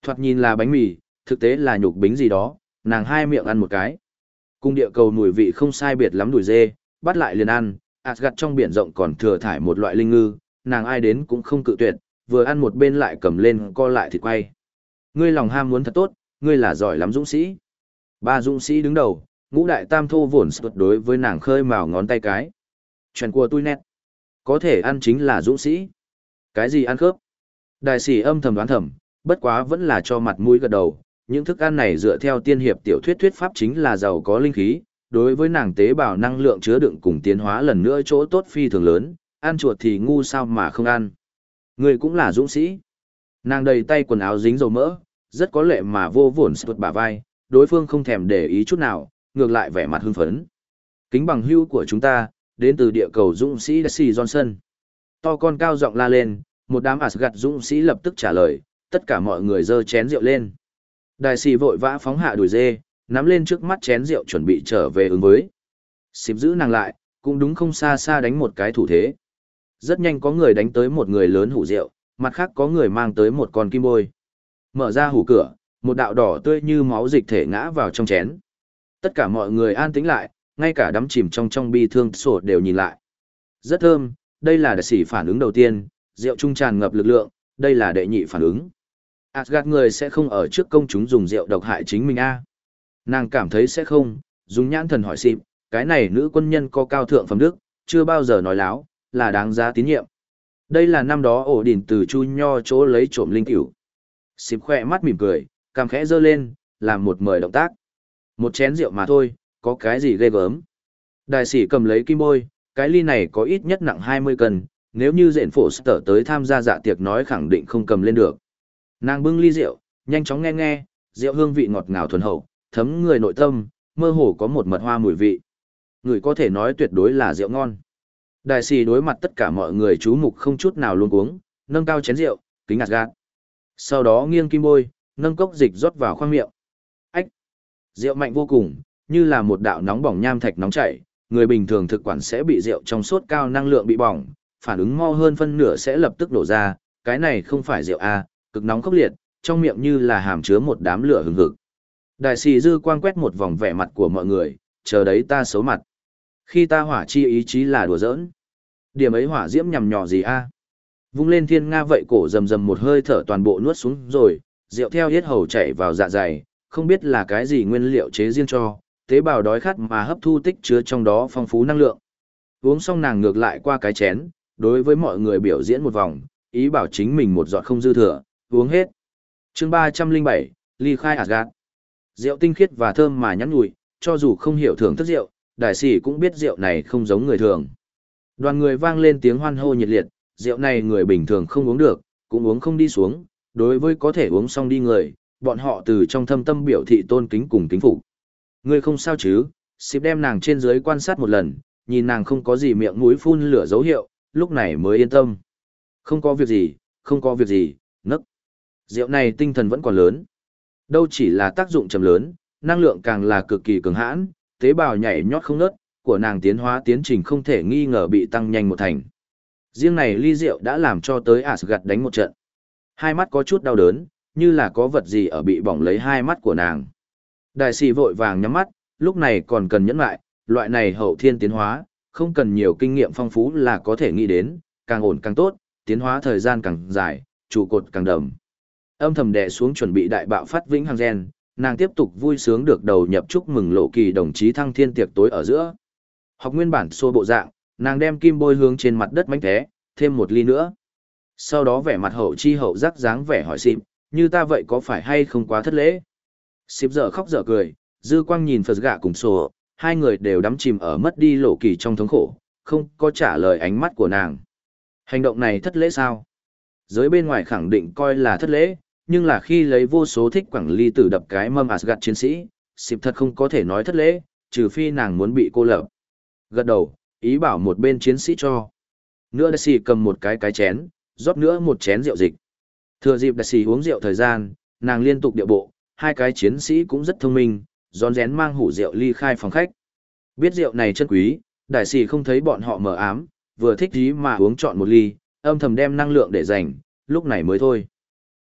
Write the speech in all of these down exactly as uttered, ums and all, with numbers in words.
Thoạt nhìn là bánh mì, thực tế là nhục bính gì đó, nàng hai miệng ăn một cái. Cung địa cầu mùi vị không sai biệt lắm đùi dê, bắt lại liền ăn, Asgard trong biển rộng còn thừa thải một loại linh ngư, nàng ai đến cũng không cự tuyệt, vừa ăn một bên lại cầm lên co lại thịt quay. Ngươi lòng ham muốn thật tốt, ngươi là giỏi lắm dũng sĩ. Ba dũng sĩ đứng đầu, ngũ đại tam thô vồn sụt đối với nàng khơi mào ngón tay cái. Chuyện của tôi nét. Có thể ăn chính là dũng sĩ. Cái gì ăn khớp? Đại sĩ âm thầm đoán thầm, bất quá vẫn là cho mặt mũi gật đầu. Những thức ăn này dựa theo tiên hiệp tiểu thuyết thuyết pháp chính là giàu có linh khí, đối với nàng tế bào năng lượng chứa đựng cùng tiến hóa lần nữa chỗ tốt phi thường lớn, ăn chuột thì ngu sao mà không ăn. Người cũng là dũng sĩ. Nàng đầy tay quần áo dính dầu mỡ, rất có lệ mà vô vồn sụt bả vai, đối phương không thèm để ý chút nào, ngược lại vẻ mặt hưng phấn. Kính bằng hữu của chúng ta, đến từ địa cầu dũng sĩ Darcy Johnson. To con cao giọng la lên, một đám Asgard dũng sĩ lập tức trả lời, tất cả mọi người giơ chén rượu lên. Đại sĩ vội vã phóng hạ đùi dê, nắm lên trước mắt chén rượu chuẩn bị trở về ứng với. Xịp giữ nàng lại, cũng đúng không xa xa đánh một cái thủ thế. Rất nhanh có người đánh tới một người lớn hủ rượu, mặt khác có người mang tới một con kim bôi. Mở ra hủ cửa, một đạo đỏ tươi như máu dịch thể ngã vào trong chén. Tất cả mọi người an tĩnh lại, ngay cả đắm chìm trong trong bi thương sổ đều nhìn lại. Rất thơm, đây là đại sĩ phản ứng đầu tiên, rượu trung tràn ngập lực lượng, đây là đệ nhị phản ứng. Asgard người sẽ không ở trước công chúng dùng rượu độc hại chính mình a. Nàng cảm thấy sẽ không, dùng nhãn thần hỏi xịp, cái này nữ quân nhân có cao thượng phẩm đức, chưa bao giờ nói láo, là đáng giá tín nhiệm. Đây là năm đó ổ đỉnh từ chu nho chỗ lấy trộm linh cửu. Xịp khỏe mắt mỉm cười, cằm khẽ giơ lên, làm một mời động tác. Một chén rượu mà thôi, có cái gì ghê gớm. Đại sĩ cầm lấy kim bôi, cái ly này có ít nhất nặng hai mươi cân, nếu như dện phổ sở tới tham gia dạ tiệc nói khẳng định không cầm lên được. Nàng bưng ly rượu, nhanh chóng nghe nghe, rượu hương vị ngọt ngào thuần hậu, thấm người nội tâm, mơ hồ có một mật hoa mùi vị. Người có thể nói tuyệt đối là rượu ngon. Đại sĩ đối mặt tất cả mọi người chú mục không chút nào luôn uống, nâng cao chén rượu, kính Asgard. Sau đó nghiêng kim bôi, nâng cốc dịch rót vào khoang miệng. Ách! Rượu mạnh vô cùng, như là một đạo nóng bỏng nham thạch nóng chảy, người bình thường thực quản sẽ bị rượu trong sốt cao năng lượng bị bỏng, phản ứng mau hơn phân nửa sẽ lập tức nổ ra, cái này không phải rượu a, cực nóng khốc liệt, trong miệng như là hàm chứa một đám lửa hừng hực. Đại sĩ dư quang quét một vòng vẻ mặt của mọi người, chờ đấy ta xấu mặt. Khi ta hỏa chi ý chí là đùa giỡn. Điểm ấy hỏa diễm nhằm nhỏ gì a? Vung lên thiên nga vậy cổ rầm rầm một hơi thở toàn bộ nuốt xuống rồi, rượu theo hết hầu chảy vào dạ dày, không biết là cái gì nguyên liệu chế riêng cho, tế bào đói khát mà hấp thu tích chứa trong đó phong phú năng lượng. Uống xong nàng ngược lại qua cái chén, đối với mọi người biểu diễn một vòng, ý bảo chính mình một giọt không dư thừa, uống hết. Chương ba trăm linh bảy, ly khai Asgard. Rượu tinh khiết và thơm mà nhắn nhủi, cho dù không hiểu thưởng thức rượu, đại sĩ cũng biết rượu này không giống người thường. Đoàn người vang lên tiếng hoan hô nhiệt liệt, rượu này người bình thường không uống được, cũng uống không đi xuống, đối với có thể uống xong đi người, bọn họ từ trong thâm tâm biểu thị tôn kính cùng kính phục. Ngươi không sao chứ? Xịp đem nàng trên dưới quan sát một lần, nhìn nàng không có gì miệng mũi phun lửa dấu hiệu, lúc này mới yên tâm. Không có việc gì, không có việc gì, nấc. Rượu này tinh thần vẫn còn lớn. Đâu chỉ là tác dụng trầm lớn, năng lượng càng là cực kỳ cường hãn, tế bào nhảy nhót không ngớt, của nàng tiến hóa tiến trình không thể nghi ngờ bị tăng nhanh một thành. Riêng này ly rượu đã làm cho tới Asgard đánh một trận. Hai mắt có chút đau đớn, như là có vật gì ở bị bỏng lấy hai mắt của nàng. Đại sĩ vội vàng nhắm mắt, lúc này còn cần nhẫn lại, loại này hậu thiên tiến hóa, không cần nhiều kinh nghiệm phong phú là có thể nghĩ đến, càng ổn càng tốt, tiến hóa thời gian càng dài, trụ cột càng đầm. Âm thầm đè xuống chuẩn bị đại bạo phát vĩnh hằng gen, nàng tiếp tục vui sướng được đầu nhập chúc mừng lộ kỳ đồng chí thăng thiên tiệc tối ở giữa. Học nguyên bản xô bộ dạng, nàng đem kim bôi hướng trên mặt đất mánh té, thêm một ly nữa. Sau đó vẻ mặt hậu chi hậu giác dáng vẻ hỏi xịp, như ta vậy có phải hay không quá thất lễ? Xịp dở khóc dở cười, dư quang nhìn Phật gạ cùng sổ, hai người đều đắm chìm ở mất đi lộ kỳ trong thống khổ, không có trả lời ánh mắt của nàng. Hành động này thất lễ sao? Giới bên ngoài khẳng định coi là thất lễ, nhưng là khi lấy vô số thích quảng ly tử đập cái mâm Asgard chiến sĩ, xịp thật không có thể nói thất lễ, trừ phi nàng muốn bị cô lập. Gật đầu, ý bảo một bên chiến sĩ cho. Nữa đại sĩ cầm một cái cái chén, rót nữa một chén rượu dịch. Thừa dịp đại sĩ uống rượu thời gian, nàng liên tục điệu bộ, hai cái chiến sĩ cũng rất thông minh, rón rén mang hủ rượu ly khai phòng khách. Biết rượu này chân quý, đại sĩ không thấy bọn họ mờ ám, vừa thích ý mà uống trọn một ly, âm thầm đem năng lượng để dành, lúc này mới thôi.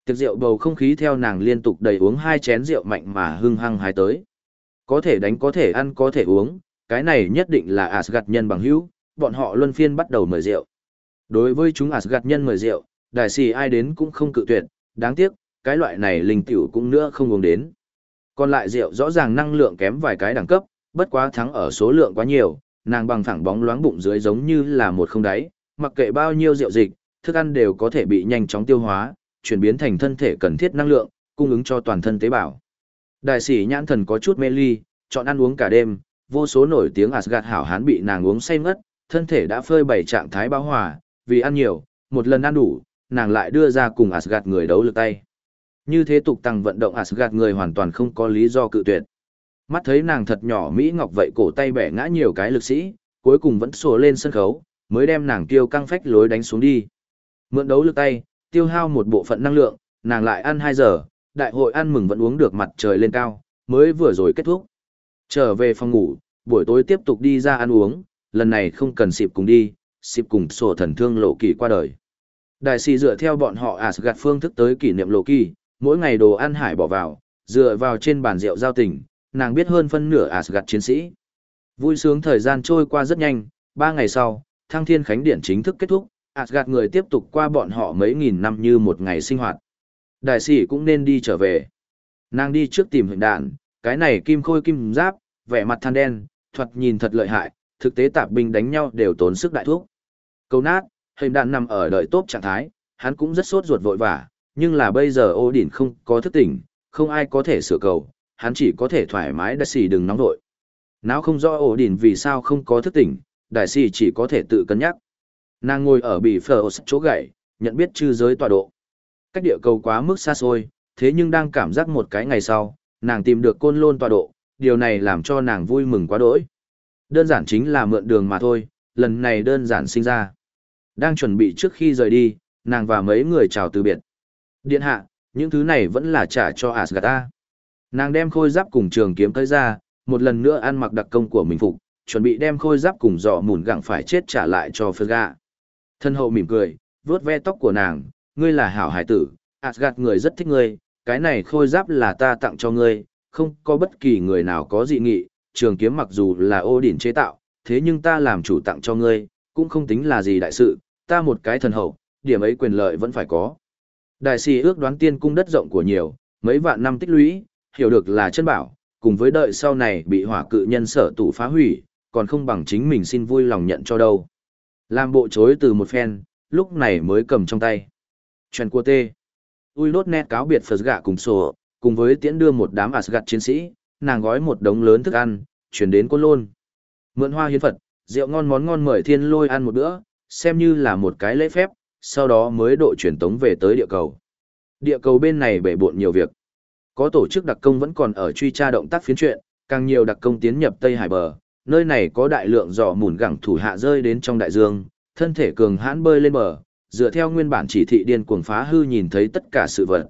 Tiệc rượu bầu không khí theo nàng liên tục đầy uống hai chén rượu mạnh mà hưng hăng hái tới. Có thể đánh có thể ăn có thể uống, cái này nhất định là Asgard nhân bằng hữu, bọn họ luân phiên bắt đầu mời rượu. Đối với chúng Asgard nhân mời rượu, đại sĩ ai đến cũng không cự tuyệt, đáng tiếc, cái loại này linh tiểu cũng nữa không uống đến. Còn lại rượu rõ ràng năng lượng kém vài cái đẳng cấp, bất quá thắng ở số lượng quá nhiều, nàng bằng phẳng bóng loáng bụng dưới giống như là một không đáy, mặc kệ bao nhiêu rượu dịch, thức ăn đều có thể bị nhanh chóng tiêu hóa, chuyển biến thành thân thể cần thiết năng lượng, cung ứng cho toàn thân tế bào. Đại sĩ nhãn thần có chút mê ly, chọn ăn uống cả đêm, vô số nổi tiếng Asgard hảo hán bị nàng uống say ngất, thân thể đã phơi bày trạng thái bão hòa, vì ăn nhiều, một lần ăn đủ, nàng lại đưa ra cùng Asgard người đấu lực tay. Như thế tục tăng vận động Asgard người hoàn toàn không có lý do cự tuyệt. Mắt thấy nàng thật nhỏ Mỹ Ngọc vậy cổ tay bẻ ngã nhiều cái lực sĩ, cuối cùng vẫn sổ lên sân khấu, mới đem nàng tiêu căng phách lối đánh xuống đi. Mượn đấu lực tay, tiêu hao một bộ phận năng lượng, nàng lại ăn hai giờ, đại hội ăn mừng vẫn uống được mặt trời lên cao, mới vừa rồi kết thúc. Trở về phòng ngủ, buổi tối tiếp tục đi ra ăn uống, lần này không cần xịp cùng đi, xịp cùng sổ thần thương lộ kỳ qua đời. Đại sĩ dựa theo bọn họ Asgard phương thức tới kỷ niệm lộ kỳ, mỗi ngày đồ ăn hải bỏ vào, dựa vào trên bàn rượu giao tình, nàng biết hơn phân nửa Asgard chiến sĩ. Vui sướng thời gian trôi qua rất nhanh, ba ngày sau, Thăng Thiên Khánh Điện chính thức kết thúc, Asgard người tiếp tục qua bọn họ mấy nghìn năm như một ngày sinh hoạt. Đại sĩ cũng nên đi trở về. Nàng đi trước tìm hình đạn, cái này kim khôi kim giáp, vẻ mặt than đen, thoạt nhìn thật lợi hại, thực tế tạp binh đánh nhau đều tốn sức đại thuốc. Câu nát, hình đạn nằm ở đợi tốt trạng thái, hắn cũng rất sốt ruột vội vã, nhưng là bây giờ Odin không có thức tỉnh, không ai có thể sửa cầu, hắn chỉ có thể thoải mái đại sĩ đừng nóng vội. Não không rõ Odin vì sao không có thức tỉnh, đại sĩ chỉ có thể tự cân nhắc. Nàng ngồi ở bị phở chỗ gậy, nhận biết chư giới tọa độ. Cách địa cầu quá mức xa xôi, thế nhưng đang cảm giác một cái ngày sau, nàng tìm được côn lôn tọa độ, điều này làm cho nàng vui mừng quá đỗi. Đơn giản chính là mượn đường mà thôi, lần này đơn giản sinh ra. Đang chuẩn bị trước khi rời đi, nàng và mấy người chào từ biệt. Điện hạ, những thứ này vẫn là trả cho Asgard. Nàng đem khôi giáp cùng trường kiếm tới ra, một lần nữa ăn mặc đặc công của mình phục, chuẩn bị đem khôi giáp cùng dọ mùn gặng phải chết trả lại cho Frigga. Thân hậu mỉm cười, vuốt ve tóc của nàng, ngươi là hảo hải tử, Asgard người rất thích ngươi, cái này khôi giáp là ta tặng cho ngươi, không có bất kỳ người nào có dị nghị, trường kiếm mặc dù là Odin chế tạo, thế nhưng ta làm chủ tặng cho ngươi, cũng không tính là gì đại sự, ta một cái thần hậu, điểm ấy quyền lợi vẫn phải có. Đại sĩ ước đoán tiên cung đất rộng của nhiều, mấy vạn năm tích lũy, hiểu được là chân bảo, cùng với đợi sau này bị hỏa cự nhân sở tủ phá hủy, còn không bằng chính mình xin vui lòng nhận cho đâu. Làm bộ chối từ một phen, lúc này mới cầm trong tay. Chuyện của tê. Ui lốt nét cáo biệt Phật gạ cùng sổ, cùng với tiễn đưa một đám Asgard chiến sĩ, nàng gói một đống lớn thức ăn, chuyển đến Côn Lôn. Mượn hoa hiến Phật, rượu ngon món ngon mời thiên lôi ăn một bữa, xem như là một cái lễ phép, sau đó mới độ truyền tống về tới địa cầu. Địa cầu bên này bể bộn nhiều việc. Có tổ chức đặc công vẫn còn ở truy tra động tác phiến truyện, càng nhiều đặc công tiến nhập Tây Hải bờ, nơi này có đại lượng giò mùn gẳng thủ hạ rơi đến trong đại dương, thân thể cường hãn bơi lên bờ, dựa theo nguyên bản chỉ thị điên cuồng phá hư nhìn thấy tất cả sự vật.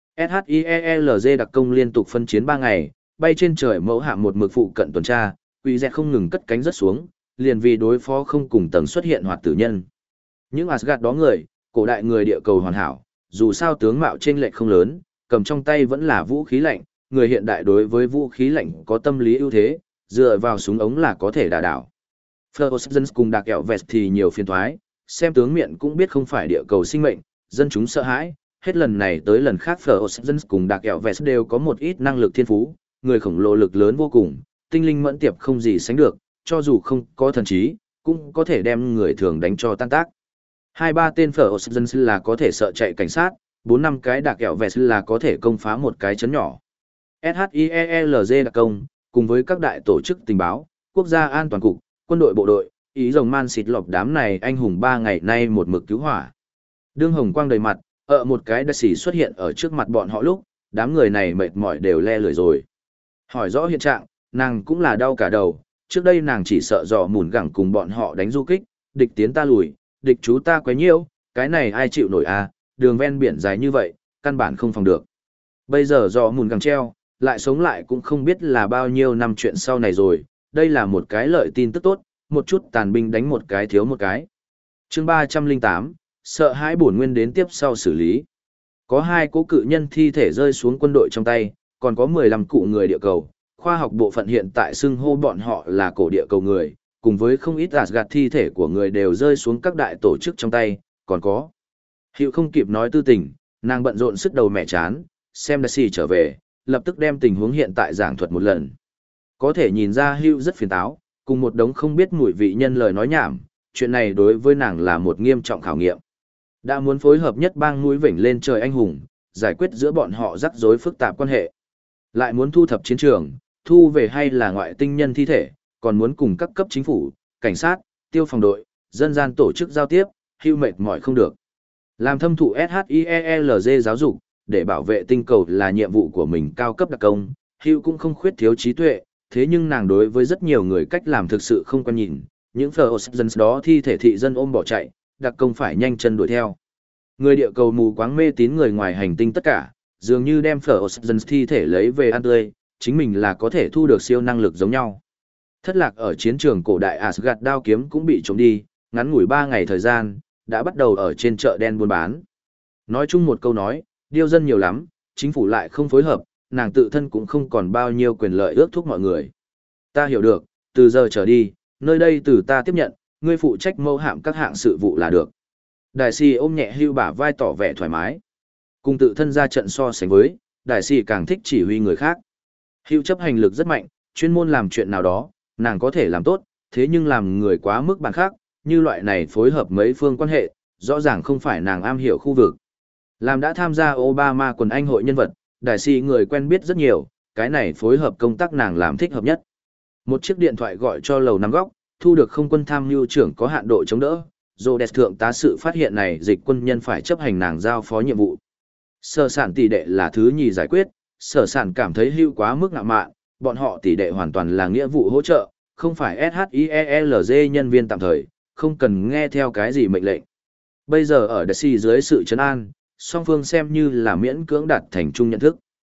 SHIELZ đặc công liên tục phân chiến ba ngày, bay trên trời mẫu hạ một mực phụ cận tuần tra, quỷ dẹt không ngừng cất cánh rất xuống, liền vì đối phó không cùng tầng xuất hiện hoạt tử nhân. Những Asgard đó người, cổ đại người địa cầu hoàn hảo, dù sao tướng mạo chênh lệch không lớn, cầm trong tay vẫn là vũ khí lạnh, người hiện đại đối với vũ khí lạnh có tâm lý ưu thế, dựa vào súng ống là có thể đả đảo. Ferozens cùng đặc kẹo vẹt thì nhiều phiền thoái, xem tướng miệng cũng biết không phải địa cầu sinh mệnh, dân chúng sợ hãi, hết lần này tới lần khác Ferozens cùng đặc kẹo vẹt đều có một ít năng lực thiên phú, người khổng lồ lực lớn vô cùng, tinh linh mẫn tiệp không gì sánh được, cho dù không có thần trí, cũng có thể đem người thường đánh cho tan tác. Hai ba tên Ferozens là có thể sợ chạy cảnh sát, bốn năm cái đặc kẹo vẹt là có thể công phá một cái chấn nhỏ. SHIELZ đặc công, cùng với các đại tổ chức tình báo, quốc gia an toàn cục, quân đội bộ đội, ý rồng man xịt lọc đám này anh hùng ba ngày nay một mực cứu hỏa. Đương hồng quang đầy mặt, ở một cái đặc sĩ xuất hiện ở trước mặt bọn họ lúc, đám người này mệt mỏi đều le lưỡi rồi. Hỏi rõ hiện trạng, nàng cũng là đau cả đầu, trước đây nàng chỉ sợ dò mùn gẳng cùng bọn họ đánh du kích, địch tiến ta lùi, địch chú ta quấy nhiễu, cái này ai chịu nổi à, đường ven biển dài như vậy, căn bản không phòng được. Bây giờ dò mùn gẳng treo, lại sống lại cũng không biết là bao nhiêu năm chuyện sau này rồi, đây là một cái lợi tin tức tốt, một chút tàn binh đánh một cái thiếu một cái. Chương ba trăm linh tám, sợ hãi bổn nguyên đến tiếp sau xử lý. Có hai cố cự nhân thi thể rơi xuống quân đội trong tay, còn có mười lăm cụ người địa cầu. Khoa học bộ phận hiện tại xưng hô bọn họ là cổ địa cầu người, cùng với không ít Asgard thi thể của người đều rơi xuống các đại tổ chức trong tay, còn có. Hiệu không kịp nói tư tình, nàng bận rộn sức đầu mẹ chán, xem Darcy trở về, lập tức đem tình huống hiện tại giảng thuật một lần. Có thể nhìn ra Hugh rất phiền táo, cùng một đống không biết mùi vị nhân lời nói nhảm, chuyện này đối với nàng là một nghiêm trọng khảo nghiệm. Đã muốn phối hợp nhất bang núi vểnh lên trời anh hùng, giải quyết giữa bọn họ rắc rối phức tạp quan hệ. Lại muốn thu thập chiến trường, thu về hay là ngoại tinh nhân thi thể, còn muốn cùng các cấp chính phủ, cảnh sát, tiêu phòng đội, dân gian tổ chức giao tiếp, Hugh mệt mỏi không được. Làm thâm thụ SHIELZ giáo dục, để bảo vệ tinh cầu là nhiệm vụ của mình cao cấp đặc công, Hugh cũng không khuyết thiếu trí tuệ, thế nhưng nàng đối với rất nhiều người cách làm thực sự không quan nhìn, những Frozen đó thi thể thị dân ôm bỏ chạy, đặc công phải nhanh chân đuổi theo. Người địa cầu mù quáng mê tín người ngoài hành tinh tất cả, dường như đem Frozen thi thể lấy về ăn tươi, chính mình là có thể thu được siêu năng lực giống nhau. Thất lạc ở chiến trường cổ đại Asgard đao kiếm cũng bị trộm đi, ngắn ngủi ba ngày thời gian, đã bắt đầu ở trên chợ đen buôn bán. Nói chung một câu nói, điêu dân nhiều lắm, chính phủ lại không phối hợp, nàng tự thân cũng không còn bao nhiêu quyền lợi ước thúc mọi người. Ta hiểu được, từ giờ trở đi, nơi đây từ ta tiếp nhận, ngươi phụ trách mâu hạm các hạng sự vụ là được. Đại sĩ ôm nhẹ Hugh bả vai tỏ vẻ thoải mái. Cùng tự thân ra trận so sánh với, đại sĩ càng thích chỉ huy người khác. Hugh chấp hành lực rất mạnh, chuyên môn làm chuyện nào đó, nàng có thể làm tốt, thế nhưng làm người quá mức bàn khác, như loại này phối hợp mấy phương quan hệ, rõ ràng không phải nàng am hiểu khu vực. Làm đã tham gia Obama quần anh hội nhân vật, đại sĩ người quen biết rất nhiều, cái này phối hợp công tác nàng làm thích hợp nhất. Một chiếc điện thoại gọi cho lầu năm góc, thu được không quân tham mưu trưởng có hạn độ chống đỡ, Rhodes thượng tá sự phát hiện này dịch quân nhân phải chấp hành nàng giao phó nhiệm vụ. Sở sản tỷ đệ là thứ nhì giải quyết, sở sản cảm thấy Hugh quá mức ngạo mạn, bọn họ tỷ đệ hoàn toàn là nghĩa vụ hỗ trợ, không phải SHIELZ nhân viên tạm thời, không cần nghe theo cái gì mệnh lệnh. Bây giờ ở Darcy dưới sự trấn an, song phương xem như là miễn cưỡng đạt thành chung nhận thức.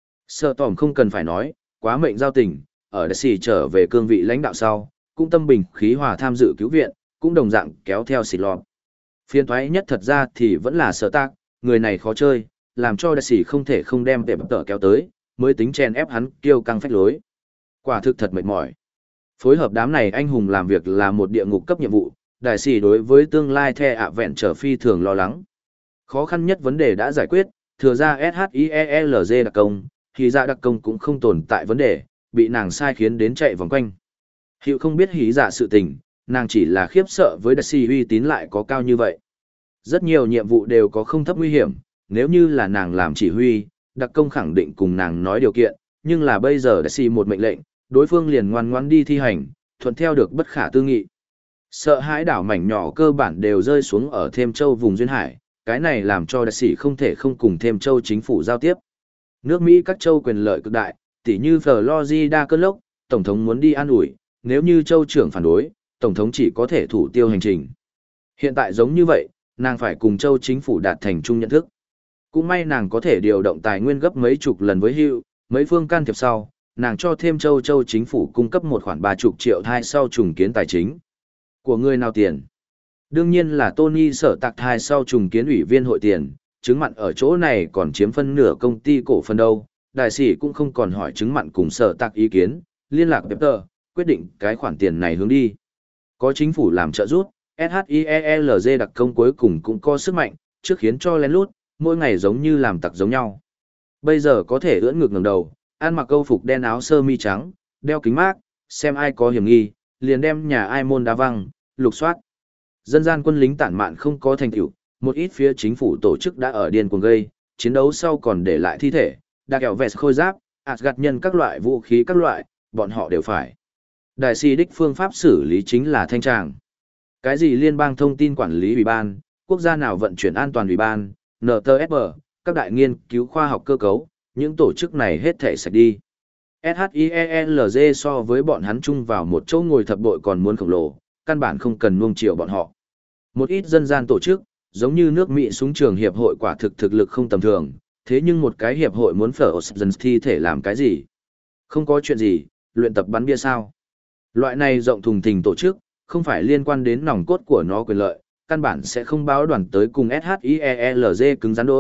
Sở tỏm không cần phải nói, quá mệnh giao tình, ở Darcy trở về cương vị lãnh đạo sau, cũng tâm bình khí hòa tham dự cứu viện, cũng đồng dạng kéo theo xịt lọt. Phiên thoái nhất thật ra thì vẫn là sở tác, người này khó chơi, làm cho Darcy không thể không đem tệp tở kéo tới, mới tính chèn ép hắn kiêu căng phách lối. Quả thực thật mệt mỏi. Phối hợp đám này anh hùng làm việc là một địa ngục cấp nhiệm vụ, đại sĩ đối với tương lai the ạ vẹn trở phi thường lo lắng. Khó khăn nhất vấn đề đã giải quyết, thừa ra SHIELZ đặc công, thì ra đặc công cũng không tồn tại vấn đề, bị nàng sai khiến đến chạy vòng quanh. Hiệu không biết hí dạ sự tình, nàng chỉ là khiếp sợ với Darcy uy tín lại có cao như vậy. Rất nhiều nhiệm vụ đều có không thấp nguy hiểm, nếu như là nàng làm chỉ huy, đặc công khẳng định cùng nàng nói điều kiện, nhưng là bây giờ Darcy một mệnh lệnh, đối phương liền ngoan ngoãn đi thi hành, thuận theo được bất khả tư nghị. Sợ hãi đảo mảnh nhỏ cơ bản đều rơi xuống ở Thêm Châu vùng duyên hải, cái này làm cho Darcy không thể không cùng Thêm Châu chính phủ giao tiếp. Nước Mỹ các châu quyền lợi cực đại, tỉ như Florida cơn lốc, tổng thống muốn đi an ủi, nếu như châu trưởng phản đối, tổng thống chỉ có thể thủ tiêu hành trình. Hiện tại giống như vậy, nàng phải cùng châu chính phủ đạt thành chung nhận thức. Cũng may nàng có thể điều động tài nguyên gấp mấy chục lần với Hugh, mấy phương can thiệp sau, nàng cho thêm châu châu chính phủ cung cấp một khoản ba chục triệu thai sau trùng kiến tài chính. Của người nào tiền? Đương nhiên là Tony sở tạc thai sau trùng kiến ủy viên hội tiền, chứng mặn ở chỗ này còn chiếm phân nửa công ty cổ phần đâu. Đại sĩ cũng không còn hỏi chứng mặn cùng sở tạc ý kiến, liên lạc Pepper, quyết định cái khoản tiền này hướng đi. Có chính phủ làm trợ giúp, SHIELZ đặc công cuối cùng cũng có sức mạnh, trước khiến cho lén lút, mỗi ngày giống như làm tặc giống nhau. Bây giờ có thể ưỡn ngực ngẩng đầu, ăn mặc câu phục đen áo sơ mi trắng, đeo kính mát, xem ai có hiểm nghi, liền đem nhà ai môn đá văng, lục soát. Dân gian quân lính tản mạn không có thành tựu, một ít phía chính phủ tổ chức đã ở điên cuồng gây, chiến đấu sau còn để lại thi thể, đặc kẹo vẹt khôi giáp, Asgard nhân các loại vũ khí các loại, bọn họ đều phải. Đại sĩ đích phương pháp xử lý chính là thanh tràng. Cái gì liên bang thông tin quản lý ủy ban, quốc gia nào vận chuyển an toàn ủy ban, en tê ép bê, các đại nghiên cứu khoa học cơ cấu, những tổ chức này hết thể sạch đi. SHIELZ so với bọn hắn chung vào một chỗ ngồi thập bội còn muốn khổng lồ, căn bản không cần nuông chiều bọn họ. Một ít dân gian tổ chức, giống như nước Mỹ súng trường hiệp hội quả thực thực lực không tầm thường, thế nhưng một cái hiệp hội muốn phở dần thi thể làm cái gì? Không có chuyện gì, luyện tập bắn bia sao? Loại này rộng thùng thình tổ chức, không phải liên quan đến nòng cốt của nó quyền lợi, căn bản sẽ không báo đoàn tới cùng SHIELZ cứng rắn đối,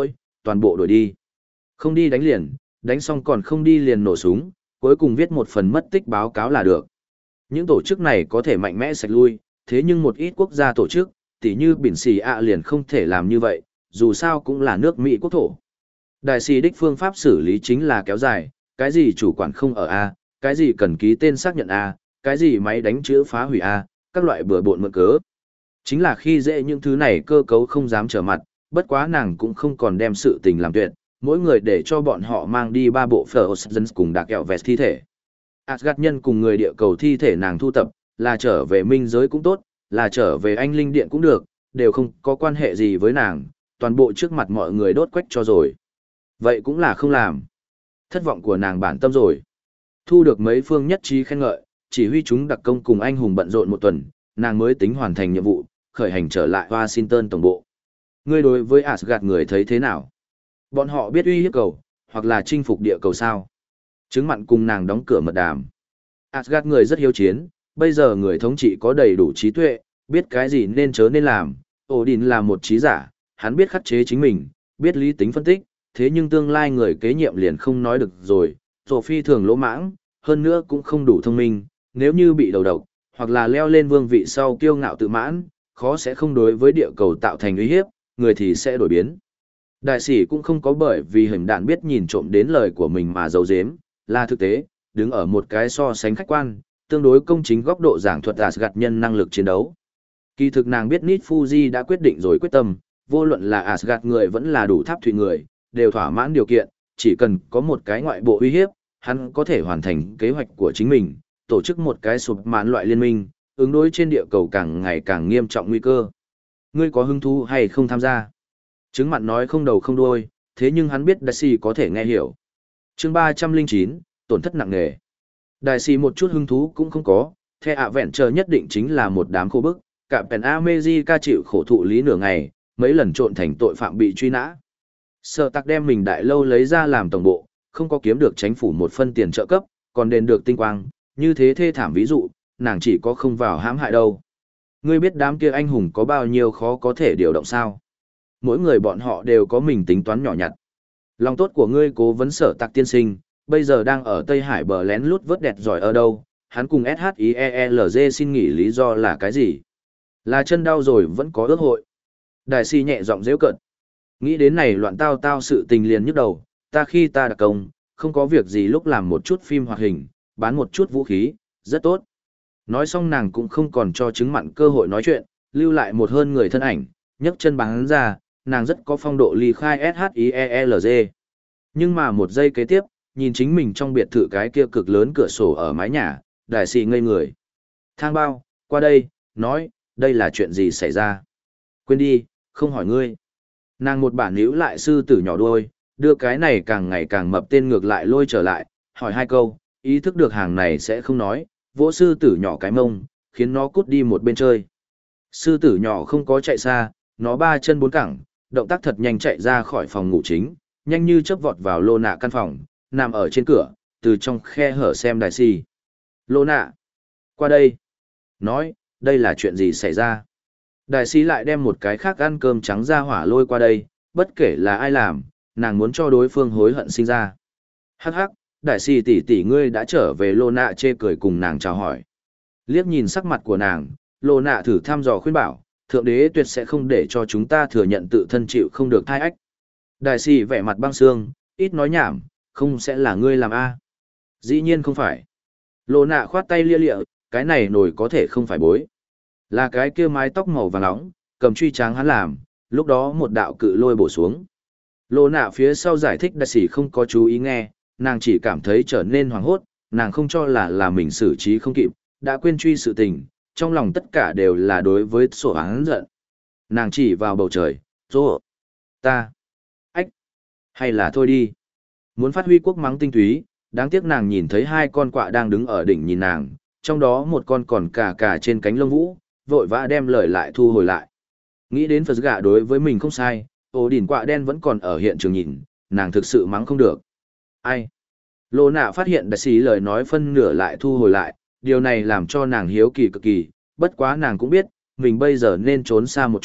toàn bộ đuổi đi. Không đi đánh liền, đánh xong còn không đi liền nổ súng, cuối cùng viết một phần mất tích báo cáo là được. Những tổ chức này có thể mạnh mẽ sạch lui, thế nhưng một ít quốc gia tổ chức, tỉ như Bỉn Xì ạ liền không thể làm như vậy, dù sao cũng là nước Mỹ quốc thổ. Đại sĩ đích phương pháp xử lý chính là kéo dài, cái gì chủ quản không ở A, cái gì cần ký tên xác nhận A, cái gì máy đánh chữ phá hủy A, các loại bừa bộn mượn cớ. Chính là khi dễ những thứ này cơ cấu không dám trở mặt, bất quá nàng cũng không còn đem sự tình làm tuyệt, mỗi người để cho bọn họ mang đi ba bộ Frozen cùng đặc kẹo vẹt thi thể. Asgard nhân cùng người địa cầu thi thể nàng thu tập, là trở về minh giới cũng tốt, là trở về anh linh điện cũng được, đều không có quan hệ gì với nàng, toàn bộ trước mặt mọi người đốt quách cho rồi. Vậy cũng là không làm. Thất vọng của nàng bản tâm rồi. Thu được mấy phương nhất trí khen ngợi, chỉ huy chúng đặc công cùng anh hùng bận rộn một tuần, nàng mới tính hoàn thành nhiệm vụ, khởi hành trở lại Washington tổng bộ. Ngươi đối với Asgard người thấy thế nào? Bọn họ biết uy hiếp cầu, hoặc là chinh phục địa cầu sao? Chứng mặn cùng nàng đóng cửa mật đàm. Asgard người rất hiếu chiến, bây giờ người thống trị có đầy đủ trí tuệ, biết cái gì nên chớ nên làm. Odin là một trí giả, hắn biết khắc chế chính mình, biết lý tính phân tích, thế nhưng tương lai người kế nhiệm liền không nói được rồi. Sophie thường lỗ mãng, hơn nữa cũng không đủ thông minh, nếu như bị đầu độc, hoặc là leo lên vương vị sau kiêu ngạo tự mãn, khó sẽ không đối với địa cầu tạo thành uy hiếp, người thì sẽ đổi biến. Đại sĩ cũng không có bởi vì hình đạn biết nhìn trộm đến lời của mình mà giấu giếm, là thực tế, đứng ở một cái so sánh khách quan, tương đối công chính góc độ giảng thuật Asgard nhân năng lực chiến đấu. Kỳ thực nàng biết Nit Fuji đã quyết định rồi quyết tâm, vô luận là Asgard người vẫn là đủ tháp thủy người, đều thỏa mãn điều kiện, chỉ cần có một cái ngoại bộ uy hiếp, hắn có thể hoàn thành kế hoạch của chính mình, tổ chức một cái sụp mãn loại liên minh, ứng đối trên địa cầu càng ngày càng nghiêm trọng nguy cơ. Ngươi có hứng thú hay không tham gia? Chứng mặn nói không đầu không đuôi, thế nhưng hắn biết Đại sĩ có thể nghe hiểu. Chương ba trăm lẻ chín, tổn thất nặng nề. Đại sĩ một chút hứng thú cũng không có, The Avenger nhất định chính là một đám khô bức, cả Pen America chịu khổ thụ lý nửa ngày, mấy lần trộn thành tội phạm bị truy nã. Sở Tạc đem mình đại lâu lấy ra làm tổng bộ, không có kiếm được chính phủ một phân tiền trợ cấp, còn đền được tinh quang, như thế thê thảm ví dụ, nàng chỉ có không vào hãm hại đâu. Ngươi biết đám kia anh hùng có bao nhiêu khó có thể điều động sao? Mỗi người bọn họ đều có mình tính toán nhỏ nhặt. Lòng tốt của ngươi cố vấn Sở Tạc tiên sinh, bây giờ đang ở Tây Hải bờ lén lút vớt đẹp giỏi ở đâu? Hắn cùng ét hát i e lờ giê xin nghỉ lý do là cái gì? Là chân đau rồi vẫn có ước hội. Đại sĩ nhẹ giọng giễu cợt. Nghĩ đến này loạn tao tao sự tình liền nhức đầu, ta khi ta đặc công, không có việc gì lúc làm một chút phim hoạt hình, bán một chút vũ khí, rất tốt. Nói xong nàng cũng không còn cho chứng mặn cơ hội nói chuyện, lưu lại một hơn người thân ảnh, nhấc chân bán ra, nàng rất có phong độ ly khai ét hát i e lờ giê. Nhưng mà một giây kế tiếp, nhìn chính mình trong biệt thự cái kia cực lớn cửa sổ ở mái nhà, đại sĩ ngây người. Thang bao, qua đây, nói, đây là chuyện gì xảy ra? Quên đi, không hỏi ngươi. Nàng một bản níu lại sư tử nhỏ đuôi, đưa cái này càng ngày càng mập tên ngược lại lôi trở lại, hỏi hai câu, ý thức được hàng này sẽ không nói, vỗ sư tử nhỏ cái mông, khiến nó cút đi một bên chơi. Sư tử nhỏ không có chạy xa, nó ba chân bốn cẳng, động tác thật nhanh chạy ra khỏi phòng ngủ chính, nhanh như chớp vọt vào lô nạ căn phòng, nằm ở trên cửa, từ trong khe hở xem đại sĩ. Lô nạ, qua đây. Nói, đây là chuyện gì xảy ra? Đại sĩ lại đem một cái khác ăn cơm trắng ra hỏa lôi qua đây, bất kể là ai làm, nàng muốn cho đối phương hối hận sinh ra. Hắc hắc, đại sĩ tỷ tỷ ngươi đã trở về. Lô nạ chê cười cùng nàng chào hỏi. Liếc nhìn sắc mặt của nàng, lô nạ thử thăm dò khuyên bảo, thượng đế tuyệt sẽ không để cho chúng ta thừa nhận tự thân chịu không được thai ách. Đại sĩ vẻ mặt băng xương, ít nói nhảm, không sẽ là ngươi làm a? Dĩ nhiên không phải. Lô nạ khoát tay lia lịa, cái này nổi có thể không phải bối. Là cái kia mái tóc màu vàng nóng, cầm truy tráng hắn làm, lúc đó một đạo cự lôi bổ xuống. Lô nạ phía sau giải thích đại sĩ không có chú ý nghe, nàng chỉ cảm thấy trở nên hoảng hốt, nàng không cho là là mình xử trí không kịp, đã quên truy sự tình, trong lòng tất cả đều là đối với sổ án giận. Nàng chỉ vào bầu trời, rô, ta, ách, hay là thôi đi. Muốn phát huy quốc mắng tinh túy, đáng tiếc nàng nhìn thấy hai con quạ đang đứng ở đỉnh nhìn nàng, trong đó một con còn cà cà trên cánh lông vũ, vội vã đem lời lại thu hồi lại. Nghĩ đến Phật gạ đối với mình không sai, ổ đỉnh quạ đen vẫn còn ở hiện trường nhìn, nàng thực sự mắng không được. Ai? Lô nạ phát hiện đại sĩ lời nói phân nửa lại thu hồi lại, điều này làm cho nàng hiếu kỳ cực kỳ, bất quá nàng cũng biết, mình bây giờ nên trốn xa một chút,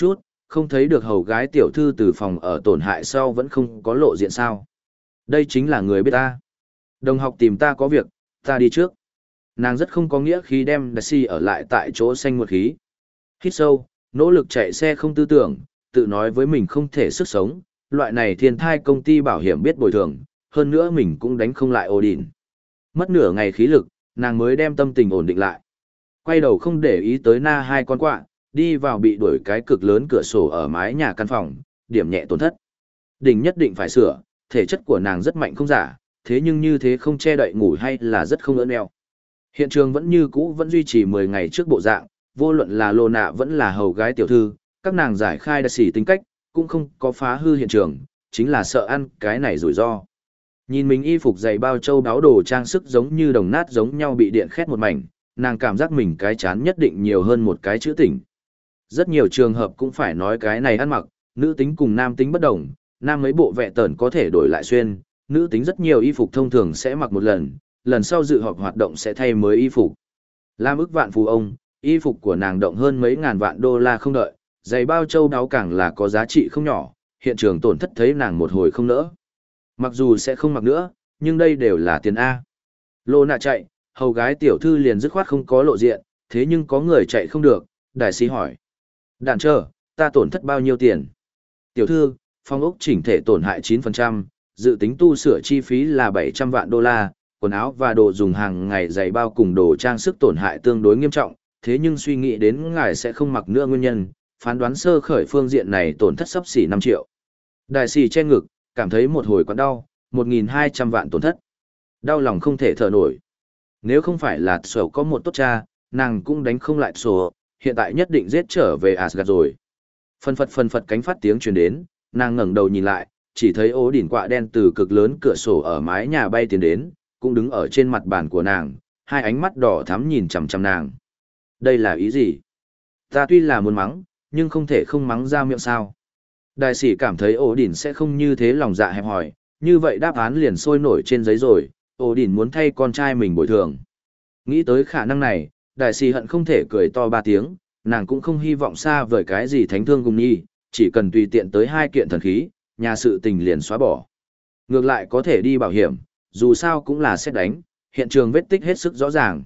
không thấy được hầu gái tiểu thư từ phòng ở tổn hại sau vẫn không có lộ diện sao. Đây chính là người biết ta. Đồng học tìm ta có việc, ta đi trước. Nàng rất không có nghĩa khi đem Daisy ở lại tại chỗ xanh một khí. Hít sâu, nỗ lực chạy xe không tư tưởng, tự nói với mình không thể sức sống, loại này thiên thai công ty bảo hiểm biết bồi thường, hơn nữa mình cũng đánh không lại Odin. Mất nửa ngày khí lực, nàng mới đem tâm tình ổn định lại. Quay đầu không để ý tới na hai con quạ, đi vào bị đuổi cái cực lớn cửa sổ ở mái nhà căn phòng, điểm nhẹ tổn thất. Đỉnh nhất định phải sửa, thể chất của nàng rất mạnh không giả, thế nhưng như thế không che đậy ngủ hay là rất không ơn eo. Hiện trường vẫn như cũ vẫn duy trì mười ngày trước bộ dạng, vô luận là lô nạ vẫn là hầu gái tiểu thư, các nàng giải khai đã xỉ tính cách, cũng không có phá hư hiện trường, chính là sợ ăn cái này rủi ro. Nhìn mình y phục dày bao châu đáo đồ trang sức giống như đồng nát giống nhau bị điện khét một mảnh, nàng cảm giác mình cái chán nhất định nhiều hơn một cái chữ tỉnh. Rất nhiều trường hợp cũng phải nói cái này ăn mặc, nữ tính cùng nam tính bất đồng, nam mấy bộ vẹ tẩn có thể đổi lại xuyên, nữ tính rất nhiều y phục thông thường sẽ mặc một lần, lần sau dự họp hoạt động sẽ thay mới y phục. Lam ức vạn phú ông, y phục của nàng động hơn mấy ngàn vạn đô la không đợi, giày bao châu đáo càng là có giá trị không nhỏ, hiện trường tổn thất thấy nàng một hồi không nỡ. Mặc dù sẽ không mặc nữa, nhưng đây đều là tiền A. Lô nạ chạy, hầu gái tiểu thư liền dứt khoát không có lộ diện, thế nhưng có người chạy không được, đại sĩ hỏi. Đàn chờ, ta tổn thất bao nhiêu tiền? Tiểu thư, phong ốc chỉnh thể tổn hại chín phần trăm, dự tính tu sửa chi phí là bảy trăm vạn đô la, quần áo và đồ dùng hàng ngày giày bao cùng đồ trang sức tổn hại tương đối nghiêm trọng, thế nhưng suy nghĩ đến ngài sẽ không mặc nữa nguyên nhân, phán đoán sơ khởi phương diện này tổn thất sấp xỉ năm triệu. Đại sĩ che ngực, cảm thấy một hồi quặn đau, một nghìn hai trăm vạn tổn thất. Đau lòng không thể thở nổi. Nếu không phải là sổ có một tốt cha, nàng cũng đánh không lại sổ, hiện tại nhất định giết trở về Asgard rồi. Phân phật phân phật cánh phát tiếng truyền đến, nàng ngẩng đầu nhìn lại, chỉ thấy ố đỉnh quạ đen từ cực lớn cửa sổ ở mái nhà bay tiến đến, cũng đứng ở trên mặt bàn của nàng, hai ánh mắt đỏ thắm nhìn chằm chằm nàng. Đây là ý gì? Ta tuy là muốn mắng, nhưng không thể không mắng ra miệng sao. Đại sĩ cảm thấy ổ đỉnh sẽ không như thế lòng dạ hẹp hòi, như vậy đáp án liền sôi nổi trên giấy rồi, ổ đỉnh muốn thay con trai mình bồi thường. Nghĩ tới khả năng này, đại sĩ hận không thể cười to ba tiếng, nàng cũng không hy vọng xa vời cái gì thánh thương cùng nhi, chỉ cần tùy tiện tới hai kiện thần khí, nhà sự tình liền xóa bỏ. Ngược lại có thể đi bảo hiểm, dù sao cũng là xét đánh, hiện trường vết tích hết sức rõ ràng.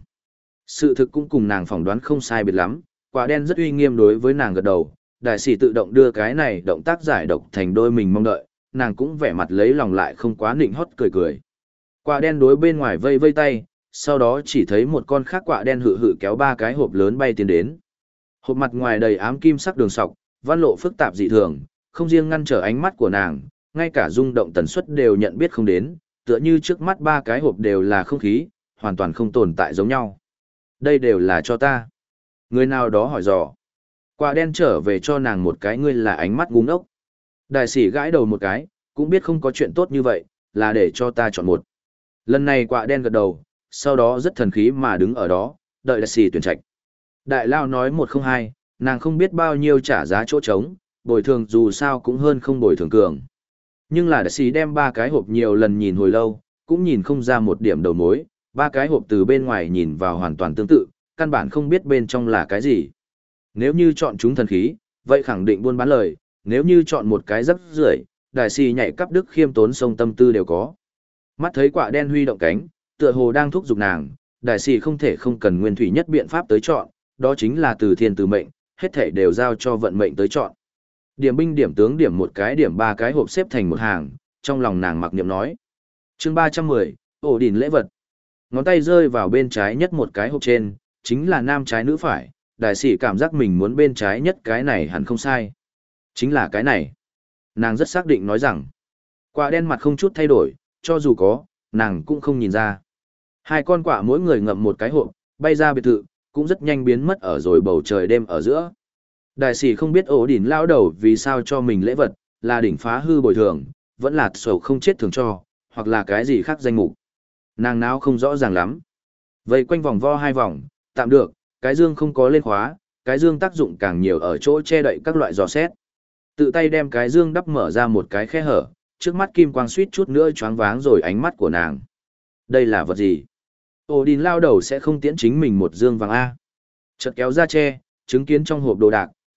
Sự thực cũng cùng nàng phỏng đoán không sai biệt lắm, quả đen rất uy nghiêm đối với nàng gật đầu, đại sĩ tự động đưa cái này động tác giải độc thành đôi mình mong đợi, nàng cũng vẻ mặt lấy lòng lại không quá nịnh hót cười cười. Quả đen đối bên ngoài vây vây tay, sau đó chỉ thấy một con khác quả đen hự hự kéo ba cái hộp lớn bay tiến đến. Hộp mặt ngoài đầy ám kim sắc đường sọc, văn lộ phức tạp dị thường, không riêng ngăn trở ánh mắt của nàng, ngay cả rung động tần suất đều nhận biết không đến, tựa như trước mắt ba cái hộp đều là không khí, hoàn toàn không tồn tại giống nhau. Đây đều là cho ta. Người nào đó hỏi dò. Quả đen trở về cho nàng một cái ngươi là ánh mắt ngu ngốc. Đại sĩ gãi đầu một cái, cũng biết không có chuyện tốt như vậy, là để cho ta chọn một. Lần này quả đen gật đầu, sau đó rất thần khí mà đứng ở đó, đợi đại sĩ tuyển trạch. Đại lao nói một không hai, nàng không biết bao nhiêu trả giá chỗ trống, bồi thường dù sao cũng hơn không bồi thường cường. Nhưng là đại sĩ đem ba cái hộp nhiều lần nhìn hồi lâu, cũng nhìn không ra một điểm đầu mối, ba cái hộp từ bên ngoài nhìn vào hoàn toàn tương tự, căn bản không biết bên trong là cái gì. Nếu như chọn chúng thần khí, vậy khẳng định buôn bán lời, nếu như chọn một cái rắc rưởi, đại sĩ nhảy cắp đức khiêm tốn sông tâm tư đều có. Mắt thấy quả đen huy động cánh, tựa hồ đang thúc giục nàng, đại sĩ không thể không cần nguyên thủy nhất biện pháp tới chọn, đó chính là từ thiên từ mệnh, hết thảy đều giao cho vận mệnh tới chọn. Điểm binh điểm tướng điểm một cái điểm ba cái hộp xếp thành một hàng, trong lòng nàng mặc niệm nói. Chương ba trăm mười, ổ đỉnh lễ vật. Ngón tay rơi vào bên trái nhất một cái hộp trên, chính là nam trái nữ phải, đại sĩ cảm giác mình muốn bên trái nhất cái này hẳn không sai. Chính là cái này. Nàng rất xác định nói rằng, quả đen mặt không chút thay đổi, cho dù có, nàng cũng không nhìn ra. Hai con quạ mỗi người ngậm một cái hộp, bay ra biệt thự, cũng rất nhanh biến mất ở rồi bầu trời đêm ở giữa. Đại sĩ không biết ổ đỉnh lao đầu vì sao cho mình lễ vật, là đỉnh phá hư bồi thường, vẫn là sầu không chết thường cho, hoặc là cái gì khác danh mục. Nàng nào không rõ ràng lắm. Vây quanh vòng vo hai vòng, tạm được, cái dương không có lên khóa, cái dương tác dụng càng nhiều ở chỗ che đậy các loại giò xét. Tự tay đem cái dương đắp mở ra một cái khe hở, trước mắt kim quang suýt chút nữa choáng váng rồi ánh mắt của nàng. Đây là vật gì? Ổ đỉnh lao đầu sẽ không tiễn chính mình một dương vàng A. Chợt kéo ra che, chứng kiến trong hộp đồ đạc,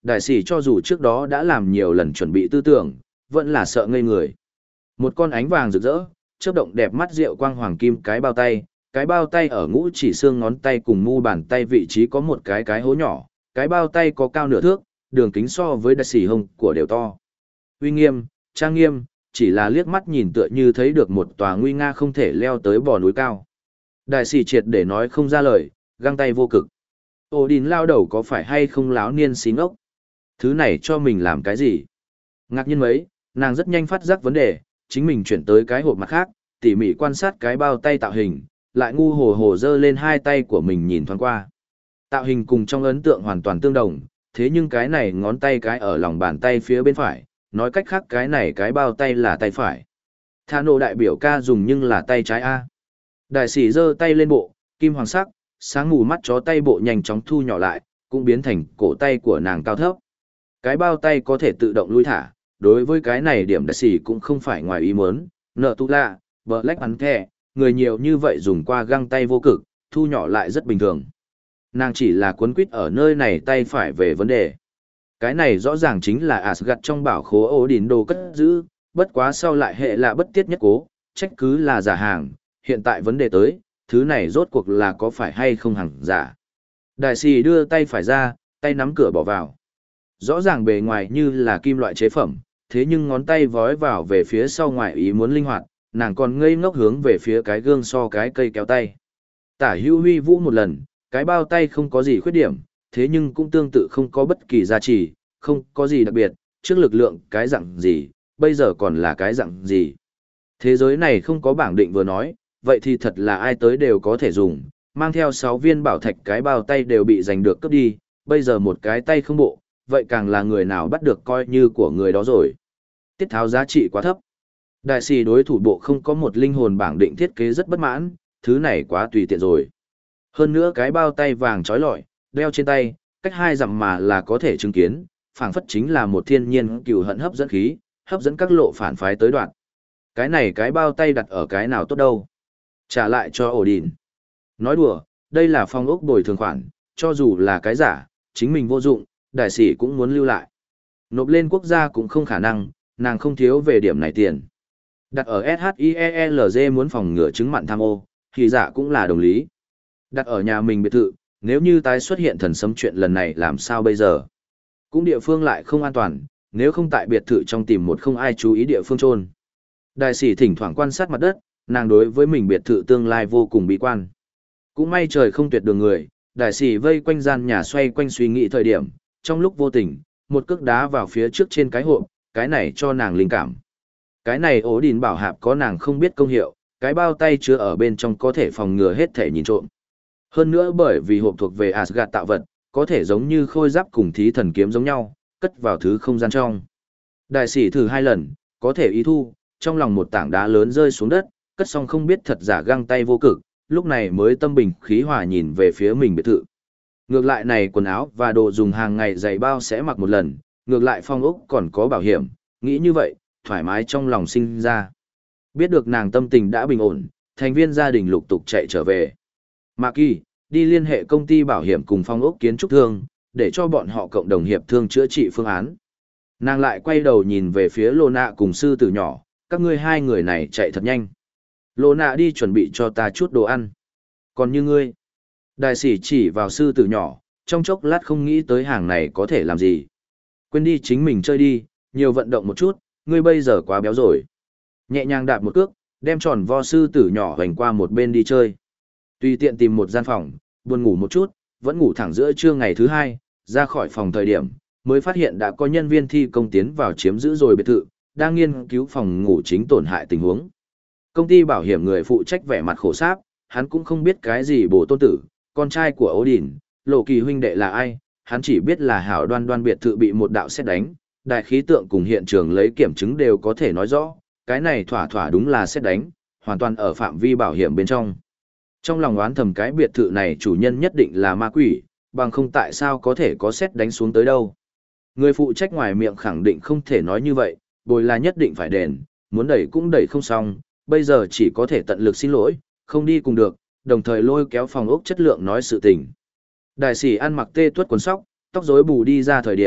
Đại sĩ cho dù trước đó đã làm nhiều lần chuẩn bị tư tưởng, vẫn là sợ ngây người. Một con ánh vàng rực rỡ, chớp động đẹp mắt rượu quang hoàng kim cái bao tay, cái bao tay ở ngũ chỉ xương ngón tay cùng mu bàn tay vị trí có một cái cái hố nhỏ, cái bao tay có cao nửa thước, đường kính so với đại sĩ hông của đều to. Uy nghiêm, trang nghiêm, chỉ là liếc mắt nhìn tựa như thấy được một tòa nguy nga không thể leo tới bò núi cao. Đại sĩ triệt để nói không ra lời, găng tay vô cực. Odin lao đầu có phải hay không láo niên xí ngốc? Thứ này cho mình làm cái gì? Ngạc nhiên mấy, nàng rất nhanh phát giác vấn đề, chính mình chuyển tới cái hộp mặt khác, tỉ mỉ quan sát cái bao tay tạo hình, lại ngu hồ hồ dơ lên hai tay của mình nhìn thoáng qua. Tạo hình cùng trong ấn tượng hoàn toàn tương đồng, thế nhưng cái này ngón tay cái ở lòng bàn tay phía bên phải, nói cách khác cái này cái bao tay là tay phải. Thà nộ đại biểu ca dùng nhưng là tay trái A. Đại sĩ giơ tay lên bộ, kim hoàng sắc, sáng mù mắt chó tay bộ nhanh chóng thu nhỏ lại, cũng biến thành cổ tay của nàng cao thấp. Cái bao tay có thể tự động lui thả, đối với cái này điểm đại sĩ cũng không phải ngoài ý muốn, nợ tu lạ, Black Panther, người nhiều như vậy dùng qua găng tay vô cực, thu nhỏ lại rất bình thường. Nàng chỉ là cuốn quýt ở nơi này tay phải về vấn đề. Cái này rõ ràng chính là Asgard trong bảo khố Odin đồ cất giữ, bất quá sau lại hệ là bất tiết nhất cố, trách cứ là giả hàng, hiện tại vấn đề tới, thứ này rốt cuộc là có phải hay không hàng giả. Đại sĩ đưa tay phải ra, tay nắm cửa bỏ vào. Rõ ràng bề ngoài như là kim loại chế phẩm, thế nhưng ngón tay vói vào về phía sau ngoài ý muốn linh hoạt, nàng còn ngây ngốc hướng về phía cái gương so cái cây kéo tay. Tả hưu huy vũ một lần, cái bao tay không có gì khuyết điểm, thế nhưng cũng tương tự không có bất kỳ giá trị, không có gì đặc biệt, trước lực lượng cái dạng gì, bây giờ còn là cái dạng gì. Thế giới này không có bảng định vừa nói, vậy thì thật là ai tới đều có thể dùng, mang theo sáu viên bảo thạch cái bao tay đều bị giành được cướp đi, bây giờ một cái tay không bộ, vậy càng là người nào bắt được coi như của người đó rồi. Tiết tháo giá trị quá thấp. Đại sĩ đối thủ bộ không có một linh hồn bảng định thiết kế rất bất mãn, thứ này quá tùy tiện rồi. Hơn nữa cái bao tay vàng trói lọi, đeo trên tay, cách hai dặm mà là có thể chứng kiến, phảng phất chính là một thiên nhiên cừu hận hấp dẫn khí, hấp dẫn các lộ phản phái tới đoạn. Cái này cái bao tay đặt ở cái nào tốt đâu? Trả lại cho Odin. Nói đùa, đây là phong ốc bồi thường khoản, cho dù là cái giả, chính mình vô dụng, đại sĩ cũng muốn lưu lại. Nộp lên quốc gia cũng không khả năng, nàng không thiếu về điểm này tiền. Đặt ở ét hát i e lờ giê muốn phòng ngừa chứng mặn tham ô, thì giả cũng là đồng lý. Đặt ở nhà mình biệt thự, nếu như tái xuất hiện thần sấm chuyện lần này làm sao bây giờ? Cũng địa phương lại không an toàn, nếu không tại biệt thự trong tìm một không ai chú ý địa phương chôn. Đại sĩ thỉnh thoảng quan sát mặt đất, nàng đối với mình biệt thự tương lai vô cùng bi quan. Cũng may trời không tuyệt đường người, đại sĩ vây quanh gian nhà xoay quanh suy nghĩ thời điểm, trong lúc vô tình, một cước đá vào phía trước trên cái hộp, cái này cho nàng linh cảm. Cái này ổ đìn bảo hạp có nàng không biết công hiệu, cái bao tay chứa ở bên trong có thể phòng ngừa hết thể nhìn trộm. Hơn nữa bởi vì hộp thuộc về Asgard tạo vật, có thể giống như khôi giáp cùng thí thần kiếm giống nhau, cất vào thứ không gian trong. Đại sĩ thử hai lần, có thể ý thu, trong lòng một tảng đá lớn rơi xuống đất, cất xong không biết thật giả găng tay vô cực, lúc này mới tâm bình khí hòa nhìn về phía mình biệt thự. Ngược lại này quần áo và đồ dùng hàng ngày giày bao sẽ mặc một lần, ngược lại phong ốc còn có bảo hiểm, nghĩ như vậy, thoải mái trong lòng sinh ra. Biết được nàng tâm tình đã bình ổn, thành viên gia đình lục tục chạy trở về. Mạc Kỳ, đi liên hệ công ty bảo hiểm cùng phong ốc kiến trúc thương, để cho bọn họ cộng đồng hiệp thương chữa trị phương án. Nàng lại quay đầu nhìn về phía Lô Nạ cùng sư tử nhỏ, các ngươi hai người này chạy thật nhanh. Lô Nạ đi chuẩn bị cho ta chút đồ ăn. Còn như ngươi, đại sĩ chỉ vào sư tử nhỏ, trong chốc lát không nghĩ tới hàng này có thể làm gì. Quên đi chính mình chơi đi, nhiều vận động một chút, ngươi bây giờ quá béo rồi. Nhẹ nhàng đạp một cước, đem tròn vo sư tử nhỏ hoành qua một bên đi chơi. Tùy tiện tìm một gian phòng, buồn ngủ một chút, vẫn ngủ thẳng giữa trưa ngày thứ hai, ra khỏi phòng thời điểm, mới phát hiện đã có nhân viên thi công tiến vào chiếm giữ rồi biệt thự, đang nghiên cứu phòng ngủ chính tổn hại tình huống. Công ty bảo hiểm người phụ trách vẻ mặt khổ sáp, hắn cũng không biết cái gì bổ tôn tử, con trai của Odin, Lộ Kỳ huynh đệ là ai, hắn chỉ biết là hảo đoan đoan biệt thự bị một đạo sét đánh, đại khí tượng cùng hiện trường lấy kiểm chứng đều có thể nói rõ, cái này thỏa thỏa đúng là sét đánh, hoàn toàn ở phạm vi bảo hiểm bên trong. Trong lòng oán thầm cái biệt thự này chủ nhân nhất định là ma quỷ, bằng không tại sao có thể có sét đánh xuống tới đâu. Người phụ trách ngoài miệng khẳng định không thể nói như vậy, bồi là nhất định phải đền, muốn đẩy cũng đẩy không xong, bây giờ chỉ có thể tận lực xin lỗi, không đi cùng được, đồng thời lôi kéo phòng ốc chất lượng nói sự tình. Đại sĩ ăn mặc tê tuất quần sóc, tóc rối bù đi ra thời điểm,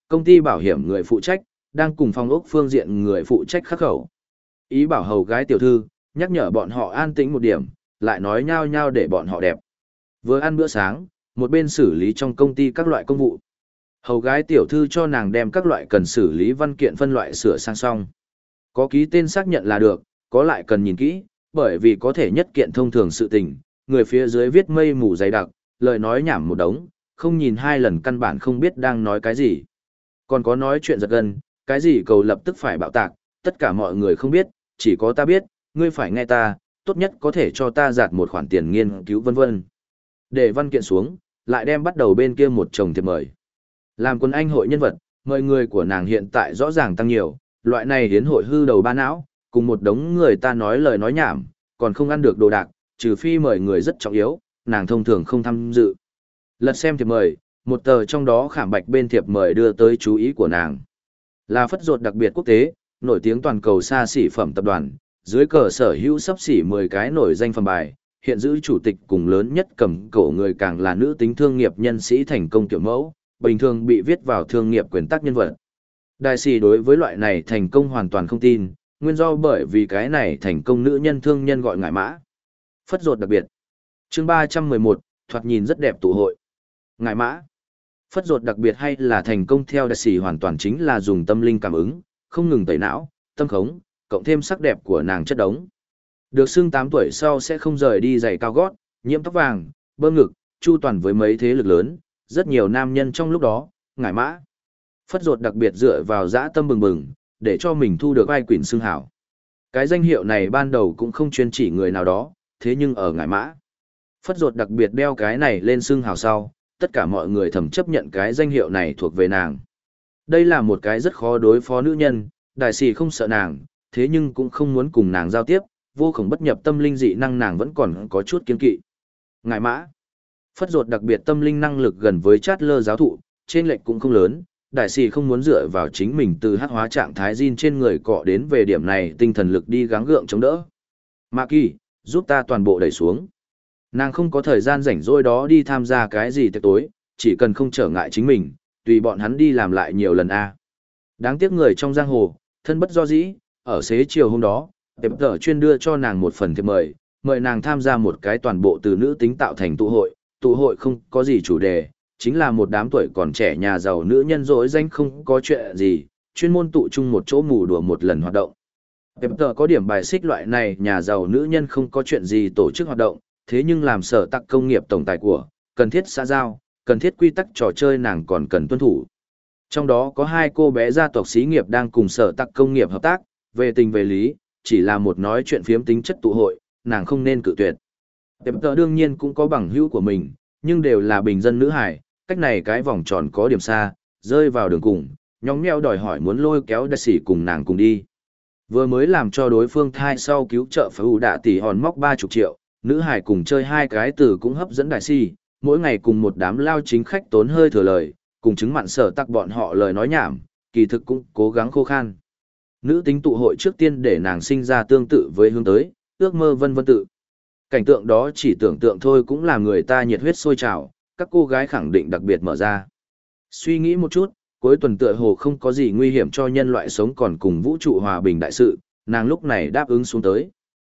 Công ty bảo hiểm người phụ trách, đang cùng phòng ốc phương diện người phụ trách khắc khẩu. Ý bảo hầu gái tiểu thư, nhắc nhở bọn họ an tĩnh một điểm, lại nói nhao nhao để bọn họ đẹp. Vừa ăn bữa sáng, một bên xử lý trong công ty các loại công vụ. Hầu gái tiểu thư cho nàng đem các loại cần xử lý văn kiện phân loại sửa sang xong. Có ký tên xác nhận là được, có lại cần nhìn kỹ, bởi vì có thể nhất kiện thông thường sự tình, người phía dưới viết mây mù dày đặc, lời nói nhảm một đống, không nhìn hai lần căn bản không biết đang nói cái gì. Còn có nói chuyện giật gân, cái gì cầu lập tức phải bạo tạc, tất cả mọi người không biết, chỉ có ta biết, ngươi phải nghe ta, tốt nhất có thể cho ta giạt một khoản tiền nghiên cứu vân vân. Để văn kiện xuống, lại đem bắt đầu bên kia một chồng thiệp mời. Làm quân anh hội nhân vật, mời người của nàng hiện tại rõ ràng tăng nhiều, loại này hiến hội hư đầu ba não, cùng một đống người ta nói lời nói nhảm, còn không ăn được đồ đạc, trừ phi mời người rất trọng yếu, nàng thông thường không tham dự. Lật xem thiệp mời, một tờ trong đó khảm bạch bên thiệp mời đưa tới chú ý của nàng. Là phất ruột đặc biệt quốc tế, nổi tiếng toàn cầu xa xỉ phẩm tập đoàn, dưới cờ sở hữu sắp xỉ mười cái nổi danh phẩm bài, hiện giữ chủ tịch cùng lớn nhất cầm cổ người càng là nữ tính thương nghiệp nhân sĩ thành công kiểu mẫu, bình thường bị viết vào thương nghiệp quyền tác nhân vật. Đại sĩ đối với loại này thành công hoàn toàn không tin, nguyên do bởi vì cái này thành công nữ nhân thương nhân gọi ngải mã. Phất ruột đặc biệt. Chương ba trăm mười một, thoạt nhìn rất đẹp tụ hội. Ngải mã. Phất ruột đặc biệt hay là thành công theo đại sĩ hoàn toàn chính là dùng tâm linh cảm ứng, không ngừng tẩy não, tâm khống, cộng thêm sắc đẹp của nàng chất đống. Được xưng tám tuổi sau sẽ không rời đi giày cao gót, nhiễm tóc vàng, bơm ngực, chu toàn với mấy thế lực lớn, rất nhiều nam nhân trong lúc đó, ngải mã. Phất ruột đặc biệt dựa vào dã tâm bừng bừng, để cho mình thu được ai quỷ xưng hảo. Cái danh hiệu này ban đầu cũng không chuyên chỉ người nào đó, thế nhưng ở ngải mã. Phất ruột đặc biệt đeo cái này lên xưng hảo sau, tất cả mọi người thầm chấp nhận cái danh hiệu này thuộc về nàng. Đây là một cái rất khó đối phó nữ nhân, đại sĩ không sợ nàng, thế nhưng cũng không muốn cùng nàng giao tiếp, vô cùng bất nhập tâm linh dị năng nàng vẫn còn có chút kiên kỵ. Ngải mã. Phất ruột đặc biệt tâm linh năng lực gần với chát lơ giáo thụ, trên lệch cũng không lớn, đại sĩ không muốn dựa vào chính mình từ hắc hóa trạng thái Jin trên người cọ đến về điểm này tinh thần lực đi gắng gượng chống đỡ. Mạ Kỳ, giúp ta toàn bộ đẩy xuống. Nàng không có thời gian rảnh rỗi đó đi tham gia cái gì tiệc tối, chỉ cần không trở ngại chính mình, tùy bọn hắn đi làm lại nhiều lần a. Đáng tiếc người trong giang hồ, thân bất do dĩ, ở xế chiều hôm đó, tiệp tở chuyên đưa cho nàng một phần thiệp mời, mời nàng tham gia một cái toàn bộ từ nữ tính tạo thành tụ hội, tụ hội không có gì chủ đề, chính là một đám tuổi còn trẻ nhà giàu nữ nhân rỗi danh không có chuyện gì, chuyên môn tụ chung một chỗ mù đùa một lần hoạt động. Tiệp tở có điểm bài xích loại này nhà giàu nữ nhân không có chuyện gì tổ chức hoạt động, thế nhưng làm sở tắc công nghiệp tổng tài của, cần thiết xã giao, cần thiết quy tắc trò chơi nàng còn cần tuân thủ. Trong đó có hai cô bé gia tộc xí nghiệp đang cùng sở tắc công nghiệp hợp tác, về tình về lý, chỉ là một nói chuyện phiếm tính chất tụ hội, nàng không nên cự tuyệt. Tiệp tờ đương nhiên cũng có bằng hữu của mình, nhưng đều là bình dân nữ hải, cách này cái vòng tròn có điểm xa, rơi vào đường cùng, nhóm nheo đòi hỏi muốn lôi kéo đại sĩ cùng nàng cùng đi. Vừa mới làm cho đối phương thai sau cứu trợ phải ủ đạ tỷ hòn móc ba mươi triệu, nữ hải cùng chơi hai cái từ cũng hấp dẫn đại sĩ, mỗi ngày cùng một đám lao chính khách tốn hơi thừa lời, cùng chứng mặn sở tắc bọn họ lời nói nhảm, kỳ thực cũng cố gắng khô khan. Nữ tính tụ hội trước tiên để nàng sinh ra tương tự với hướng tới, ước mơ vân vân tự. Cảnh tượng đó chỉ tưởng tượng thôi cũng làm người ta nhiệt huyết sôi trào, các cô gái khẳng định đặc biệt mở ra. Suy nghĩ một chút, cuối tuần tựa hồ không có gì nguy hiểm cho nhân loại sống còn cùng vũ trụ hòa bình đại sự, nàng lúc này đáp ứng xuống tới.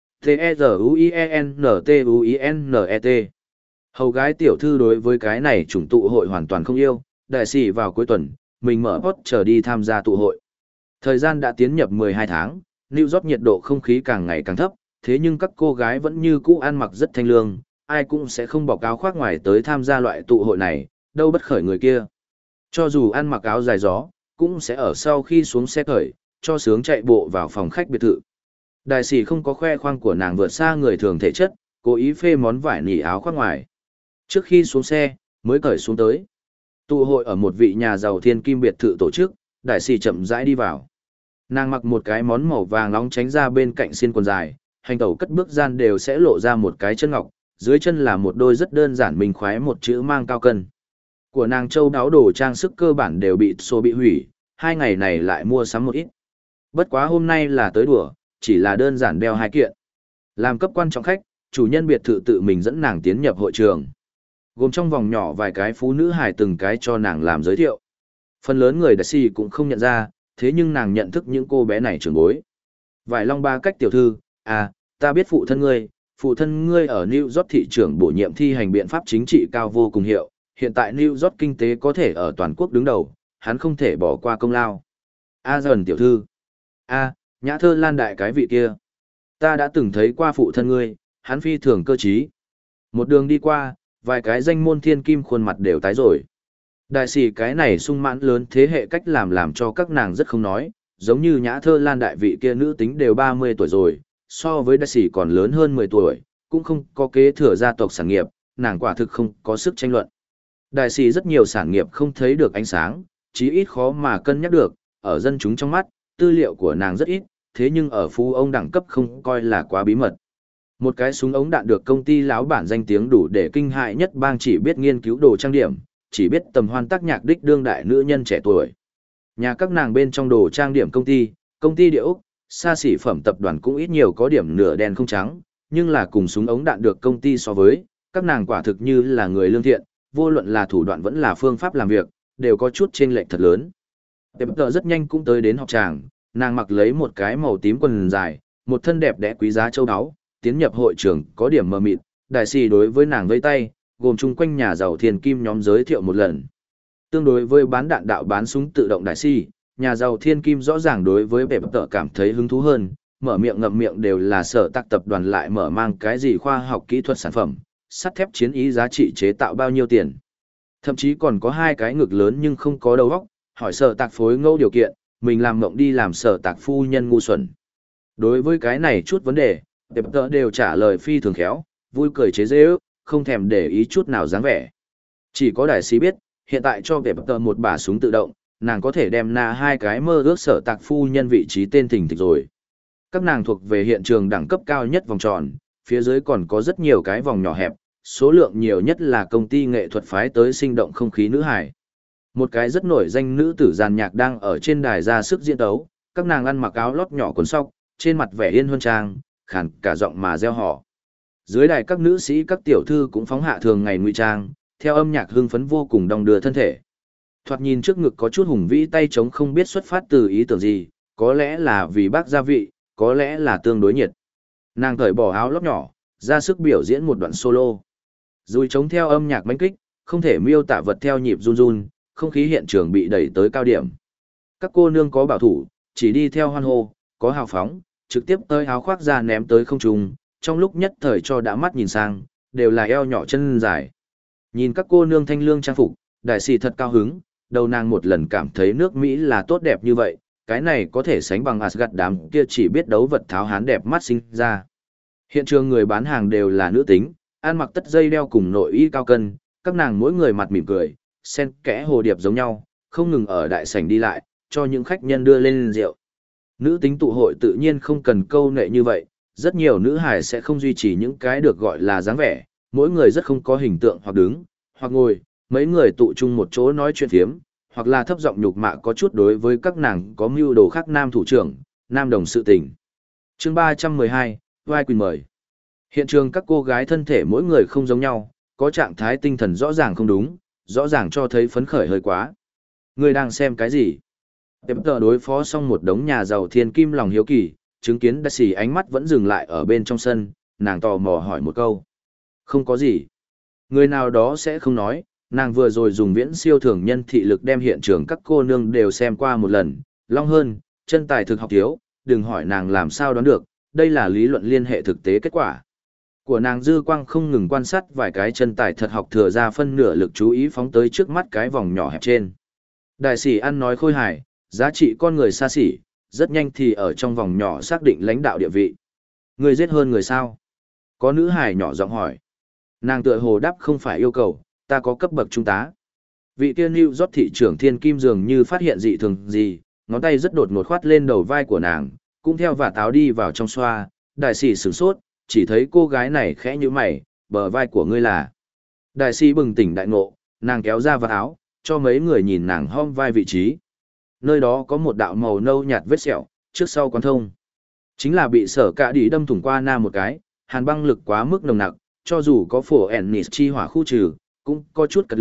T-E-Z-U-I-E-N-T-U-I-N-E-T Hầu gái tiểu thư đối với cái này chủng tụ hội hoàn toàn không yêu, đại sĩ vào cuối tuần, mình mở hot chờ đi tham gia tụ hội. Thời gian đã tiến nhập mười hai tháng, New York nhiệt độ không khí càng ngày càng thấp, thế nhưng các cô gái vẫn như cũ ăn mặc rất thanh lương, ai cũng sẽ không bọc áo khoác ngoài tới tham gia loại tụ hội này, đâu bất khởi người kia. Cho dù ăn mặc áo dài gió, cũng sẽ ở sau khi xuống xe khởi, cho sướng chạy bộ vào phòng khách biệt thự. Đại sĩ không có khoe khoang của nàng vượt xa người thường thể chất, cố ý phê món vải nỉ áo khoác ngoài. Trước khi xuống xe, mới cởi xuống tới. Tụ hội ở một vị nhà giàu thiên kim biệt thự tổ chức, đại sĩ chậm rãi đi vào. Nàng mặc một cái món màu vàng nóng tránh ra bên cạnh xiên quần dài, hành tẩu cất bước gian đều sẽ lộ ra một cái chân ngọc, dưới chân là một đôi rất đơn giản mình khoái một chữ mang cao cân. Của nàng châu đáo đồ trang sức cơ bản đều bị xô bị hủy, hai ngày này lại mua sắm một ít. Bất quá hôm nay là tới đùa, chỉ là đơn giản đeo hai kiện. Làm cấp quan trọng khách, chủ nhân biệt thự tự mình dẫn nàng tiến nhập hội trường. Gồm trong vòng nhỏ vài cái phú nữ hài từng cái cho nàng làm giới thiệu. Phần lớn người đại sĩ cũng không nhận ra, thế nhưng nàng nhận thức những cô bé này trưởng bối. Vải Long Ba Cách tiểu thư, à, ta biết phụ thân ngươi, phụ thân ngươi ở New York thị trưởng bổ nhiệm thi hành biện pháp chính trị cao vô cùng hiệu, hiện tại New York kinh tế có thể ở toàn quốc đứng đầu, hắn không thể bỏ qua công lao. A dần tiểu thư, a, Nhã Thơ Lan đại cái vị kia. Ta đã từng thấy qua phụ thân ngươi, hắn phi thường cơ trí. Một đường đi qua, vài cái danh môn thiên kim khuôn mặt đều tái rồi. Đại sĩ cái này sung mãn lớn thế hệ cách làm làm cho các nàng rất không nói, giống như Nhã Thơ Lan đại vị kia nữ tính đều ba mươi tuổi rồi, so với đại sĩ còn lớn hơn mười tuổi, cũng không có kế thừa gia tộc sản nghiệp, nàng quả thực không có sức tranh luận. Đại sĩ rất nhiều sản nghiệp không thấy được ánh sáng, chí ít khó mà cân nhắc được, ở dân chúng trong mắt, tư liệu của nàng rất ít, thế nhưng ở phú ông đẳng cấp không coi là quá bí mật. Một cái súng ống đạn được công ty láo bản danh tiếng đủ để kinh hại nhất bang chỉ biết nghiên cứu đồ trang điểm, chỉ biết tầm hoan tác nhạc đích đương đại nữ nhân trẻ tuổi. Nhà các nàng bên trong đồ trang điểm công ty, công ty địa ốc, xa xỉ phẩm tập đoàn cũng ít nhiều có điểm nửa đen không trắng, nhưng là cùng súng ống đạn được công ty so với, các nàng quả thực như là người lương thiện, vô luận là thủ đoạn vẫn là phương pháp làm việc, đều có chút chênh lệch thật lớn. Tệp tờ rất nhanh cũng tới đến học tràng, nàng mặc lấy một cái màu tím quần dài, một thân đẹp đẽ quý giá châu áo, tiến nhập hội trường có điểm mờ mịt, đại sĩ đối với nàng vây tay, gồm chung quanh nhà giàu thiên kim nhóm giới thiệu một lần. Tương đối với bán đạn đạo bán súng tự động đại sĩ, nhà giàu thiên kim rõ ràng đối với bẹp tợ cảm thấy hứng thú hơn, mở miệng ngậm miệng đều là sở tác tập đoàn lại mở mang cái gì khoa học kỹ thuật sản phẩm, sắt thép chiến ý giá trị chế tạo bao nhiêu tiền. Thậm chí còn có hai cái ngực lớn nhưng không có đầu óc, hỏi sở tạc phối ngẫu điều kiện, mình làm mộng đi làm sở tạc phu nhân ngu xuẩn. Đối với cái này chút vấn đề, bẹp tợ đều trả lời phi thường khéo, vui cười chế giễu, không thèm để ý chút nào dáng vẻ. Chỉ có đại sĩ biết, hiện tại cho bẹp tợ một bả súng tự động, nàng có thể đem na hai cái mơ ước sở tạc phu nhân vị trí tên thình thịch rồi. Các nàng thuộc về hiện trường đẳng cấp cao nhất vòng tròn, phía dưới còn có rất nhiều cái vòng nhỏ hẹp, số lượng nhiều nhất là công ty nghệ thuật phái tới sinh động không khí nữ hải. Một cái rất nổi danh nữ tử giàn nhạc đang ở trên đài ra sức diễn tấu, các nàng ăn mặc áo lót nhỏ quần sóc, trên mặt vẻ yên huân trang, khàn cả giọng mà reo hò. Dưới đài các nữ sĩ các tiểu thư cũng phóng hạ thường ngày ngụy trang, theo âm nhạc hưng phấn vô cùng đong đưa thân thể. Thoạt nhìn trước ngực có chút hùng vĩ tay trống không biết xuất phát từ ý tưởng gì, có lẽ là vì bác gia vị, có lẽ là tương đối nhiệt. Nàng cởi bỏ áo lót nhỏ, ra sức biểu diễn một đoạn solo. Dùi trống theo âm nhạc mãnh kích, không thể miêu tả vật theo nhịp run run, không khí hiện trường bị đẩy tới cao điểm. Các cô nương có bảo thủ, chỉ đi theo hoan hô, có hào phóng, trực tiếp tơi áo khoác ra ném tới không trung, trong lúc nhất thời cho đã mắt nhìn sang, đều là eo nhỏ chân dài. Nhìn các cô nương thanh lương trang phục, đại sĩ thật cao hứng, đầu nàng một lần cảm thấy nước Mỹ là tốt đẹp như vậy, cái này có thể sánh bằng Asgard đám kia chỉ biết đấu vật tháo hán đẹp mắt sinh ra. Hiện trường người bán hàng đều là nữ tính, ăn mặc tất dây đeo cùng nội y cao cân, các nàng mỗi người mặt mỉm cười, xen kẽ hồ điệp giống nhau, không ngừng ở đại sảnh đi lại, cho những khách nhân đưa lên rượu. Nữ tính tụ hội tự nhiên không cần câu nệ như vậy, rất nhiều nữ hài sẽ không duy trì những cái được gọi là dáng vẻ, mỗi người rất không có hình tượng hoặc đứng, hoặc ngồi, mấy người tụ chung một chỗ nói chuyện phiếm, hoặc là thấp giọng nhục mạ có chút đối với các nàng có mưu đồ khác nam thủ trưởng, nam đồng sự tình. Chương ba trăm mười hai, vai quyền mời. Hiện trường các cô gái thân thể mỗi người không giống nhau, có trạng thái tinh thần rõ ràng không đúng, rõ ràng cho thấy phấn khởi hơi quá. Người đang xem cái gì? Tệp tờ đối phó xong một đống nhà giàu thiên kim lòng hiếu kỳ, chứng kiến đại sĩ ánh mắt vẫn dừng lại ở bên trong sân, nàng tò mò hỏi một câu. Không có gì. Người nào đó sẽ không nói, nàng vừa rồi dùng viễn siêu thường nhân thị lực đem hiện trường các cô nương đều xem qua một lần, long hơn, chân tài thực học thiếu, đừng hỏi nàng làm sao đoán được, đây là lý luận liên hệ thực tế kết quả. Của nàng dư quang không ngừng quan sát vài cái chân tài thật học thừa ra phân nửa lực chú ý phóng tới trước mắt cái vòng nhỏ hẹp trên. Đại sĩ ăn nói khôi hài, giá trị con người xa xỉ, rất nhanh thì ở trong vòng nhỏ xác định lãnh đạo địa vị. Người giết hơn người sao? Có nữ hài nhỏ giọng hỏi. Nàng tựa hồ đáp không phải yêu cầu, ta có cấp bậc trung tá. Vị kia New York thị trưởng Thiên Kim dường như phát hiện dị thường gì, ngón tay rất đột ngột khoát lên đầu vai của nàng, cũng theo và táo đi vào trong xoa, đại sĩ sửng sốt, chỉ thấy cô gái này khẽ như mày, bờ vai của ngươi là. Đại sĩ bừng tỉnh đại ngộ, nàng kéo ra vào áo, cho mấy người nhìn nàng hom vai vị trí. Nơi đó có một đạo màu nâu nhạt vết sẹo, trước sau quán thông. Chính là bị sở cả đi đâm thủng qua na một cái, hàn băng lực quá mức nồng nặc, cho dù có phổ ennis chi hỏa khu trừ, cũng có chút cật lực,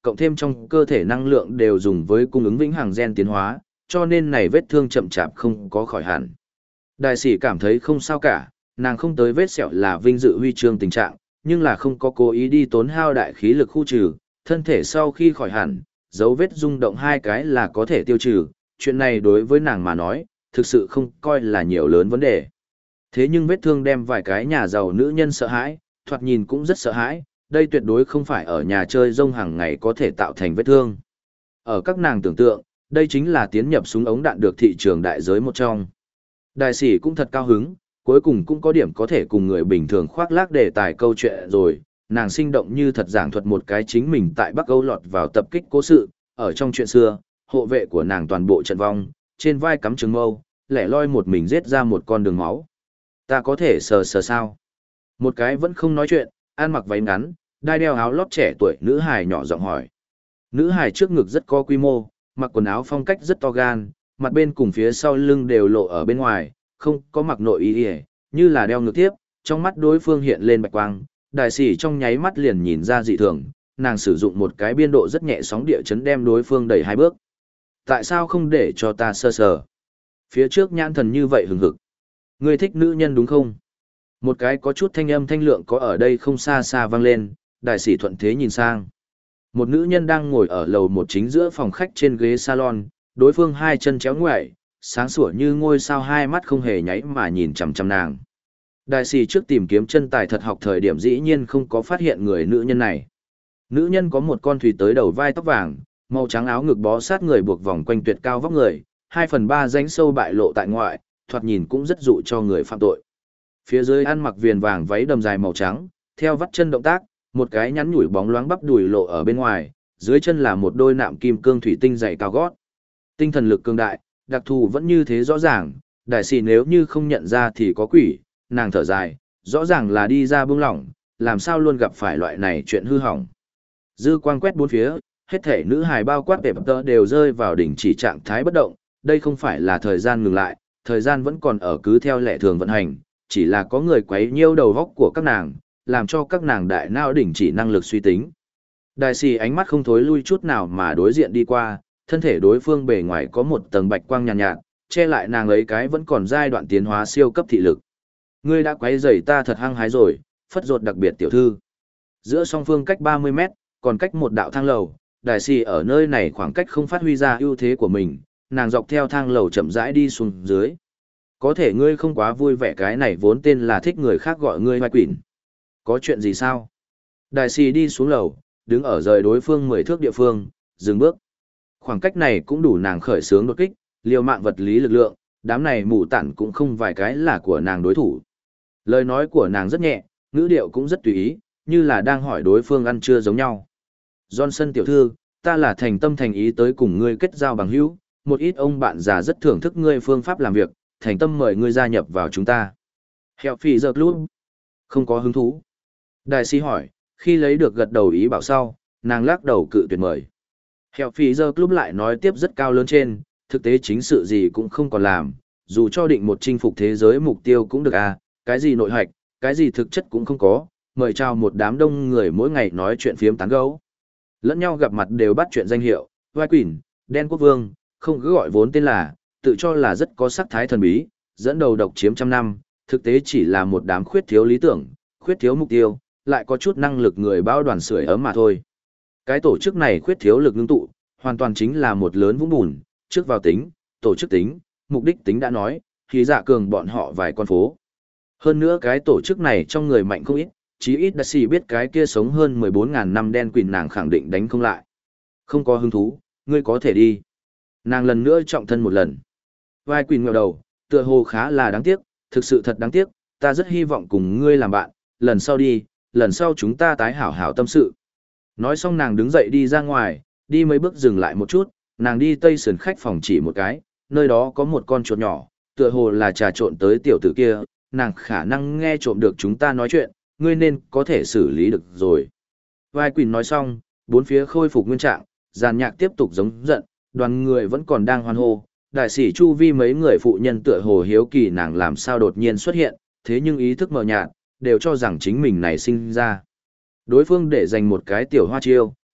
cộng thêm trong cơ thể năng lượng đều dùng với cung ứng vĩnh hằng gen tiến hóa, cho nên này vết thương chậm chạp không có khỏi hẳn. Đại sĩ cảm thấy không sao cả, nàng không tới vết sẹo là vinh dự huy chương tình trạng, nhưng là không có cố ý đi tốn hao đại khí lực khu trừ, thân thể sau khi khỏi hẳn, dấu vết rung động hai cái là có thể tiêu trừ, chuyện này đối với nàng mà nói, thực sự không coi là nhiều lớn vấn đề. Thế nhưng vết thương đem vài cái nhà giàu nữ nhân sợ hãi, thoạt nhìn cũng rất sợ hãi, đây tuyệt đối không phải ở nhà chơi rông hàng ngày có thể tạo thành vết thương. Ở các nàng tưởng tượng, đây chính là tiến nhập súng ống đạn được thị trường đại giới một trong. Đại sĩ cũng thật cao hứng, cuối cùng cũng có điểm có thể cùng người bình thường khoác lác đề tài câu chuyện rồi, nàng sinh động như thật giảng thuật một cái chính mình tại Bắc Âu lọt vào tập kích cố sự, ở trong chuyện xưa, hộ vệ của nàng toàn bộ trận vong, trên vai cắm trường mâu, lẻ loi một mình giết ra một con đường máu. Ta có thể sờ sờ sao? Một cái vẫn không nói chuyện, ăn mặc váy ngắn, đai đeo áo lót trẻ tuổi nữ hài nhỏ giọng hỏi. Nữ hài trước ngực rất có quy mô, mặc quần áo phong cách rất to gan, mặt bên cùng phía sau lưng đều lộ ở bên ngoài, không có mặc nội y y, như là đeo ngực tiếp, trong mắt đối phương hiện lên bạch quang, đại sĩ trong nháy mắt liền nhìn ra dị thường, nàng sử dụng một cái biên độ rất nhẹ sóng địa chấn đem đối phương đẩy hai bước. Tại sao không để cho ta sơ sờ? Phía trước nhãn thần như vậy hừng hực. Ngươi thích nữ nhân đúng không? Một cái có chút thanh âm thanh lượng có ở đây không xa xa vang lên, đại sĩ thuận thế nhìn sang. Một nữ nhân đang ngồi ở lầu một chính giữa phòng khách trên ghế salon, đối phương hai chân chéo ngoại, sáng sủa như ngôi sao hai mắt không hề nháy mà nhìn chằm chằm nàng. Đại sĩ trước tìm kiếm chân tài thật học thời điểm dĩ nhiên không có phát hiện người nữ nhân này. Nữ nhân có một con thủy tới đầu vai tóc vàng, màu trắng áo ngực bó sát người buộc vòng quanh tuyệt cao vóc người, hai phần ba rãnh sâu bại lộ tại ngoại, thoạt nhìn cũng rất dụ cho người phạm tội. Phía dưới ăn mặc viền vàng váy đầm dài màu trắng, theo vắt chân động tác, một cái nhắn nhủi bóng loáng bắp đùi lộ ở bên ngoài, dưới chân là một đôi nạm kim cương thủy tinh dày cao gót. Tinh thần lực cường đại, đặc thù vẫn như thế rõ ràng, đại sĩ nếu như không nhận ra thì có quỷ, nàng thở dài, rõ ràng là đi ra buông lỏng, làm sao luôn gặp phải loại này chuyện hư hỏng. Dư quang quét bốn phía, hết thể nữ hài bao quát đẹp tơ đều rơi vào đỉnh chỉ trạng thái bất động, đây không phải là thời gian ngừng lại, thời gian vẫn còn ở cứ theo lệ thường vận hành, chỉ là có người quấy nhiêu đầu góc của các nàng, làm cho các nàng đại não đỉnh chỉ năng lực suy tính. Đại sĩ ánh mắt không thối lui chút nào mà đối diện đi qua, thân thể đối phương bề ngoài có một tầng bạch quang nhàn nhạt, nhạt, che lại nàng ấy cái vẫn còn giai đoạn tiến hóa siêu cấp thị lực. Ngươi đã quấy rầy ta thật hăng hái rồi, phất ruột đặc biệt tiểu thư. Giữa song phương cách ba mươi mét, còn cách một đạo thang lầu, đại sĩ ở nơi này khoảng cách không phát huy ra ưu thế của mình, nàng dọc theo thang lầu chậm rãi đi xuống dưới. Có thể ngươi không quá vui vẻ cái này vốn tên là thích người khác gọi ngươi hoài quỷ. Có chuyện gì sao? Đại sĩ đi xuống lầu, đứng ở rời đối phương mười thước địa phương, dừng bước. Khoảng cách này cũng đủ nàng khởi xướng đột kích, liều mạng vật lý lực lượng, đám này mù tản cũng không vài cái là của nàng đối thủ. Lời nói của nàng rất nhẹ, ngữ điệu cũng rất tùy ý, như là đang hỏi đối phương ăn trưa giống nhau. Johnson tiểu thư, ta là thành tâm thành ý tới cùng ngươi kết giao bằng hữu, một ít ông bạn già rất thưởng thức ngươi phương pháp làm việc, thành tâm mời ngươi gia nhập vào chúng ta. Hẹo phì giờ club. Không có hứng thú. Đại sĩ hỏi, khi lấy được gật đầu ý bảo sau, nàng lắc đầu cự tuyệt mời. Hẹo phì giờ club lại nói tiếp rất cao lớn trên, thực tế chính sự gì cũng không còn làm, dù cho định một chinh phục thế giới mục tiêu cũng được à, cái gì nội hạch, cái gì thực chất cũng không có, mời chào một đám đông người mỗi ngày nói chuyện phiếm tán gẫu. Lẫn nhau gặp mặt đều bắt chuyện danh hiệu, vai quỷ, đen quốc vương, không cứ gọi vốn tên là, tự cho là rất có sắc thái thần bí, dẫn đầu độc chiếm trăm năm, thực tế chỉ là một đám khuyết thiếu lý tưởng, khuyết thiếu mục tiêu, lại có chút năng lực người bao đoàn sưởi ấm mà thôi. Cái tổ chức này khuyết thiếu lực ngưng tụ, hoàn toàn chính là một lớn vũng bùn, trước vào tính, tổ chức tính, mục đích tính đã nói, thì dạ cường bọn họ vài con phố. Hơn nữa cái tổ chức này trong người mạnh không ít, chí ít Đại sĩ biết cái kia sống hơn mười bốn ngàn năm đen quỷ nàng khẳng định đánh không lại. Không có hứng thú, ngươi có thể đi. Nàng lần nữa trọng thân một lần. Vai quỷ ngẹo đầu, tựa hồ khá là đáng tiếc, thực sự thật đáng tiếc, ta rất hy vọng cùng ngươi làm bạn, lần sau đi, lần sau chúng ta tái hảo hảo tâm sự. Nói xong nàng đứng dậy đi ra ngoài, đi mấy bước dừng lại một chút, nàng đi tây sườn khách phòng chỉ một cái, nơi đó có một con chuột nhỏ, tựa hồ là trà trộn tới tiểu tử kia, nàng khả năng nghe trộm được chúng ta nói chuyện, ngươi nên có thể xử lý được rồi. Vai quỷ nói xong, bốn phía khôi phục nguyên trạng, giàn nhạc tiếp tục giống giận, đoàn người vẫn còn đang hoan hô, đại sĩ chu vi mấy người phụ nhân tựa hồ hiếu kỳ nàng làm sao đột nhiên xuất hiện, thế nhưng ý thức mờ nhạt, đều cho rằng chính mình này sinh ra. Đối phương để dành một cái tiểu hoa chiêu,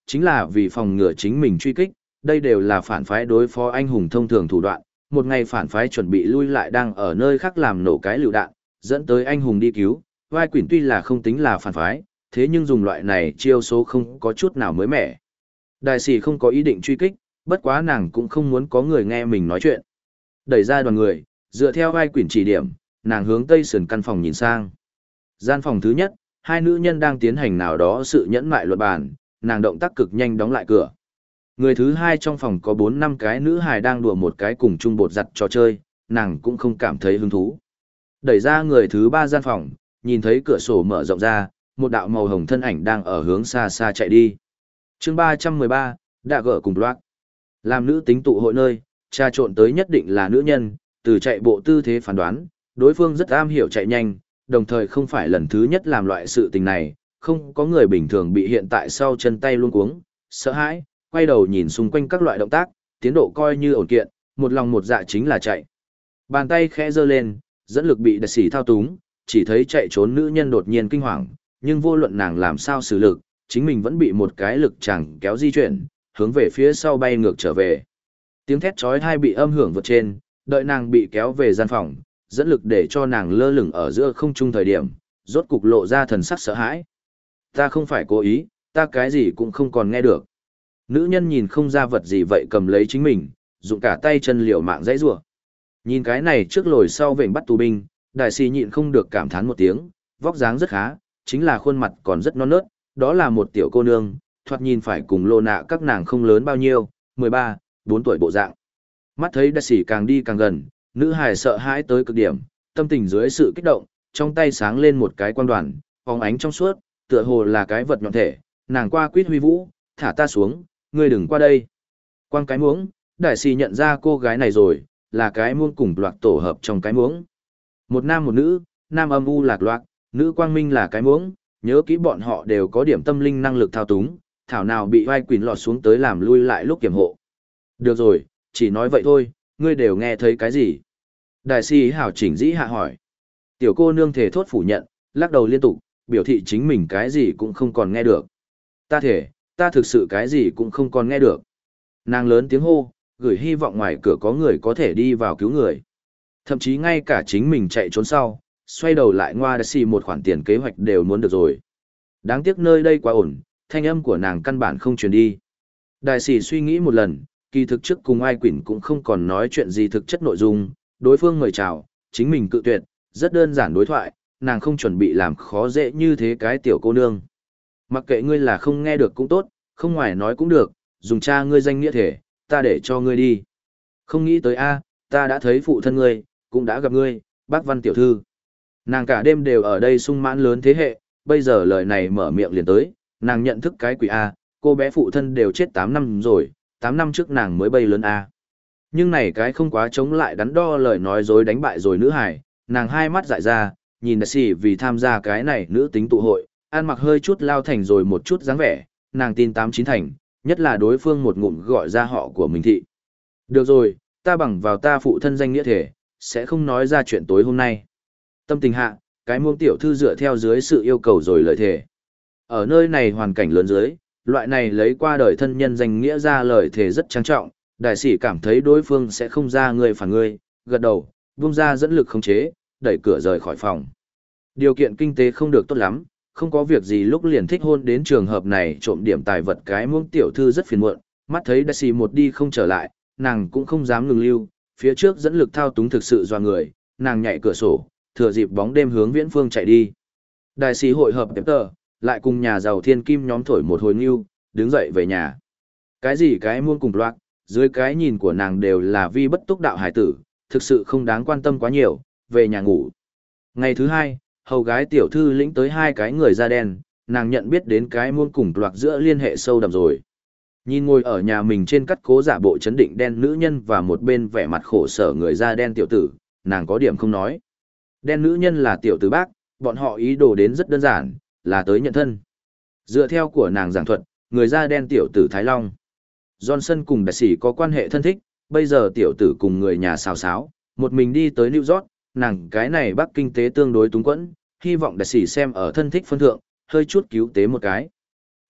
chính là vì phòng ngừa chính mình truy kích, đây đều là phản phái đối phó anh hùng thông thường thủ đoạn. Một ngày phản phái chuẩn bị lui lại đang ở nơi khác làm nổ cái lựu đạn, dẫn tới anh hùng đi cứu, vai quỷ tuy là không tính là phản phái, thế nhưng dùng loại này chiêu số không có chút nào mới mẻ. Đại sĩ không có ý định truy kích, bất quá nàng cũng không muốn có người nghe mình nói chuyện. Đẩy ra đoàn người, dựa theo vai quỷ chỉ điểm, nàng hướng tây sườn căn phòng nhìn sang. Gian phòng thứ nhất, hai nữ nhân đang tiến hành nào đó sự nhẫn mại luật bàn, nàng động tác cực nhanh đóng lại cửa. Người thứ hai trong phòng có bốn năm cái nữ hài đang đùa một cái cùng chung bột giặt trò chơi, nàng cũng không cảm thấy hứng thú. Đẩy ra người thứ ba gian phòng, nhìn thấy cửa sổ mở rộng ra, một đạo màu hồng thân ảnh đang ở hướng xa xa chạy đi. chương ba trăm mười ba, đã gỡ cùng loạt. Làm nữ tính tụ hội nơi, trà trộn tới nhất định là nữ nhân, từ chạy bộ tư thế phán đoán, đối phương rất am hiểu chạy nhanh, đồng thời không phải lần thứ nhất làm loại sự tình này, không có người bình thường bị hiện tại sau chân tay luôn cuống, sợ hãi, quay đầu nhìn xung quanh các loại động tác, tiến độ coi như ổn kiện, một lòng một dạ chính là chạy. Bàn tay khẽ giơ lên, dẫn lực bị đặc sĩ thao túng, chỉ thấy chạy trốn nữ nhân đột nhiên kinh hoàng, nhưng vô luận nàng làm sao xử lực, chính mình vẫn bị một cái lực chẳng kéo di chuyển, hướng về phía sau bay ngược trở về. Tiếng thét chói tai bị âm hưởng vượt trên, đợi nàng bị kéo về gian phòng, dẫn lực để cho nàng lơ lửng ở giữa không trung thời điểm, rốt cục lộ ra thần sắc sợ hãi. Ta không phải cố ý, ta cái gì cũng không còn nghe được. Nữ nhân nhìn không ra vật gì vậy cầm lấy chính mình, dụng cả tay chân liều mạng dãy rủa. Nhìn cái này trước lồi sau vểnh bắt tù binh, đại sĩ nhịn không được cảm thán một tiếng, vóc dáng rất khá, chính là khuôn mặt còn rất non nớt, đó là một tiểu cô nương, thoạt nhìn phải cùng lô nạ các nàng không lớn bao nhiêu, mười ba, bốn tuổi bộ dạng. Mắt thấy đại sĩ càng đi càng gần, nữ hài sợ hãi tới cực điểm, tâm tình dưới sự kích động, trong tay sáng lên một cái quang đoàn, phóng ánh trong suốt, tựa hồ là cái vật nhọn thể, nàng qua quýt huy vũ, thả ta xuống, ngươi đừng qua đây. Quang cái muỗng, đại sĩ nhận ra cô gái này rồi, là cái muông cùng loạt tổ hợp trong cái muỗng. Một nam một nữ, nam âm u lạc loạt, nữ quang minh là cái muỗng, nhớ kỹ bọn họ đều có điểm tâm linh năng lực thao túng, thảo nào bị vai quỷ lọt xuống tới làm lui lại lúc kiểm hộ. Được rồi, chỉ nói vậy thôi, ngươi đều nghe thấy cái gì? Đại sĩ hảo chỉnh dĩ hạ hỏi. Tiểu cô nương thể thốt phủ nhận, lắc đầu liên tục, biểu thị chính mình cái gì cũng không còn nghe được. Ta thể, ta thực sự cái gì cũng không còn nghe được. Nàng lớn tiếng hô, gửi hy vọng ngoài cửa có người có thể đi vào cứu người. Thậm chí ngay cả chính mình chạy trốn sau, xoay đầu lại ngoa đã xì một khoản tiền kế hoạch đều muốn được rồi. Đáng tiếc nơi đây quá ổn, thanh âm của nàng căn bản không truyền đi. Đại sĩ suy nghĩ một lần, kỳ thực trước cùng ai quỷ cũng không còn nói chuyện gì thực chất nội dung, đối phương mời chào, chính mình cự tuyệt, rất đơn giản đối thoại, nàng không chuẩn bị làm khó dễ như thế cái tiểu cô nương. Mặc kệ ngươi là không nghe được cũng tốt, không ngoài nói cũng được, dùng cha ngươi danh nghĩa thể, ta để cho ngươi đi. Không nghĩ tới a, ta đã thấy phụ thân ngươi, cũng đã gặp ngươi, bác Văn tiểu thư. Nàng cả đêm đều ở đây sung mãn lớn thế hệ, bây giờ lời này mở miệng liền tới, nàng nhận thức cái quỷ a, cô bé phụ thân đều chết tám năm rồi, tám năm trước nàng mới bay lớn a. Nhưng này cái không quá chống lại đắn đo lời nói dối đánh bại rồi nữ hải, nàng hai mắt dại ra, nhìn đại sĩ vì tham gia cái này nữ tính tụ hội, ăn mặc hơi chút lao thành rồi một chút dáng vẻ, nàng tin tám chín thành, nhất là đối phương một ngụm gọi ra họ của mình thị. Được rồi, ta bằng vào ta phụ thân danh nghĩa thể, sẽ không nói ra chuyện tối hôm nay. Tâm tình hạ, cái muông tiểu thư dựa theo dưới sự yêu cầu rồi lời thể. Ở nơi này hoàn cảnh lớn dưới, loại này lấy qua đời thân nhân danh nghĩa ra lời thể rất trang trọng, đại sĩ cảm thấy đối phương sẽ không ra người phản người, gật đầu, buông ra dẫn lực khống chế, đẩy cửa rời khỏi phòng. Điều kiện kinh tế không được tốt lắm, không có việc gì lúc liền thích hôn đến trường hợp này trộm điểm tài vật cái muông tiểu thư rất phiền muộn, mắt thấy đại sĩ một đi không trở lại, nàng cũng không dám ngừng lưu, phía trước dẫn lực thao túng thực sự doa người, nàng nhảy cửa sổ, thừa dịp bóng đêm hướng viễn phương chạy đi. Đại sĩ hội hợp tiếp tờ, lại cùng nhà giàu thiên kim nhóm thổi một hồi nưu, đứng dậy về nhà. Cái gì cái muông cùng loạt, dưới cái nhìn của nàng đều là vi bất túc đạo hải tử, thực sự không đáng quan tâm quá nhiều, về nhà ngủ. Ngày thứ hai, hầu gái tiểu thư lĩnh tới hai cái người da đen, nàng nhận biết đến cái muông cùng loạt giữa liên hệ sâu đậm rồi. Nhìn ngồi ở nhà mình trên cắt cố giả bộ chấn định đen nữ nhân và một bên vẻ mặt khổ sở người da đen tiểu tử, nàng có điểm không nói. Đen nữ nhân là tiểu tử bác, bọn họ ý đồ đến rất đơn giản, là tới nhận thân. Dựa theo của nàng giảng thuật, người da đen tiểu tử Thái Long. Johnson cùng đại sĩ có quan hệ thân thích, bây giờ tiểu tử cùng người nhà xào xáo, một mình đi tới New York, nàng cái này bắc kinh tế tương đối túng quẫn, hy vọng đại sĩ xem ở thân thích phân thượng, hơi chút cứu tế một cái.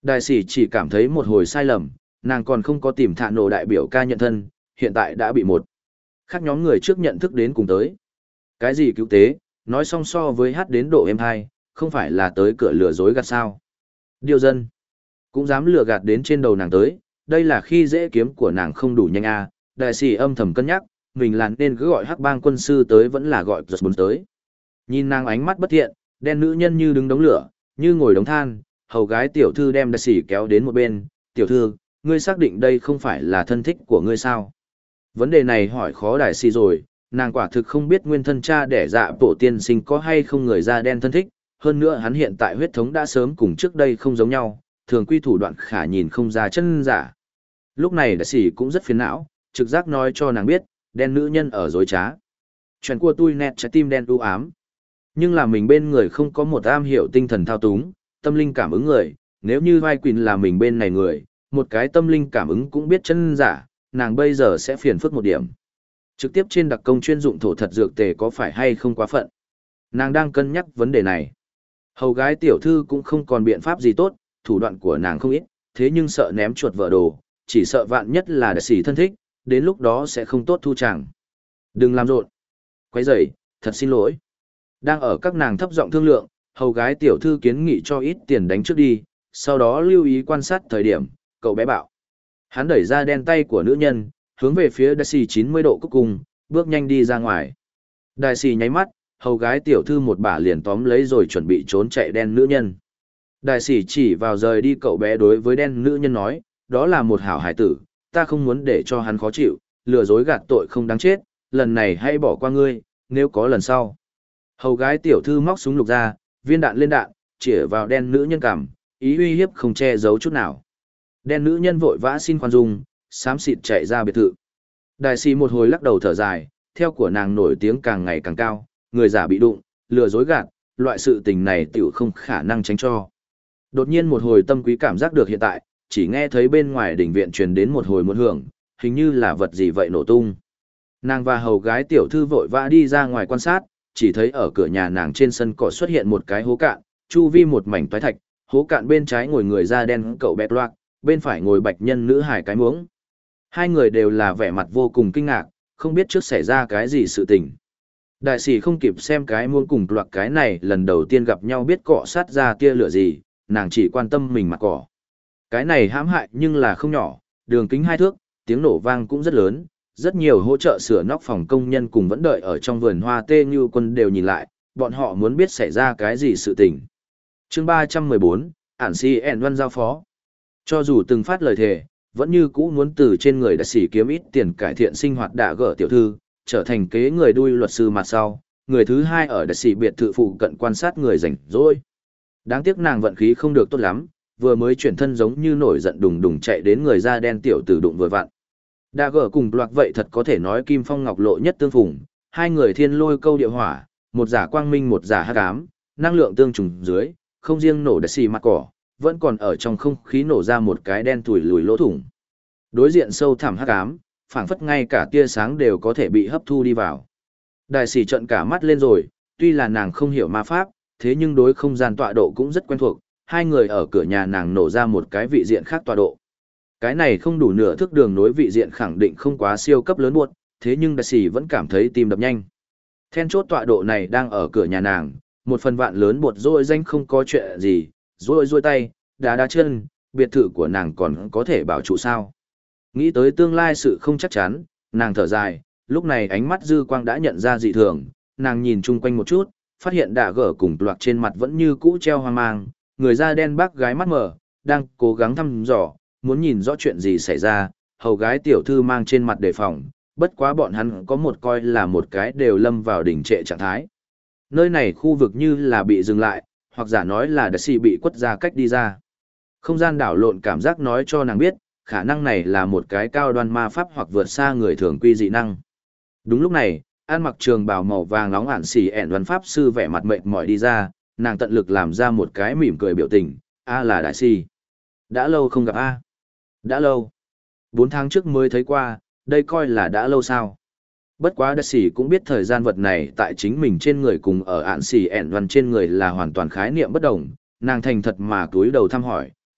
Đại sĩ chỉ cảm thấy một hồi sai lầm, nàng còn không có tìm thạ nổ đại biểu ca nhận thân, hiện tại đã bị một khác nhóm người trước nhận thức đến cùng tới. Cái gì cứu tế, nói song so với hát đến độ êm hai, không phải là tới cửa lừa dối gạt sao. Điều dân, cũng dám lừa gạt đến trên đầu nàng tới, đây là khi dễ kiếm của nàng không đủ nhanh à. Đại sĩ âm thầm cân nhắc, mình là nên cứ gọi hắc bang quân sư tới vẫn là gọi giật bốn tới. Nhìn nàng ánh mắt bất thiện, đen nữ nhân như đứng đống lửa, như ngồi đống than, hầu gái tiểu thư đem đại sĩ kéo đến một bên, tiểu thư, ngươi xác định đây không phải là thân thích của ngươi sao? Vấn đề này hỏi khó đại sĩ rồi, nàng quả thực không biết nguyên thân cha đẻ dạ bộ tiên sinh có hay không người da đen thân thích, hơn nữa hắn hiện tại huyết thống đã sớm cùng trước đây không giống nhau, thường quy thủ đoạn khả nhìn không ra chân giả. Lúc này đại sĩ cũng rất phiền não, trực giác nói cho nàng biết, đen nữ nhân ở dối trá. Chuyện của tôi nét trái tim đen u ám. Nhưng là mình bên người không có một am hiểu tinh thần thao túng, tâm linh cảm ứng người, nếu như vai Quỳnh là mình bên này người, một cái tâm linh cảm ứng cũng biết chân giả, nàng bây giờ sẽ phiền phức một điểm. Trực tiếp trên đặc công chuyên dụng thổ thật dược tề có phải hay không quá phận. Nàng đang cân nhắc vấn đề này. Hầu gái tiểu thư cũng không còn biện pháp gì tốt, thủ đoạn của nàng không ít, thế nhưng sợ ném chuột vợ đồ, chỉ sợ vạn nhất là đại sĩ thân thích, đến lúc đó sẽ không tốt thu chàng. Đừng làm rộn. Quấy rầy, thật xin lỗi. Đang ở các nàng thấp giọng thương lượng, hầu gái tiểu thư kiến nghị cho ít tiền đánh trước đi, sau đó lưu ý quan sát thời điểm, cậu bé bảo. Hắn đẩy ra đen tay của nữ nhân, hướng về phía đại sĩ chín mươi độ cúc cung, bước nhanh đi ra ngoài. Đại sĩ nháy mắt, hầu gái tiểu thư một bả liền tóm lấy rồi chuẩn bị trốn chạy đen nữ nhân. Đại sĩ chỉ vào rời đi cậu bé đối với đen nữ nhân nói, đó là một hảo hải tử, ta không muốn để cho hắn khó chịu, lừa dối gạt tội không đáng chết, lần này hãy bỏ qua ngươi, nếu có lần sau. Hầu gái tiểu thư móc súng lục ra, viên đạn lên đạn, chĩa vào đen nữ nhân cằm, ý uy hiếp không che giấu chút nào. Đen nữ nhân vội vã xin khoan dung, xám xịt chạy ra biệt thự. Đại sĩ một hồi lắc đầu thở dài, theo của nàng nổi tiếng càng ngày càng cao, người giả bị đụng, lừa dối gạt, loại sự tình này tiểu không khả năng tránh cho. Đột nhiên một hồi tâm quý cảm giác được hiện tại, chỉ nghe thấy bên ngoài đỉnh viện truyền đến một hồi muộn hưởng, hình như là vật gì vậy nổ tung. Nàng và hầu gái tiểu thư vội vã đi ra ngoài quan sát, chỉ thấy ở cửa nhà nàng trên sân cỏ xuất hiện một cái hố cạn, chu vi một mảnh toái thạch, hố cạn bên trái ngồi người da đen cậu bé loạc, bên phải ngồi bạch nhân nữ hài cái muống. Hai người đều là vẻ mặt vô cùng kinh ngạc, không biết trước xảy ra cái gì sự tình. Đại sĩ không kịp xem cái muống cùng loạc cái này lần đầu tiên gặp nhau biết cọ sát ra tia lửa gì, nàng chỉ quan tâm mình mặc cỏ. Cái này hãm hại nhưng là không nhỏ, đường kính hai thước, tiếng nổ vang cũng rất lớn, rất nhiều hỗ trợ sửa nóc phòng công nhân cùng vẫn đợi ở trong vườn hoa tê như quân đều nhìn lại, bọn họ muốn biết xảy ra cái gì sự tình. Chương ba trăm mười bốn, Ản Si ẻn Văn giao phó. Cho dù từng phát lời thề, vẫn như cũ muốn từ trên người đại sĩ kiếm ít tiền cải thiện sinh hoạt đạ gở tiểu thư, trở thành kế người đuôi luật sư mặt sau, người thứ hai ở đại sĩ biệt thự phụ cận quan sát người rảnh rỗi. Đáng tiếc nàng vận khí không được tốt lắm, vừa mới chuyển thân giống như nổi giận đùng đùng chạy đến người da đen tiểu tử đụng vừa vặn. Đạ gở cùng loạt vậy thật có thể nói kim phong ngọc lộ nhất tương phùng, hai người thiên lôi câu địa hỏa, một giả quang minh một giả hắc ám, năng lượng tương trùng dưới, không riêng nổ đại sĩ mặt cỏ, vẫn còn ở trong không khí nổ ra một cái đen thủi lùi lỗ thủng. Đối diện sâu thẳm hắc ám, phảng phất ngay cả tia sáng đều có thể bị hấp thu đi vào. Đại sĩ trợn cả mắt lên rồi, tuy là nàng không hiểu ma pháp, thế nhưng đối không gian tọa độ cũng rất quen thuộc, hai người ở cửa nhà nàng nổ ra một cái vị diện khác tọa độ. Cái này không đủ nửa thước đường nối vị diện khẳng định không quá siêu cấp lớn buột, thế nhưng đại sĩ vẫn cảm thấy tim đập nhanh. Then chốt tọa độ này đang ở cửa nhà nàng, một phần vạn lớn buột rồi danh không có chuyện gì, rồi rôi tay, đá đá chân, biệt thự của nàng còn có thể bảo trụ sao. Nghĩ tới tương lai sự không chắc chắn, nàng thở dài, lúc này ánh mắt dư quang đã nhận ra dị thường, nàng nhìn chung quanh một chút, phát hiện đạ gở cùng loạt trên mặt vẫn như cũ treo hoang mang, người da đen bác gái mắt mở, đang cố gắng thăm dò, muốn nhìn rõ chuyện gì xảy ra, hầu gái tiểu thư mang trên mặt đề phòng, bất quá bọn hắn có một coi là một cái đều lâm vào đỉnh trệ trạng thái. Nơi này khu vực như là bị dừng lại, hoặc giả nói là đại sĩ bị quất ra cách đi ra. Không gian đảo lộn cảm giác nói cho nàng biết, khả năng này là một cái cao đoan ma pháp hoặc vượt xa người thường quy dị năng. Đúng lúc này, ăn mặc trường bào màu vàng nóng ản xỉ ẻn văn pháp sư vẻ mặt mệt mỏi đi ra, nàng tận lực làm ra một cái mỉm cười biểu tình, a là đại sĩ. Đã lâu không gặp a. Đã lâu. Bốn tháng trước mới thấy qua, đây coi là đã lâu sao. Bất quá đại sĩ cũng biết thời gian vật này tại chính mình trên người cùng ở ản xỉ ẻn văn trên người là hoàn toàn khái niệm bất đồng, nàng thành thật mà cúi đầu thăm hỏi,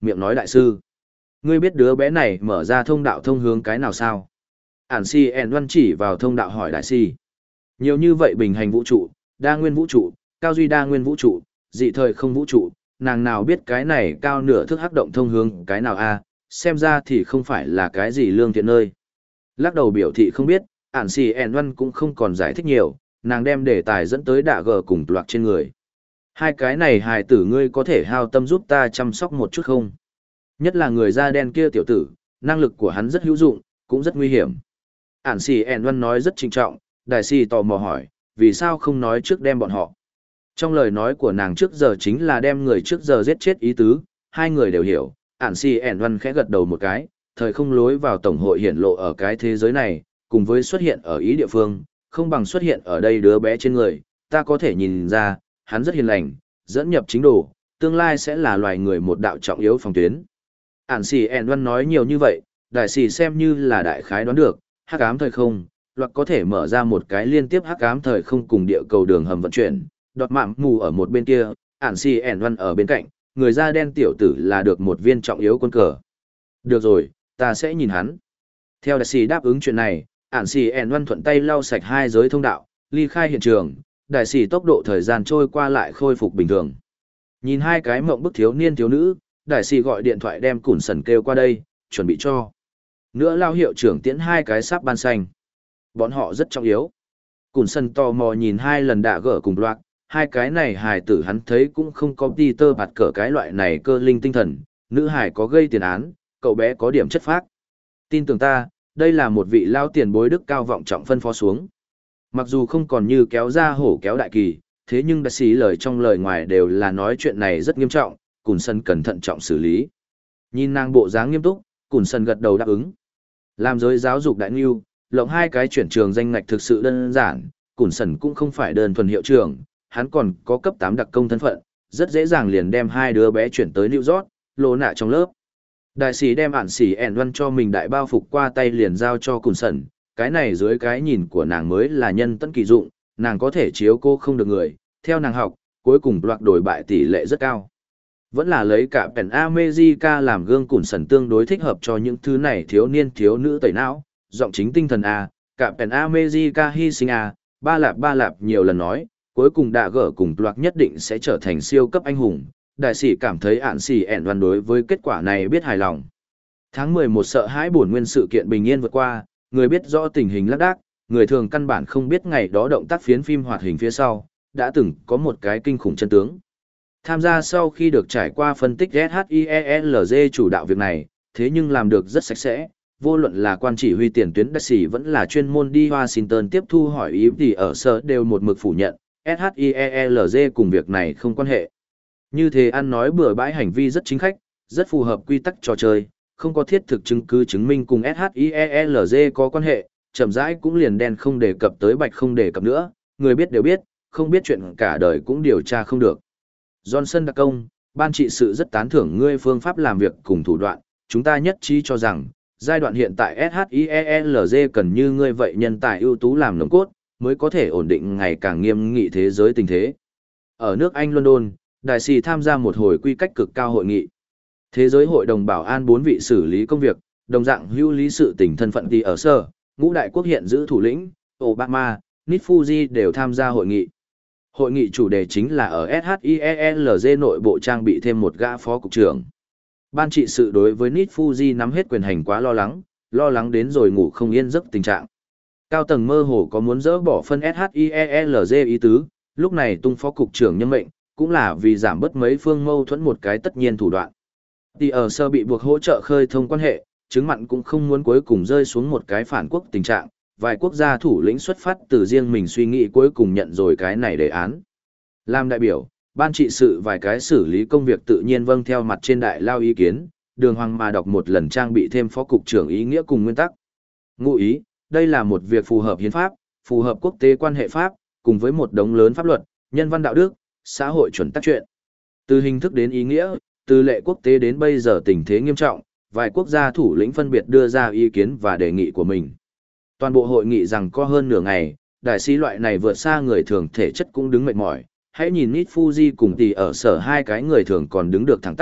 miệng nói đại sư. Ngươi biết đứa bé này mở ra thông đạo thông hướng cái nào sao? Ản si ẻn văn chỉ vào thông đạo hỏi đại si. Nhiều như vậy bình hành vũ trụ, đa nguyên vũ trụ, cao duy đa nguyên vũ trụ, dị thời không vũ trụ, nàng nào biết cái này cao nửa thước hắc động thông hướng cái nào a? Xem ra thì không phải là cái gì lương thiện nơi. Lắc đầu biểu thị không biết, ản si ẻn văn cũng không còn giải thích nhiều, nàng đem đề tài dẫn tới đạ gờ cùng loạt trên người. Hai cái này hài tử ngươi có thể hao tâm giúp ta chăm sóc một chút không? Nhất là người da đen kia tiểu tử, năng lực của hắn rất hữu dụng, cũng rất nguy hiểm. Ản xì ẻn văn nói rất trinh trọng, đại si tò mò hỏi, vì sao không nói trước đem bọn họ? Trong lời nói của nàng trước giờ chính là đem người trước giờ giết chết ý tứ, hai người đều hiểu. Ản xì ẻn văn khẽ gật đầu một cái, thời không lối vào tổng hội hiển lộ ở cái thế giới này, cùng với xuất hiện ở ý địa phương, không bằng xuất hiện ở đây đứa bé trên người, ta có thể nhìn ra, hắn rất hiền lành, dẫn nhập chính đồ, tương lai sẽ là loài người một đạo trọng yếu phòng tuyến. Ản xì ẻn văn nói nhiều như vậy, đại sĩ xem như là đại khái đoán được, hắc ám thời không, hoặc có thể mở ra một cái liên tiếp hắc ám thời không cùng địa cầu đường hầm vận chuyển, đọt mạng mù ở một bên kia, ản xì ẻn văn ở bên cạnh, người da đen tiểu tử là được một viên trọng yếu quân cờ. Được rồi, ta sẽ nhìn hắn. Theo đại sĩ đáp ứng chuyện này, ản xì ẻn văn thuận tay lau sạch hai giới thông đạo, ly khai hiện trường, đại sĩ tốc độ thời gian trôi qua lại khôi phục bình thường. Nhìn hai cái mộng bức thiếu niên thiếu nữ, đại sĩ gọi điện thoại đem Cùn Sần kêu qua đây, chuẩn bị cho. Nữa lao hiệu trưởng tiễn hai cái sáp ban xanh. Bọn họ rất trọng yếu. Cùn Sần tò mò nhìn hai lần đạ gỡ cùng loạt, hai cái này hài tử hắn thấy cũng không có Peter bạt cỡ cái loại này cơ linh tinh thần, nữ hài có gây tiền án, cậu bé có điểm chất phác. Tin tưởng ta, đây là một vị lao tiền bối đức cao vọng trọng phân phó xuống. Mặc dù không còn như kéo ra hổ kéo đại kỳ, thế nhưng đại sĩ lời trong lời ngoài đều là nói chuyện này rất nghiêm trọng, Cùn Sần cẩn thận trọng xử lý. Nhìn nàng bộ dáng nghiêm túc, Cùn Sần gật đầu đáp ứng. Làm giới giáo dục đại nghiêu, lộng hai cái chuyển trường danh ngạch thực sự đơn giản, Cùn Sần cũng không phải đơn thuần hiệu trưởng, hắn còn có cấp tám đặc công thân phận, rất dễ dàng liền đem hai đứa bé chuyển tới New York, lô nạ trong lớp. Đại sĩ đem ản xỉ ẻn văn cho mình đại bao phục qua tay liền giao cho Cùn Sần, cái này dưới cái nhìn của nàng mới là nhân tân kỳ dụng, nàng có thể chiếu cô không được người, theo nàng học, cuối cùng loạt đổi bại tỷ lệ rất cao. Vẫn là lấy cả Pen America làm gương Cùn Sần tương đối thích hợp cho những thứ này thiếu niên thiếu nữ tẩy não, giọng chính tinh thần A, cả Pen America hy sinh A, ba lạp ba lạp nhiều lần nói, cuối cùng đạ gở cùng loạt nhất định sẽ trở thành siêu cấp anh hùng. Đại sĩ cảm thấy ản xỉ ẻn văn đối với kết quả này biết hài lòng. Tháng mười một sợ hãi buồn nguyên sự kiện bình yên vượt qua, người biết rõ tình hình lác đác, người thường căn bản không biết ngày đó động tác phiến phim hoạt hình phía sau, đã từng có một cái kinh khủng chân tướng. Tham gia sau khi được trải qua phân tích ét hát i e lờ giê chủ đạo việc này, thế nhưng làm được rất sạch sẽ, vô luận là quan chỉ huy tiền tuyến đại sĩ vẫn là chuyên môn đi Washington tiếp thu hỏi ý thì ở sở đều một mực phủ nhận, ét hát i e lờ giê cùng việc này không quan hệ. Như thế ăn nói bừa bãi hành vi rất chính khách, rất phù hợp quy tắc trò chơi, không có thiết thực chứng cứ chứng minh cùng ét hát i e lờ giê có quan hệ, chậm rãi cũng liền đen không đề cập tới bạch không đề cập nữa, người biết đều biết, không biết chuyện cả đời cũng điều tra không được. Johnson đặc công, ban trị sự rất tán thưởng ngươi phương pháp làm việc cùng thủ đoạn, chúng ta nhất trí cho rằng, giai đoạn hiện tại ét hát i e lờ giê cần như ngươi vậy nhân tài ưu tú làm nòng cốt, mới có thể ổn định ngày càng nghiêm nghị thế giới tình thế. Ở nước Anh London, đại sĩ tham gia một hồi quy cách cực cao hội nghị. Thế giới hội đồng bảo an bốn vị xử lý công việc, đồng dạng hữu lý sự tình thân phận thì ở sở, ngũ đại quốc hiện giữ thủ lĩnh, Obama, Nit Fuji đều tham gia hội nghị. Hội nghị chủ đề chính là ở ét hát i e lờ giê nội bộ trang bị thêm một gã phó cục trưởng. Ban trị sự đối với Nit Fuji nắm hết quyền hành quá lo lắng, lo lắng đến rồi ngủ không yên giấc tình trạng. Cao tầng mơ hồ có muốn dỡ bỏ phân ét hát i e lờ giê ý tứ, lúc này tung phó cục trưởng nhân mệnh, cũng là vì giảm bớt mấy phương mâu thuẫn một cái tất nhiên thủ đoạn. Thì ở sơ bị buộc hỗ trợ khơi thông quan hệ, chứng mặn cũng không muốn cuối cùng rơi xuống một cái phản quốc tình trạng, vài quốc gia thủ lĩnh xuất phát từ riêng mình suy nghĩ cuối cùng nhận rồi cái này đề án. Làm đại biểu, ban trị sự vài cái xử lý công việc tự nhiên vâng theo mặt trên đại lao ý kiến, đường hoàng mà đọc một lần trang bị thêm phó cục trưởng ý nghĩa cùng nguyên tắc. Ngụ ý, đây là một việc phù hợp hiến pháp, phù hợp quốc tế quan hệ pháp, cùng với một đống lớn pháp luật, nhân văn đạo đức, xã hội chuẩn tắc chuyện. Từ hình thức đến ý nghĩa, từ lệ quốc tế đến bây giờ tình thế nghiêm trọng, vài quốc gia thủ lĩnh phân biệt đưa ra ý kiến và đề nghị của mình. Toàn bộ hội nghị rằng có hơn nửa ngày, đại sĩ loại này vượt xa người thường thể chất cũng đứng mệt mỏi, hãy nhìn Nit Fuji cùng tỷ ở sở hai cái người thường còn đứng được thẳng tắp,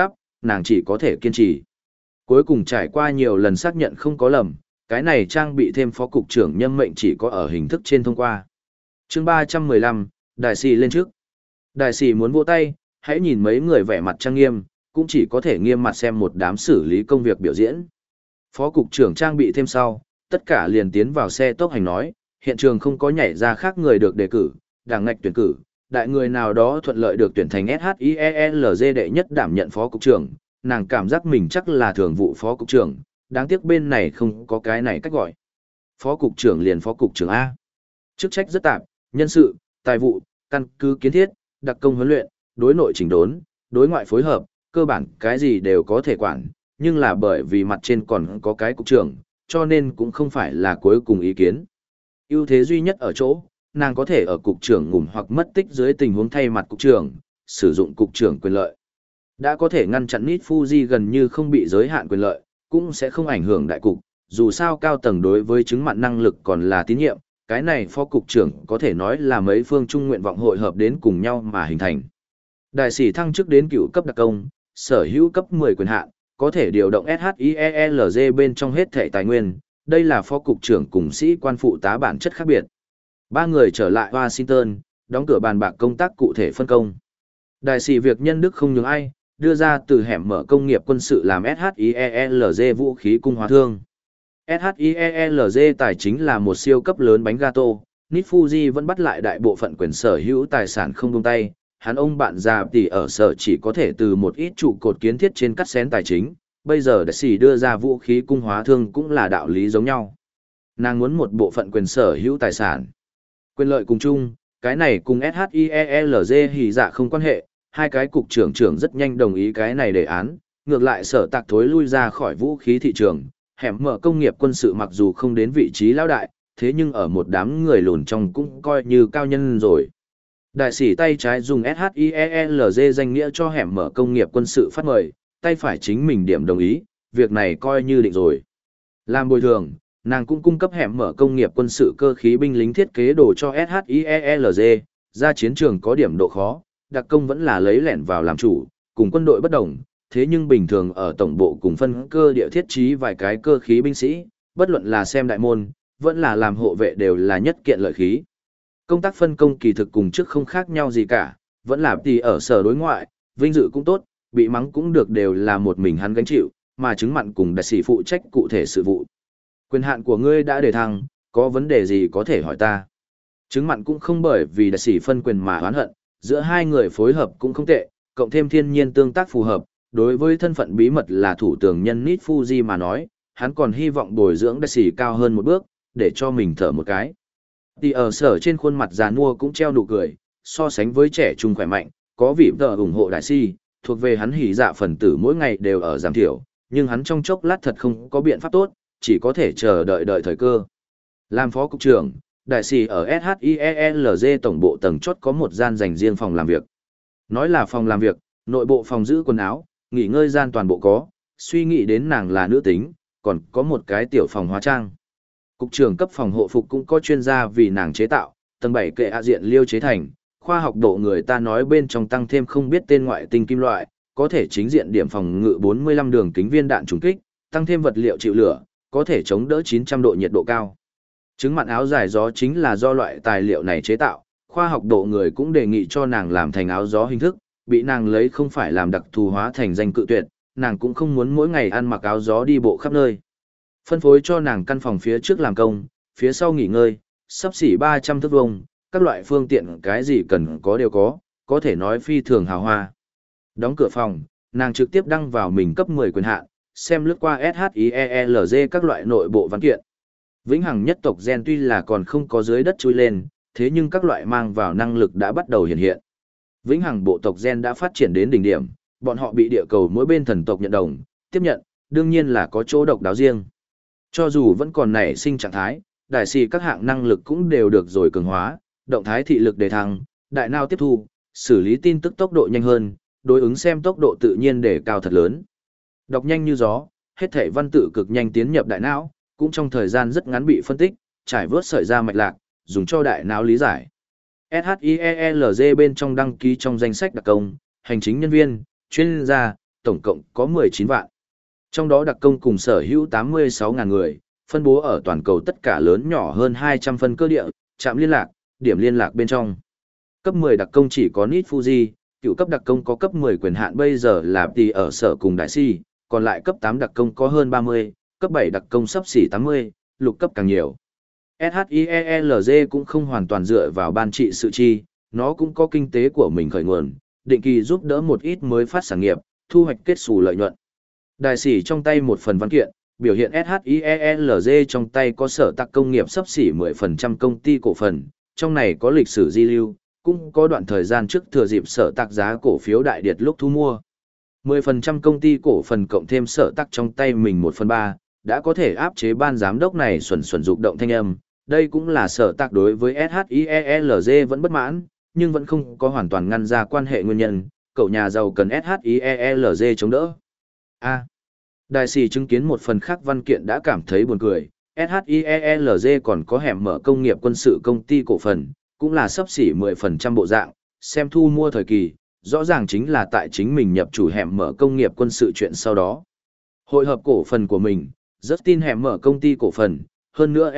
nàng chỉ có thể kiên trì. Cuối cùng trải qua nhiều lần xác nhận không có lầm, cái này trang bị thêm phó cục trưởng nhân mệnh chỉ có ở hình thức trên thông qua. Chương ba trăm mười lăm, đại sĩ lên trước. Đại sĩ muốn vỗ tay, hãy nhìn mấy người vẻ mặt trang nghiêm, cũng chỉ có thể nghiêm mặt xem một đám xử lý công việc biểu diễn. Phó cục trưởng trang bị thêm sau, tất cả liền tiến vào xe tốc hành nói, hiện trường không có nhảy ra khác người được đề cử, đảng ngạch tuyển cử, đại người nào đó thuận lợi được tuyển thành ét hát i e lờ giê đệ nhất đảm nhận phó cục trưởng, nàng cảm giác mình chắc là thường vụ phó cục trưởng, đáng tiếc bên này không có cái này cách gọi. Phó cục trưởng liền phó cục trưởng A. Chức trách rất tạp, nhân sự, tài vụ, căn cứ kiến thiết, đặc công huấn luyện, đối nội chỉnh đốn, đối ngoại phối hợp, cơ bản cái gì đều có thể quản, nhưng là bởi vì mặt trên còn có cái cục trưởng, cho nên cũng không phải là cuối cùng ý kiến. Ưu thế duy nhất ở chỗ, nàng có thể ở cục trưởng ngủm hoặc mất tích dưới tình huống thay mặt cục trưởng, sử dụng cục trưởng quyền lợi. Đã có thể ngăn chặn Nit Fuji gần như không bị giới hạn quyền lợi, cũng sẽ không ảnh hưởng đại cục, dù sao cao tầng đối với chứng mặn năng lực còn là tín nhiệm, cái này phó cục trưởng có thể nói là mấy phương chung nguyện vọng hội hợp đến cùng nhau mà hình thành. Đại sĩ thăng chức đến cựu cấp đặc công, sở hữu cấp mười quyền hạn, có thể điều động ét hát i e lờ giê bên trong hết thể tài nguyên, đây là phó cục trưởng cùng sĩ quan phụ tá bản chất khác biệt. Ba người trở lại Washington, đóng cửa bàn bạc công tác cụ thể phân công. Đại sĩ việc nhân đức không nhường ai, đưa ra từ hẻm mở công nghiệp quân sự làm ét hát i e lờ giê vũ khí cung hóa thương. ét hát i e lờ giê tài chính là một siêu cấp lớn bánh gato, Nit Fuji vẫn bắt lại đại bộ phận quyền sở hữu tài sản không buông tay, hắn ông bạn già tỷ ở sở chỉ có thể từ một ít trụ cột kiến thiết trên cắt xén tài chính, bây giờ đại sĩ đưa ra vũ khí cung hóa thương cũng là đạo lý giống nhau. Nàng muốn một bộ phận quyền sở hữu tài sản. Quyền lợi cùng chung, cái này cùng ét hát i e lờ giê hỉ dạ không quan hệ, hai cái cục trưởng trưởng rất nhanh đồng ý cái này đề án, ngược lại sở tạc thối lui ra khỏi vũ khí thị trường, hẻm mở công nghiệp quân sự mặc dù không đến vị trí lão đại, thế nhưng ở một đám người lùn trong cũng coi như cao nhân rồi. Đại sĩ tay trái dùng ét hát i e lờ giê danh nghĩa cho hẻm mở công nghiệp quân sự phát mời, tay phải chính mình điểm đồng ý, việc này coi như định rồi. Làm bồi thường, nàng cũng cung cấp hẻm mở công nghiệp quân sự cơ khí binh lính thiết kế đồ cho ét hát i e lờ giê, ra chiến trường có điểm độ khó, đặc công vẫn là lấy lẻn vào làm chủ, cùng quân đội bất đồng, thế nhưng bình thường ở tổng bộ cùng phân cơ địa thiết trí vài cái cơ khí binh sĩ, bất luận là xem đại môn, vẫn là làm hộ vệ đều là nhất kiện lợi khí. Công tác phân công kỳ thực cùng trước không khác nhau gì cả, vẫn là tỷ ở sở đối ngoại, vinh dự cũng tốt, bị mắng cũng được đều là một mình hắn gánh chịu, mà chứng mặn cùng đại sĩ phụ trách cụ thể sự vụ. Quyền hạn của ngươi đã đề thăng, có vấn đề gì có thể hỏi ta. Chứng mặn cũng không bởi vì đại sĩ phân quyền mà oán hận, giữa hai người phối hợp cũng không tệ, cộng thêm thiên nhiên tương tác phù hợp, đối với thân phận bí mật là thủ tường nhân Nit Fuji mà nói, hắn còn hy vọng bồi dưỡng đại sĩ cao hơn một bước, để cho mình thở một cái. Thì ở sở trên khuôn mặt già nua cũng treo nụ cười, so sánh với trẻ trung khỏe mạnh, có vị tờ ủng hộ đại sĩ, thuộc về hắn hỉ dạ phần tử mỗi ngày đều ở giảm thiểu, nhưng hắn trong chốc lát thật không có biện pháp tốt, chỉ có thể chờ đợi đợi thời cơ. Làm phó cục trưởng, đại sĩ ở ét hát i e lờ giê tổng bộ tầng chốt có một gian dành riêng phòng làm việc. Nói là phòng làm việc, nội bộ phòng giữ quần áo, nghỉ ngơi gian toàn bộ có, suy nghĩ đến nàng là nữ tính, còn có một cái tiểu phòng hóa trang. Cục trưởng cấp phòng hộ phục cũng có chuyên gia vì nàng chế tạo, tầng bảy kệ hạ diện liêu chế thành, khoa học độ người ta nói bên trong tăng thêm không biết tên ngoại tinh kim loại, có thể chính diện điểm phòng ngự bốn mươi lăm đường kính viên đạn trùng kích, tăng thêm vật liệu chịu lửa, có thể chống đỡ chín trăm độ nhiệt độ cao. Trứng mặn áo dài gió chính là do loại tài liệu này chế tạo, khoa học độ người cũng đề nghị cho nàng làm thành áo gió hình thức, bị nàng lấy không phải làm đặc thù hóa thành danh cự tuyệt, nàng cũng không muốn mỗi ngày ăn mặc áo gió đi bộ khắp nơi. Phân phối cho nàng căn phòng phía trước làm công, phía sau nghỉ ngơi, sắp xỉ ba trăm thước vuông, các loại phương tiện cái gì cần có đều có, có thể nói phi thường hào hoa. Đóng cửa phòng, nàng trực tiếp đăng vào mình cấp mười quyền hạn, xem lướt qua ét hát i e lờ giê các loại nội bộ văn kiện. Vĩnh hằng nhất tộc gen tuy là còn không có dưới đất chui lên, thế nhưng các loại mang vào năng lực đã bắt đầu hiện hiện. Vĩnh hằng bộ tộc gen đã phát triển đến đỉnh điểm, bọn họ bị địa cầu mỗi bên thần tộc nhận đồng, tiếp nhận, đương nhiên là có chỗ độc đáo riêng. Cho dù vẫn còn nảy sinh trạng thái, đại sĩ các hạng năng lực cũng đều được rồi cường hóa, động thái thị lực đề thăng, đại não tiếp thu, xử lý tin tức tốc độ nhanh hơn, đối ứng xem tốc độ tự nhiên đề cao thật lớn. Đọc nhanh như gió, hết thảy văn tự cực nhanh tiến nhập đại não, cũng trong thời gian rất ngắn bị phân tích, trải vớt sợi ra mạch lạc, dùng cho đại não lý giải. ét hát i e lờ giê bên trong đăng ký trong danh sách đặc công, hành chính nhân viên, chuyên gia, tổng cộng có mười chín vạn. Trong đó đặc công cùng sở hữu tám mươi sáu nghìn người, phân bố ở toàn cầu tất cả lớn nhỏ hơn hai trăm phân cơ địa, trạm liên lạc, điểm liên lạc bên trong. Cấp mười đặc công chỉ có Nit Fuji, cựu cấp đặc công có cấp mười quyền hạn bây giờ là tỷ ở sở cùng đại si, còn lại cấp tám đặc công có hơn ba mươi, cấp bảy đặc công sắp xỉ tám mươi, lục cấp càng nhiều. SHIELZ cũng không hoàn toàn dựa vào ban trị sự chi, nó cũng có kinh tế của mình khởi nguồn, định kỳ giúp đỡ một ít mới phát sản nghiệp, thu hoạch kết xù lợi nhuận. Đại sĩ trong tay một phần văn kiện, biểu hiện SHIELZ trong tay có sở tạc công nghiệp sắp xỉ mười phần trăm công ty cổ phần, trong này có lịch sử di lưu, cũng có đoạn thời gian trước thừa dịp sở tạc giá cổ phiếu đại điệt lúc thu mua. mười phần trăm công ty cổ phần cộng thêm sở tạc trong tay mình một phần ba, đã có thể áp chế ban giám đốc này xuẩn xuẩn dục động thanh âm. Đây cũng là sở tạc đối với SHIELZ vẫn bất mãn, nhưng vẫn không có hoàn toàn ngăn ra quan hệ nguyên nhân, cậu nhà giàu cần SHIELZ chống đỡ. A. Đại sĩ chứng kiến một phần khác văn kiện đã cảm thấy buồn cười, SHIELZ còn có hẻm mở công nghiệp quân sự công ty cổ phần, cũng là sắp xỉ mười phần trăm bộ dạng, xem thu mua thời kỳ, rõ ràng chính là tại chính mình nhập chủ hẻm mở công nghiệp quân sự chuyện sau đó. Hội hợp cổ phần của mình, rất tin hẻm mở công ty cổ phần, hơn nữa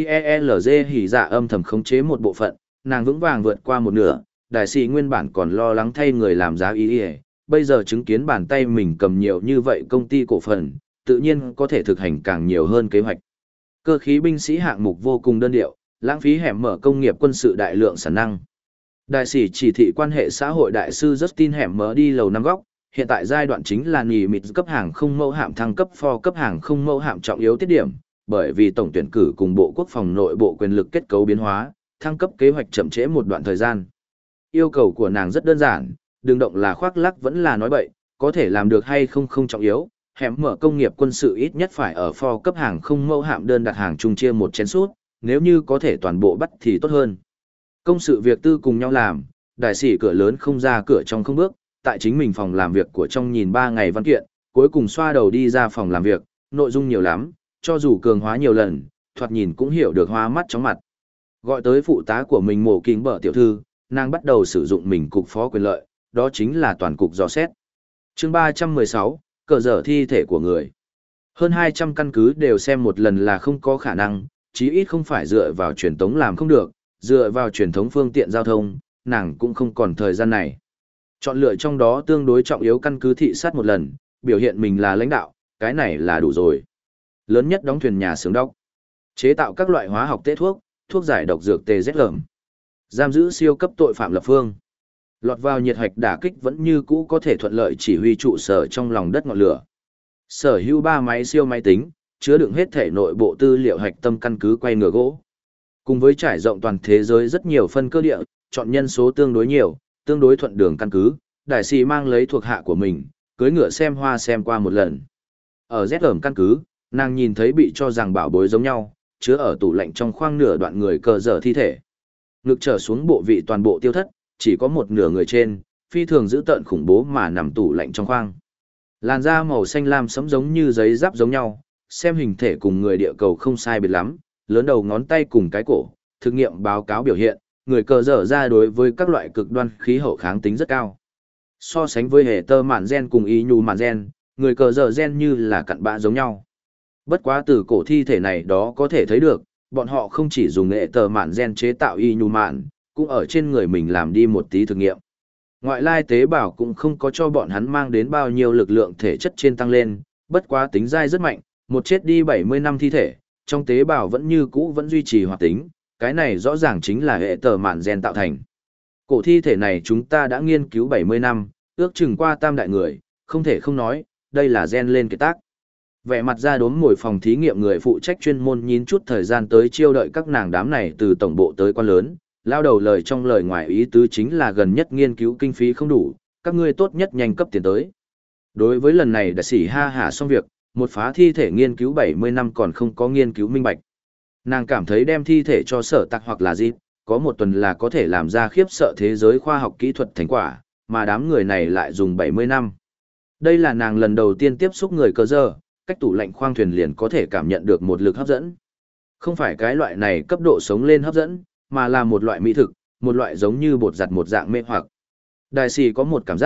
SHIELZ hỉ dạ âm thầm khống chế một bộ phận, nàng vững vàng vượt qua một nửa, đại sĩ nguyên bản còn lo lắng thay người làm giá ý ý, bây giờ chứng kiến bàn tay mình cầm nhiều như vậy công ty cổ phần, tự nhiên có thể thực hành càng nhiều hơn kế hoạch. Cơ khí binh sĩ hạng mục vô cùng đơn điệu, lãng phí hẻm mở công nghiệp quân sự đại lượng sản năng. Đại sĩ chỉ thị quan hệ xã hội đại sư Justin hẻm mở đi lầu năm góc, hiện tại giai đoạn chính là nghỉ mịt cấp hàng không mẫu hạm thăng cấp for cấp hàng không mẫu hạm trọng yếu tiết điểm, bởi vì tổng tuyển cử cùng Bộ Quốc phòng nội bộ quyền lực kết cấu biến hóa, thăng cấp kế hoạch chậm trễ một đoạn thời gian. Yêu cầu của nàng rất đơn giản, đừng động là khoác lác vẫn là nói bậy, có thể làm được hay không không trọng yếu, hẻm mở công nghiệp quân sự ít nhất phải ở for cấp hàng không mẫu hạm đơn đặt hàng chung chia một chén sút, nếu như có thể toàn bộ bắt thì tốt hơn. Công sự việc tư cùng nhau làm, đại sĩ cửa lớn không ra cửa trong không bước, tại chính mình phòng làm việc của trong nhìn ba ngày văn kiện, cuối cùng xoa đầu đi ra phòng làm việc, nội dung nhiều lắm, cho dù cường hóa nhiều lần, thoạt nhìn cũng hiểu được hoa mắt chóng mặt. Gọi tới phụ tá của mình Mộ Kính Bở tiểu thư, nàng bắt đầu sử dụng mình cục phó quyền lợi, đó chính là toàn cục dò xét. Chương ba trăm mười sáu, cờ dở thi thể của người. Hơn hai trăm căn cứ đều xem một lần là không có khả năng, chí ít không phải dựa vào truyền tống làm không được, dựa vào truyền thống phương tiện giao thông, nàng cũng không còn thời gian này. Chọn lựa trong đó tương đối trọng yếu căn cứ thị sát một lần, biểu hiện mình là lãnh đạo, cái này là đủ rồi. Lớn nhất đóng thuyền nhà xưởng đốc, chế tạo các loại hóa học tế thuốc, thuốc giải độc dược tê dét lởm, giam giữ siêu cấp tội phạm lập phương. Lọt vào nhiệt hạch đả kích vẫn như cũ có thể thuận lợi chỉ huy trụ sở trong lòng đất ngọn lửa. Sở hữu ba máy siêu máy tính, chứa đựng hết thể nội bộ tư liệu hạch tâm căn cứ quay ngựa gỗ. Cùng với trải rộng toàn thế giới rất nhiều phân cơ địa, chọn nhân số tương đối nhiều, tương đối thuận đường căn cứ, đại sĩ mang lấy thuộc hạ của mình, cưới ngựa xem hoa xem qua một lần. Ở Z ẩm căn cứ, nàng nhìn thấy bị cho rằng bảo bối giống nhau, chứa ở tủ lạnh trong khoang nửa đoạn người cờ dở thi thể. Ngực trở xuống bộ vị toàn bộ tiêu thất, chỉ có một nửa người trên, phi thường giữ tợn khủng bố mà nằm tủ lạnh trong khoang. Làn da màu xanh lam sẫm giống như giấy giáp giống nhau, xem hình thể cùng người địa cầu không sai biệt lắm, lớn đầu ngón tay cùng cái cổ, thực nghiệm báo cáo biểu hiện, người cờ dở ra đối với các loại cực đoan khí hậu kháng tính rất cao. So sánh với hệ tơ mạn gen cùng ý nhu mạn gen, người cờ dở gen như là cặn bã giống nhau. Bất quá từ cổ thi thể này đó có thể thấy được, bọn họ không chỉ dùng hệ tơ mạn gen chế tạo y nhu mạn, cũng ở trên người mình làm đi một tí thực nghiệm. Ngoại lai tế bào cũng không có cho bọn hắn mang đến bao nhiêu lực lượng thể chất trên tăng lên, bất quá tính dai rất mạnh, một chết đi bảy mươi năm thi thể, trong tế bào vẫn như cũ vẫn duy trì hoạt tính, cái này rõ ràng chính là hệ tờ mạn gen tạo thành. Cổ thi thể này chúng ta đã nghiên cứu bảy mươi năm, ước chừng qua tam đại người, không thể không nói, đây là gen lên kế tác. Vẻ mặt ra đốm ngồi phòng thí nghiệm người phụ trách chuyên môn nhín chút thời gian tới chiêu đợi các nàng đám này từ tổng bộ tới quan lớn, lao đầu lời trong lời ngoài ý tứ chính là gần nhất nghiên cứu kinh phí không đủ, các ngươi tốt nhất nhanh cấp tiền tới. Đối với lần này đã xỉ ha hả xong việc, một phá thi thể nghiên cứu bảy mươi năm còn không có nghiên cứu minh bạch. Nàng cảm thấy đem thi thể cho sở tạc hoặc là gì, có một tuần là có thể làm ra khiếp sợ thế giới khoa học kỹ thuật thành quả, mà đám người này lại dùng bảy mươi năm. Đây là nàng lần đầu tiên tiếp xúc người cơ dơ, cách tủ lạnh khoang thuyền liền có thể cảm nhận được một lực hấp dẫn. Không phải cái loại này cấp độ sống lên hấp dẫn, mà là một loại mỹ thực, một loại giống như bột giặt một dạng mê hoặc. Đại sĩ có một cảm giác,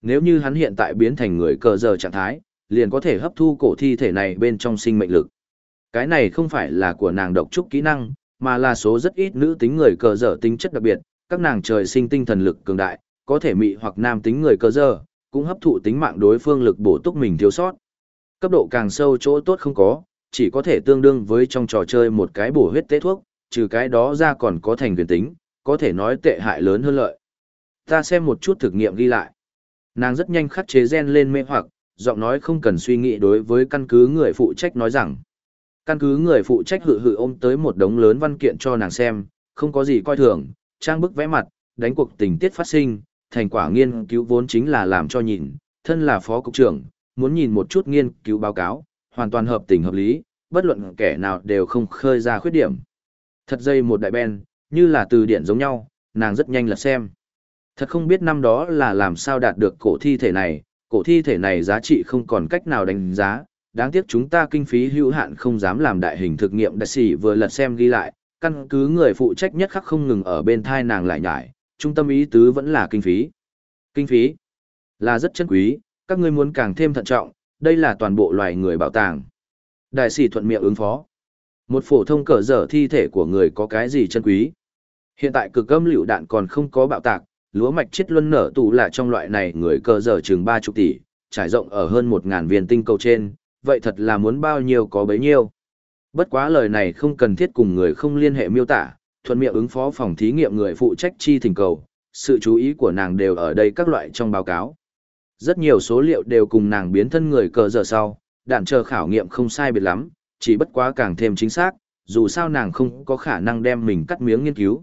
Nếu như hắn hiện tại biến thành người cờ giờ trạng thái, liền có thể hấp thu cổ thi thể này bên trong sinh mệnh lực. Cái này không phải là của nàng độc trúc kỹ năng, mà là số rất ít nữ tính người cờ dở tính chất đặc biệt, các nàng trời sinh tinh thần lực cường đại, có thể mị hoặc nam tính người cờ dở, cũng hấp thụ tính mạng đối phương lực bổ túc mình thiếu sót. Cấp độ càng sâu chỗ tốt không có, chỉ có thể tương đương với trong trò chơi một cái bổ huyết tế thuốc, trừ cái đó ra còn có thành quyền tính, có thể nói tệ hại lớn hơn lợi. Ta xem một chút thực nghiệm ghi lại. Nàng rất nhanh khắc chế gen lên mê hoặc, giọng nói không cần suy nghĩ đối với căn cứ người phụ trách nói rằng. Căn cứ người phụ trách hự hự ôm tới một đống lớn văn kiện cho nàng xem, không có gì coi thường, trang bức vẽ mặt, đánh cuộc tình tiết phát sinh, thành quả nghiên cứu vốn chính là làm cho nhìn, thân là phó cục trưởng, muốn nhìn một chút nghiên cứu báo cáo, hoàn toàn hợp tình hợp lý, bất luận kẻ nào đều không khơi ra khuyết điểm. Thật dây một đại ben, như là từ điển giống nhau, nàng rất nhanh lật xem. Thật không biết năm đó là làm sao đạt được cổ thi thể này, cổ thi thể này giá trị không còn cách nào đánh giá, đáng tiếc chúng ta kinh phí hữu hạn không dám làm đại hình thực nghiệm. Đại sĩ vừa lật xem ghi lại, căn cứ người phụ trách nhất khắc không ngừng ở bên thai nàng lại nhải, trung tâm ý tứ vẫn là kinh phí. Kinh phí là rất chân quý, các ngươi muốn càng thêm thận trọng, đây là toàn bộ loài người bảo tàng. Đại sĩ thuận miệng ứng phó. Một phổ thông cỡ dở thi thể của người có cái gì chân quý? Hiện tại cực âm lựu đạn còn không có bạo tạc, lúa mạch chết luân nở tù là trong loại này người cờ dở chừng ba mươi tỷ, trải rộng ở hơn một ngàn viên tinh cầu trên, vậy thật là muốn bao nhiêu có bấy nhiêu. Bất quá lời này không cần thiết cùng người không liên hệ miêu tả, thuận miệng ứng phó phòng thí nghiệm người phụ trách chi thỉnh cầu, sự chú ý của nàng đều ở đây các loại trong báo cáo. Rất nhiều số liệu đều cùng nàng biến thân người cờ dở sau, đạn chờ khảo nghiệm không sai biệt lắm, chỉ bất quá càng thêm chính xác, dù sao nàng không có khả năng đem mình cắt miếng nghiên cứu.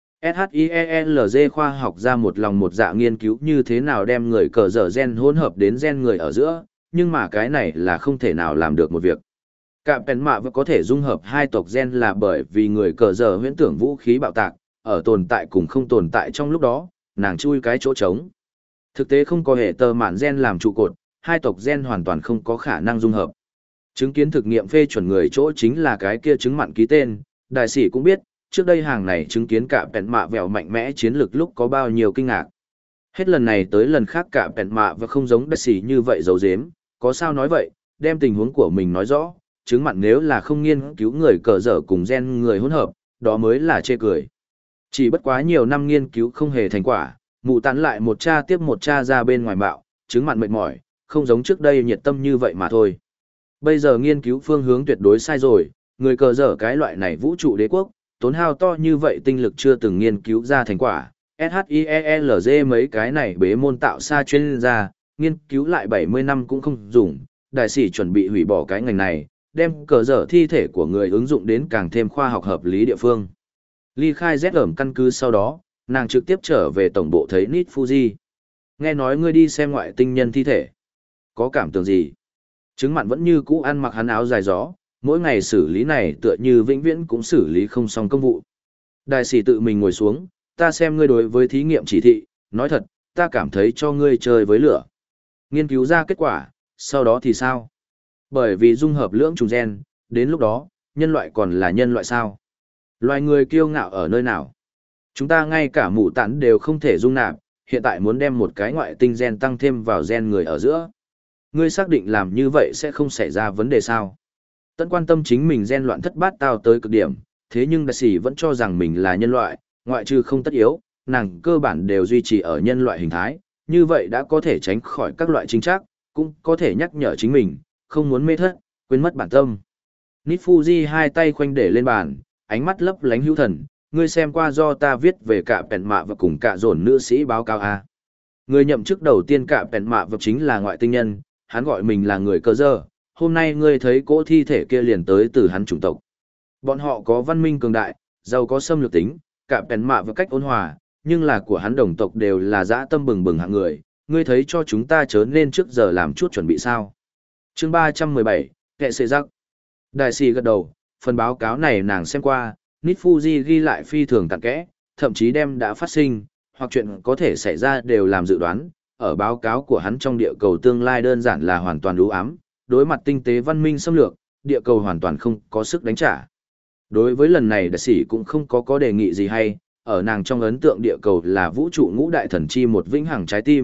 SHIELZ khoa học ra một lòng một dạ nghiên cứu như thế nào đem người cờ dở gen hỗn hợp đến gen người ở giữa, nhưng mà cái này là không thể nào làm được một việc. Cả pèn mạ vẫn có thể dung hợp hai tộc gen là bởi vì người cờ dở huyễn tưởng vũ khí bạo tạc, ở tồn tại cùng không tồn tại trong lúc đó, nàng chui cái chỗ trống. Thực tế không có hệ tờ mạn gen làm trụ cột, hai tộc gen hoàn toàn không có khả năng dung hợp. Chứng kiến thực nghiệm phê chuẩn người chỗ chính là cái kia chứng mặn ký tên, đại sĩ cũng biết, trước đây hàng này chứng kiến cả bẹn mạ vẹo mạnh mẽ chiến lược lúc có bao nhiêu kinh ngạc. Hết lần này tới lần khác cả bẹn mạ và không giống đại sĩ như vậy giấu giếm, có sao nói vậy, đem tình huống của mình nói rõ, chứng mặn nếu là không nghiên cứu người cờ dở cùng gen người hỗn hợp, đó mới là chê cười. Chỉ bất quá nhiều năm nghiên cứu không hề thành quả, mụ tán lại một cha tiếp một cha ra bên ngoài bạo, chứng mặn mệt mỏi, không giống trước đây nhiệt tâm như vậy mà thôi. Bây giờ nghiên cứu phương hướng tuyệt đối sai rồi, người cờ dở cái loại này vũ trụ đế quốc, tốn hao to như vậy tinh lực chưa từng nghiên cứu ra thành quả. SHIELZ mấy cái này bế môn tạo xa chuyên gia, nghiên cứu lại bảy mươi năm cũng không dùng, đại sĩ chuẩn bị hủy bỏ cái ngành này, đem cờ dở thi thể của người ứng dụng đến càng thêm khoa học hợp lý địa phương. Ly khai Z ẩm căn cứ sau đó, nàng trực tiếp trở về tổng bộ thấy Nit Fuji. Nghe nói ngươi đi xem ngoại tinh nhân thi thể. Có cảm tưởng gì? Chứng mặn vẫn như cũ ăn mặc hắn áo dài gió, mỗi ngày xử lý này tựa như vĩnh viễn cũng xử lý không xong công vụ. Đại sĩ tự mình ngồi xuống, ta xem ngươi đối với thí nghiệm chỉ thị, nói thật, ta cảm thấy cho ngươi chơi với lửa. Nghiên cứu ra kết quả, sau đó thì sao? Bởi vì dung hợp lưỡng trùng gen, đến lúc đó, nhân loại còn là nhân loại sao? Loài người kiêu ngạo ở nơi nào? Chúng ta ngay cả mụ tản đều không thể dung nạp, hiện tại muốn đem một cái ngoại tinh gen tăng thêm vào gen người ở giữa. Ngươi xác định làm như vậy sẽ không xảy ra vấn đề sao? Tận quan tâm chính mình gen loạn thất bát tao tới cực điểm, thế nhưng đại sĩ vẫn cho rằng mình là nhân loại, ngoại trừ không tất yếu, nàng cơ bản đều duy trì ở nhân loại hình thái, như vậy đã có thể tránh khỏi các loại chính trắc, cũng có thể nhắc nhở chính mình, không muốn mê thất, quên mất bản tâm. Nit Fuji hai tay khoanh để lên bàn, ánh mắt lấp lánh hữu thần, ngươi xem qua do ta viết về cả bèn mạ và cùng cả dồn nữ sĩ báo cáo a. Người nhậm chức đầu tiên cả bèn mạ và chính là ngoại tinh nhân, hắn gọi mình là người cơ dơ, hôm nay ngươi thấy cỗ thi thể kia liền tới từ hắn chủng tộc. Bọn họ có văn minh cường đại, giàu có xâm lược tính, cả bèn mạ và cách ôn hòa, nhưng là của hắn đồng tộc đều là dã tâm bừng bừng hạng người, ngươi thấy cho chúng ta chớ nên trước giờ làm chút chuẩn bị sao. Chương ba trăm mười bảy, kệ xệ rắc. Đại sĩ gật đầu, phần báo cáo này nàng xem qua, Nit Fuji ghi lại phi thường cặn kẽ, thậm chí đem đã phát sinh, hoặc chuyện có thể xảy ra đều làm dự đoán, ở báo cáo của hắn trong địa cầu tương lai đơn giản là hoàn toàn u ám, đối mặt tinh tế văn minh xâm lược, địa cầu hoàn toàn không có sức đánh trả. Đối với lần này đại sĩ cũng không có có đề nghị gì hay, ở nàng trong ấn tượng địa cầu là vũ trụ ngũ đại thần chi một vĩnh hằng trái tim,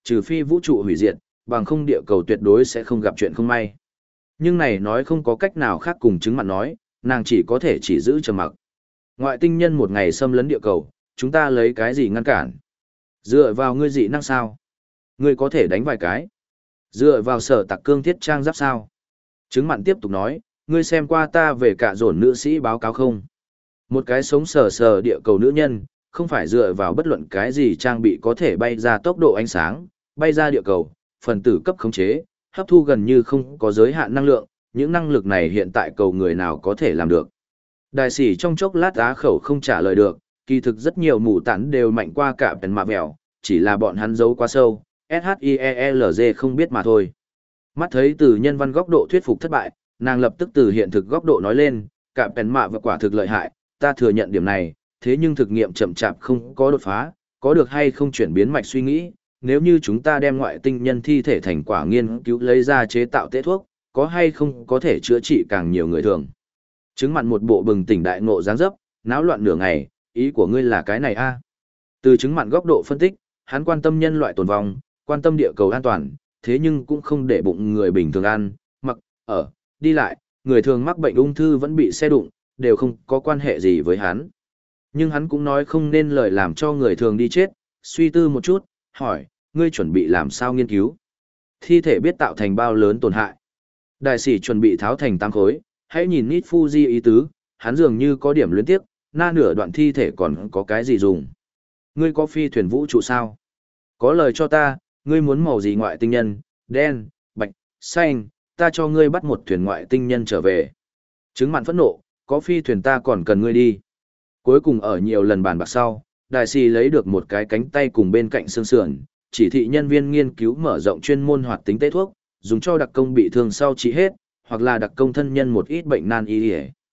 Trừ phi vũ trụ hủy diệt, bằng không địa cầu tuyệt đối sẽ không gặp chuyện không may. Nhưng này nói không có cách nào khác cùng chứng mặn nói, nàng chỉ có thể chỉ giữ trầm mặc. Ngoại tinh nhân một ngày xâm lấn địa cầu, chúng ta lấy cái gì ngăn cản? Dựa vào ngươi dị năng sao? Ngươi có thể đánh vài cái. Dựa vào sở tạc cương thiết trang giáp sao? Chứng mặn tiếp tục nói, ngươi xem qua ta về cả dồn nữ sĩ báo cáo không? Một cái sống sờ sờ địa cầu nữ nhân, không phải dựa vào bất luận cái gì trang bị có thể bay ra tốc độ ánh sáng, bay ra địa cầu, phần tử cấp khống chế, hấp thu gần như không có giới hạn năng lượng, những năng lực này hiện tại cầu người nào có thể làm được. Đại sĩ trong chốc lát á khẩu không trả lời được, kỳ thực rất nhiều mù tản đều mạnh qua cả bèn mạ vẹo, chỉ là bọn hắn giấu quá sâu, ét hát i e lờ giê không biết mà thôi. Mắt thấy từ nhân văn góc độ thuyết phục thất bại, nàng lập tức từ hiện thực góc độ nói lên, cả bèn mạ và quả thực lợi hại, ta thừa nhận điểm này, thế nhưng thực nghiệm chậm chạp không có đột phá, có được hay không chuyển biến mạch suy nghĩ, nếu như chúng ta đem ngoại tinh nhân thi thể thành quả nghiên cứu lấy ra chế tạo tế thuốc, có hay không có thể chữa trị càng nhiều người thường. Chứng mặn một bộ bừng tỉnh đại ngộ dáng dấp, náo loạn nửa ngày, ý của ngươi là cái này a? Từ chứng mặn góc độ phân tích, hắn quan tâm nhân loại tồn vong, quan tâm địa cầu an toàn, thế nhưng cũng không để bụng người bình thường ăn, mặc, ở, đi lại, người thường mắc bệnh ung thư vẫn bị xe đụng, đều không có quan hệ gì với hắn. Nhưng hắn cũng nói không nên lời làm cho người thường đi chết, suy tư một chút, hỏi, ngươi chuẩn bị làm sao nghiên cứu? Thi thể biết tạo thành bao lớn tổn hại. Đại sĩ chuẩn bị tháo thành tám khối, hãy nhìn Nít Fuji ý tứ, hắn dường như có điểm luyến tiếp, na nửa đoạn thi thể còn có cái gì dùng. Ngươi có phi thuyền vũ trụ sao? Có lời cho ta, ngươi muốn màu gì ngoại tinh nhân, đen, bạch, xanh, ta cho ngươi bắt một thuyền ngoại tinh nhân trở về. Chứng mặn phẫn nộ, có phi thuyền ta còn cần ngươi đi. Cuối cùng ở nhiều lần bàn bạc sau, đại sĩ lấy được một cái cánh tay cùng bên cạnh xương sườn, chỉ thị nhân viên nghiên cứu mở rộng chuyên môn hoạt tính tế thuốc, dùng cho đặc công bị thương sau trị hết, hoặc là đặc công thân nhân một ít bệnh nan y.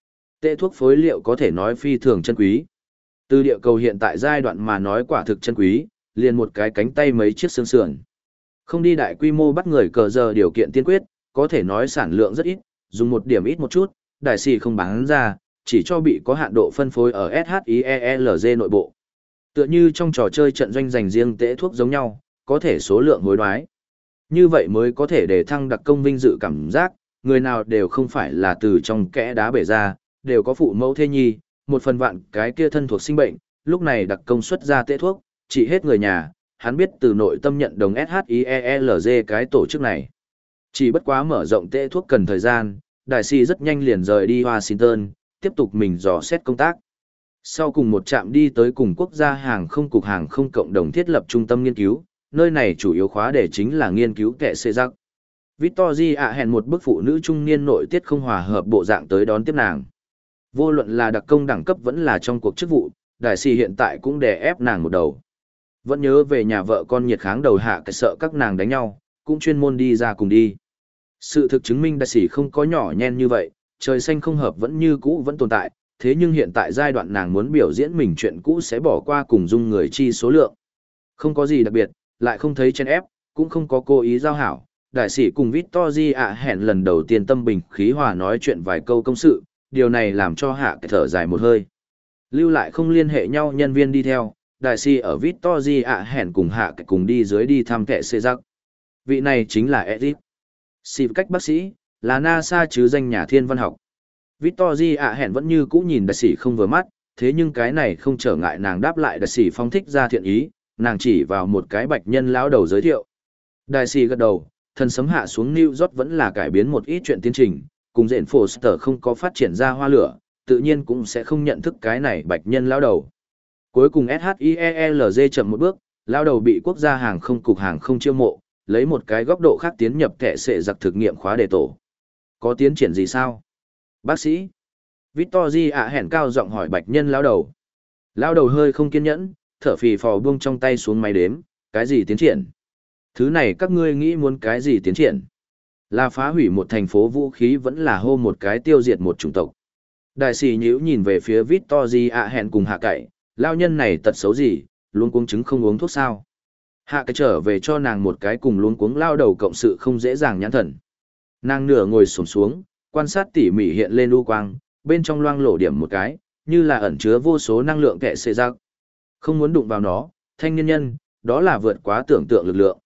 Tế thuốc phối liệu có thể nói phi thường chân quý. Từ địa cầu hiện tại giai đoạn mà nói quả thực chân quý, liền một cái cánh tay mấy chiếc xương sườn. Không đi đại quy mô bắt người cờ giờ điều kiện tiên quyết, có thể nói sản lượng rất ít, dùng một điểm ít một chút, đại sĩ không bán ra, chỉ cho bị có hạn độ phân phối ở ét hát i e lờ giê nội bộ. Tựa như trong trò chơi trận doanh dành riêng tễ thuốc giống nhau, có thể số lượng hối đoái. Như vậy mới có thể để thăng đặc công vinh dự cảm giác, người nào đều không phải là từ trong kẽ đá bể ra, đều có phụ mẫu thê nhi, một phần vạn cái kia thân thuộc sinh bệnh, lúc này đặc công xuất ra tễ thuốc, trị hết người nhà, hắn biết từ nội tâm nhận đồng ét hát i e lờ giê cái tổ chức này. Chỉ bất quá mở rộng tễ thuốc cần thời gian, đại sĩ rất nhanh liền rời đi Washington, tiếp tục mình dò xét công tác. Sau cùng một trạm đi tới cùng quốc gia hàng không cục hàng không cộng đồng thiết lập trung tâm nghiên cứu, nơi này chủ yếu khóa đề chính là nghiên cứu kẻ xê giặc. Victory ạ hẹn một bức phụ nữ trung niên nội tiết không hòa hợp bộ dạng tới đón tiếp nàng. Vô luận là đặc công đẳng cấp vẫn là trong cuộc chức vụ, đại sĩ hiện tại cũng đè ép nàng một đầu. Vẫn nhớ về nhà vợ con nhiệt kháng đầu hạ cái sợ các nàng đánh nhau, cũng chuyên môn đi ra cùng đi. Sự thực chứng minh đại sĩ không có nhỏ nhen như vậy, trời xanh không hợp vẫn như cũ vẫn tồn tại, thế nhưng hiện tại giai đoạn nàng muốn biểu diễn mình chuyện cũ sẽ bỏ qua cùng dung người chi số lượng. Không có gì đặc biệt, lại không thấy chen ép, cũng không có cố ý giao hảo. Đại sĩ cùng Victory ạ hẹn lần đầu tiên tâm bình khí hòa nói chuyện vài câu công sự, điều này làm cho hạ cái thở dài một hơi. Lưu lại không liên hệ nhau nhân viên đi theo, đại sĩ ở Victory ạ hẹn cùng hạ cái cùng đi dưới đi thăm kẻ xê giặc. Vị này chính là Edith. Xịp cách bác sĩ, là NASA chứ danh nhà thiên văn học. Victory ạ hẹn vẫn như cũ nhìn đại sĩ không vừa mắt, thế nhưng cái này không trở ngại nàng đáp lại đại sĩ phong thích ra thiện ý, nàng chỉ vào một cái bạch nhân lão đầu giới thiệu. Đại sĩ gật đầu, thần sấm hạ xuống New York vẫn là cải biến một ít chuyện tiến trình, cùng dện Foster không có phát triển ra hoa lửa, tự nhiên cũng sẽ không nhận thức cái này bạch nhân lão đầu. Cuối cùng ét hát i e lờ giê chậm một bước, lão đầu bị quốc gia hàng không cục hàng không chiêu mộ, lấy một cái góc độ khác tiến nhập kẻ sệ giặc thực nghiệm khóa đề tổ. Có tiến triển gì sao? Bác sĩ. Victory ạ hẹn cao giọng hỏi bạch nhân lão đầu. Lão đầu hơi không kiên nhẫn, thở phì phò buông trong tay xuống máy đếm, cái gì tiến triển? Thứ này các ngươi nghĩ muốn cái gì tiến triển? Là phá hủy một thành phố vũ khí vẫn là hô một cái tiêu diệt một chủng tộc. Đại sĩ nhíu nhìn về phía Victory ạ hẹn cùng hạ cậy, lao nhân này tật xấu gì, luôn cuống chứng không uống thuốc sao? Hạ cậy trở về cho nàng một cái cùng luôn cuống lao đầu cộng sự không dễ dàng nhãn thần. Nàng nửa ngồi xổm xuống, quan sát tỉ mỉ hiện lên u quang, bên trong loang lổ điểm một cái, như là ẩn chứa vô số năng lượng kẻ xê giặc. Không muốn đụng vào nó, thanh niên nhân, đó là vượt quá tưởng tượng lực lượng.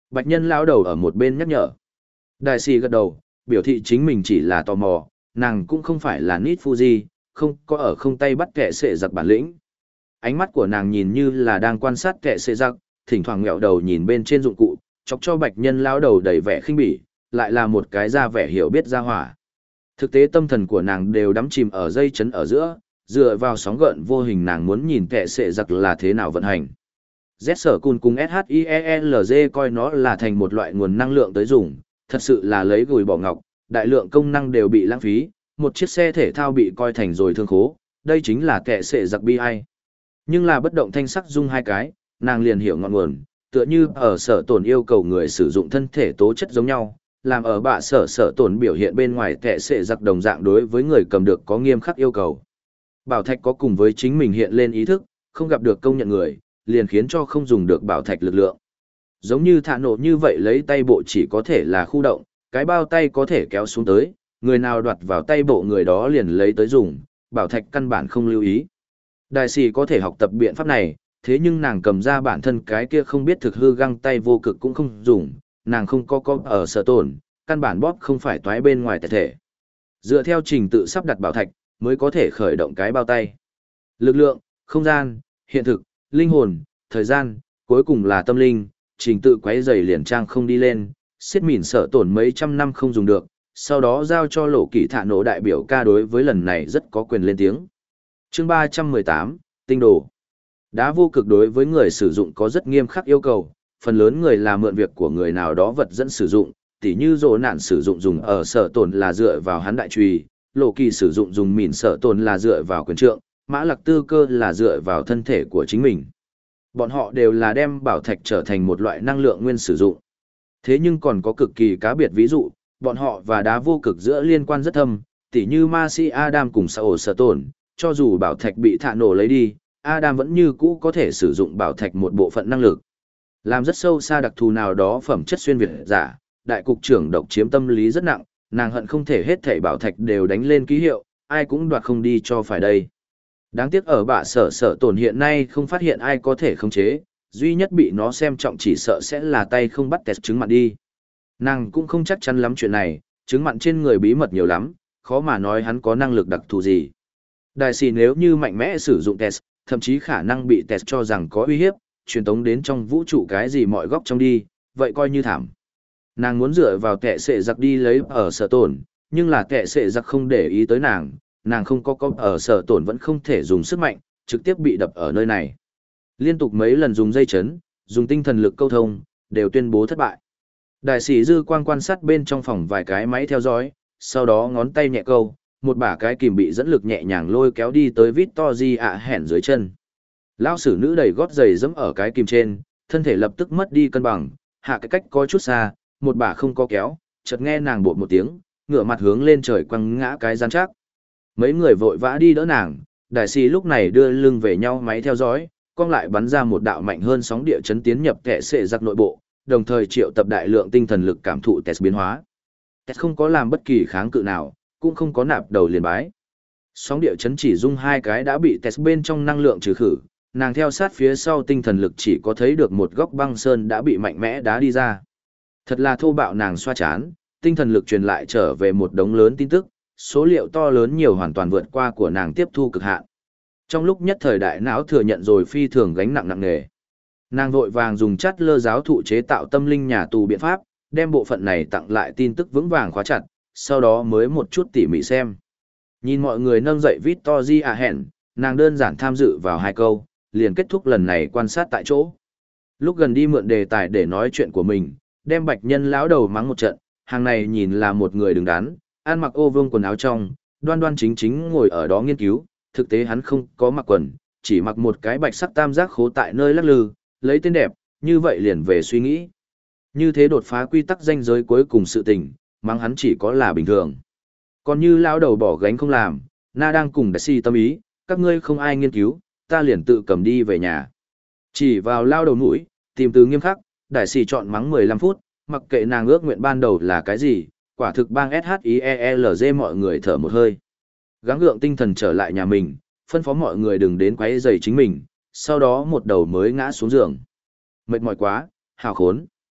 Bạch nhân lão đầu ở một bên nhắc nhở. Đại sĩ gật đầu, biểu thị chính mình chỉ là tò mò, nàng cũng không phải là Nít Fuji, không có ở không tay bắt kẻ sệ giặc bản lĩnh. Ánh mắt của nàng nhìn như là đang quan sát kẻ sệ giặc, thỉnh thoảng ngẹo đầu nhìn bên trên dụng cụ, chọc cho bạch nhân lão đầu đầy vẻ khinh bỉ, lại là một cái ra vẻ hiểu biết ra hỏa. Thực tế tâm thần của nàng đều đắm chìm ở dây chấn ở giữa, dựa vào sóng gợn vô hình nàng muốn nhìn kẻ sệ giặc là thế nào vận hành. Z sở cùn cùng ét hát i e lờ giê coi nó là thành một loại nguồn năng lượng tới dùng, thật sự là lấy gùi bỏ ngọc, đại lượng công năng đều bị lãng phí, một chiếc xe thể thao bị coi thành rồi thương khố, đây chính là kẻ sệ giặc bi ai. Nhưng là bất động thanh sắc dung hai cái, nàng liền hiểu ngọn nguồn, tựa như ở sở tổn yêu cầu người sử dụng thân thể tố chất giống nhau, làm ở bạ sở sở tổn biểu hiện bên ngoài kẻ sệ giặc đồng dạng đối với người cầm được có nghiêm khắc yêu cầu. Bảo thạch có cùng với chính mình hiện lên ý thức, không gặp được công nhận người, liền khiến cho không dùng được bảo thạch lực lượng. Giống như thả nổ như vậy lấy tay bộ chỉ có thể là khu động, cái bao tay có thể kéo xuống tới, người nào đoạt vào tay bộ người đó liền lấy tới dùng, bảo thạch căn bản không lưu ý. Đại sĩ có thể học tập biện pháp này, thế nhưng nàng cầm ra bản thân cái kia không biết thực hư găng tay vô cực cũng không dùng, nàng không có có ở sở tổn, căn bản bóp không phải toái bên ngoài thể thể. Dựa theo trình tự sắp đặt bảo thạch, mới có thể khởi động cái bao tay. Lực lượng, không gian, hiện thực, linh hồn, thời gian, cuối cùng là tâm linh, trình tự quấy rầy liền trang không đi lên, xiết mỉn sở tổn mấy trăm năm không dùng được, sau đó giao cho lộ kỳ thả nổ đại biểu ca đối với lần này rất có quyền lên tiếng. Chương ba trăm mười tám, tinh đồ. Đá vô cực đối với người sử dụng có rất nghiêm khắc yêu cầu, phần lớn người là mượn việc của người nào đó vật dẫn sử dụng, tỉ như rồ nạn sử dụng dùng ở sở tổn là dựa vào hắn đại trùy, lộ kỳ sử dụng dùng mỉn sở tổn là dựa vào quyền trượng, mã lặc tư cơ là dựa vào thân thể của chính mình. Bọn họ đều là đem bảo thạch trở thành một loại năng lượng nguyên sử dụng. Thế nhưng còn có cực kỳ cá biệt ví dụ, bọn họ và đá vô cực giữa liên quan rất thâm, tỉ như Marcy Adam cùng Sao Sở Tổn, cho dù bảo thạch bị thả nổ lấy đi, Adam vẫn như cũ có thể sử dụng bảo thạch một bộ phận năng lực. Làm rất sâu xa đặc thù nào đó phẩm chất xuyên việt giả, đại cục trưởng độc chiếm tâm lý rất nặng, nàng hận không thể hết thảy bảo thạch đều đánh lên ký hiệu, ai cũng đoạt không đi cho phải đây. Đáng tiếc ở bạ sở sở tổn hiện nay không phát hiện ai có thể khống chế, duy nhất bị nó xem trọng chỉ sợ sẽ là tay không bắt test trứng mặn đi. Nàng cũng không chắc chắn lắm chuyện này, trứng mặn trên người bí mật nhiều lắm, khó mà nói hắn có năng lực đặc thù gì. Đại sĩ nếu như mạnh mẽ sử dụng test, thậm chí khả năng bị test cho rằng có uy hiếp, truyền tống đến trong vũ trụ cái gì mọi góc trong đi, vậy coi như thảm. Nàng muốn dựa vào kẻ sệ giặc đi lấy ở sở tổn, nhưng là kẻ sệ giặc không để ý tới nàng, nàng không có có ở sở tổn vẫn không thể dùng sức mạnh, trực tiếp bị đập ở nơi này. Liên tục mấy lần dùng dây chấn, dùng tinh thần lực câu thông, đều tuyên bố thất bại. Đại sĩ dư quang quan sát bên trong phòng vài cái máy theo dõi, sau đó ngón tay nhẹ câu, một bả cái kìm bị dẫn lực nhẹ nhàng lôi kéo đi tới Victory ạ hẻn dưới chân. Lão sử nữ đầy gót giày dẫm ở cái kìm trên, thân thể lập tức mất đi cân bằng, hạ cái cách có chút xa, một bả không có kéo, chợt nghe nàng bột một tiếng, ngửa mặt hướng lên trời quăng ngã cái gian chắc. Mấy người vội vã đi đỡ nàng, đại sĩ lúc này đưa lưng về nhau máy theo dõi, cong lại bắn ra một đạo mạnh hơn sóng địa chấn tiến nhập kẻ sệ giặc nội bộ, đồng thời triệu tập đại lượng tinh thần lực cảm thụ test biến hóa. Test không có làm bất kỳ kháng cự nào, cũng không có nạp đầu liền bái. Sóng địa chấn chỉ dung hai cái đã bị test bên trong năng lượng trừ khử, nàng theo sát phía sau tinh thần lực chỉ có thấy được một góc băng sơn đã bị mạnh mẽ đá đi ra. Thật là thô bạo nàng xoa chán, tinh thần lực truyền lại trở về một đống lớn tin tức, số liệu to lớn nhiều hoàn toàn vượt qua của nàng tiếp thu cực hạn. Trong lúc nhất thời đại não thừa nhận rồi phi thường gánh nặng nặng nề. Nàng vội vàng dùng chát lơ giáo thụ chế tạo tâm linh nhà tù biện pháp, đem bộ phận này tặng lại tin tức vững vàng khóa chặt, sau đó mới một chút tỉ mỉ xem. Nhìn mọi người nâng dậy Victory à hẹn, nàng đơn giản tham dự vào hai câu, liền kết thúc lần này quan sát tại chỗ. Lúc gần đi mượn đề tài để nói chuyện của mình, đem bạch nhân lão đầu mắng một trận, hàng này nhìn là một người đứng đắn, ăn mặc ô vương quần áo trong, đoan đoan chính chính ngồi ở đó nghiên cứu, thực tế hắn không có mặc quần, chỉ mặc một cái bạch sắc tam giác khố tại nơi lắc lư, lấy tên đẹp, như vậy liền về suy nghĩ. Như thế đột phá quy tắc ranh giới cuối cùng sự tình, mắng hắn chỉ có là bình thường. Còn như lão đầu bỏ gánh không làm, na đang cùng đại si tâm ý, các ngươi không ai nghiên cứu, ta liền tự cầm đi về nhà. Chỉ vào lao đầu mũi, tìm từ nghiêm khắc, đại sĩ chọn mắng mười lăm phút, mặc kệ nàng ước nguyện ban đầu là cái gì, quả thực bang ét hát i e lờ giê mọi người thở một hơi. Gắng gượng tinh thần trở lại nhà mình, phân phó mọi người đừng đến quấy rầy chính mình, sau đó một đầu mới ngã xuống giường. Mệt mỏi quá, hào khốn.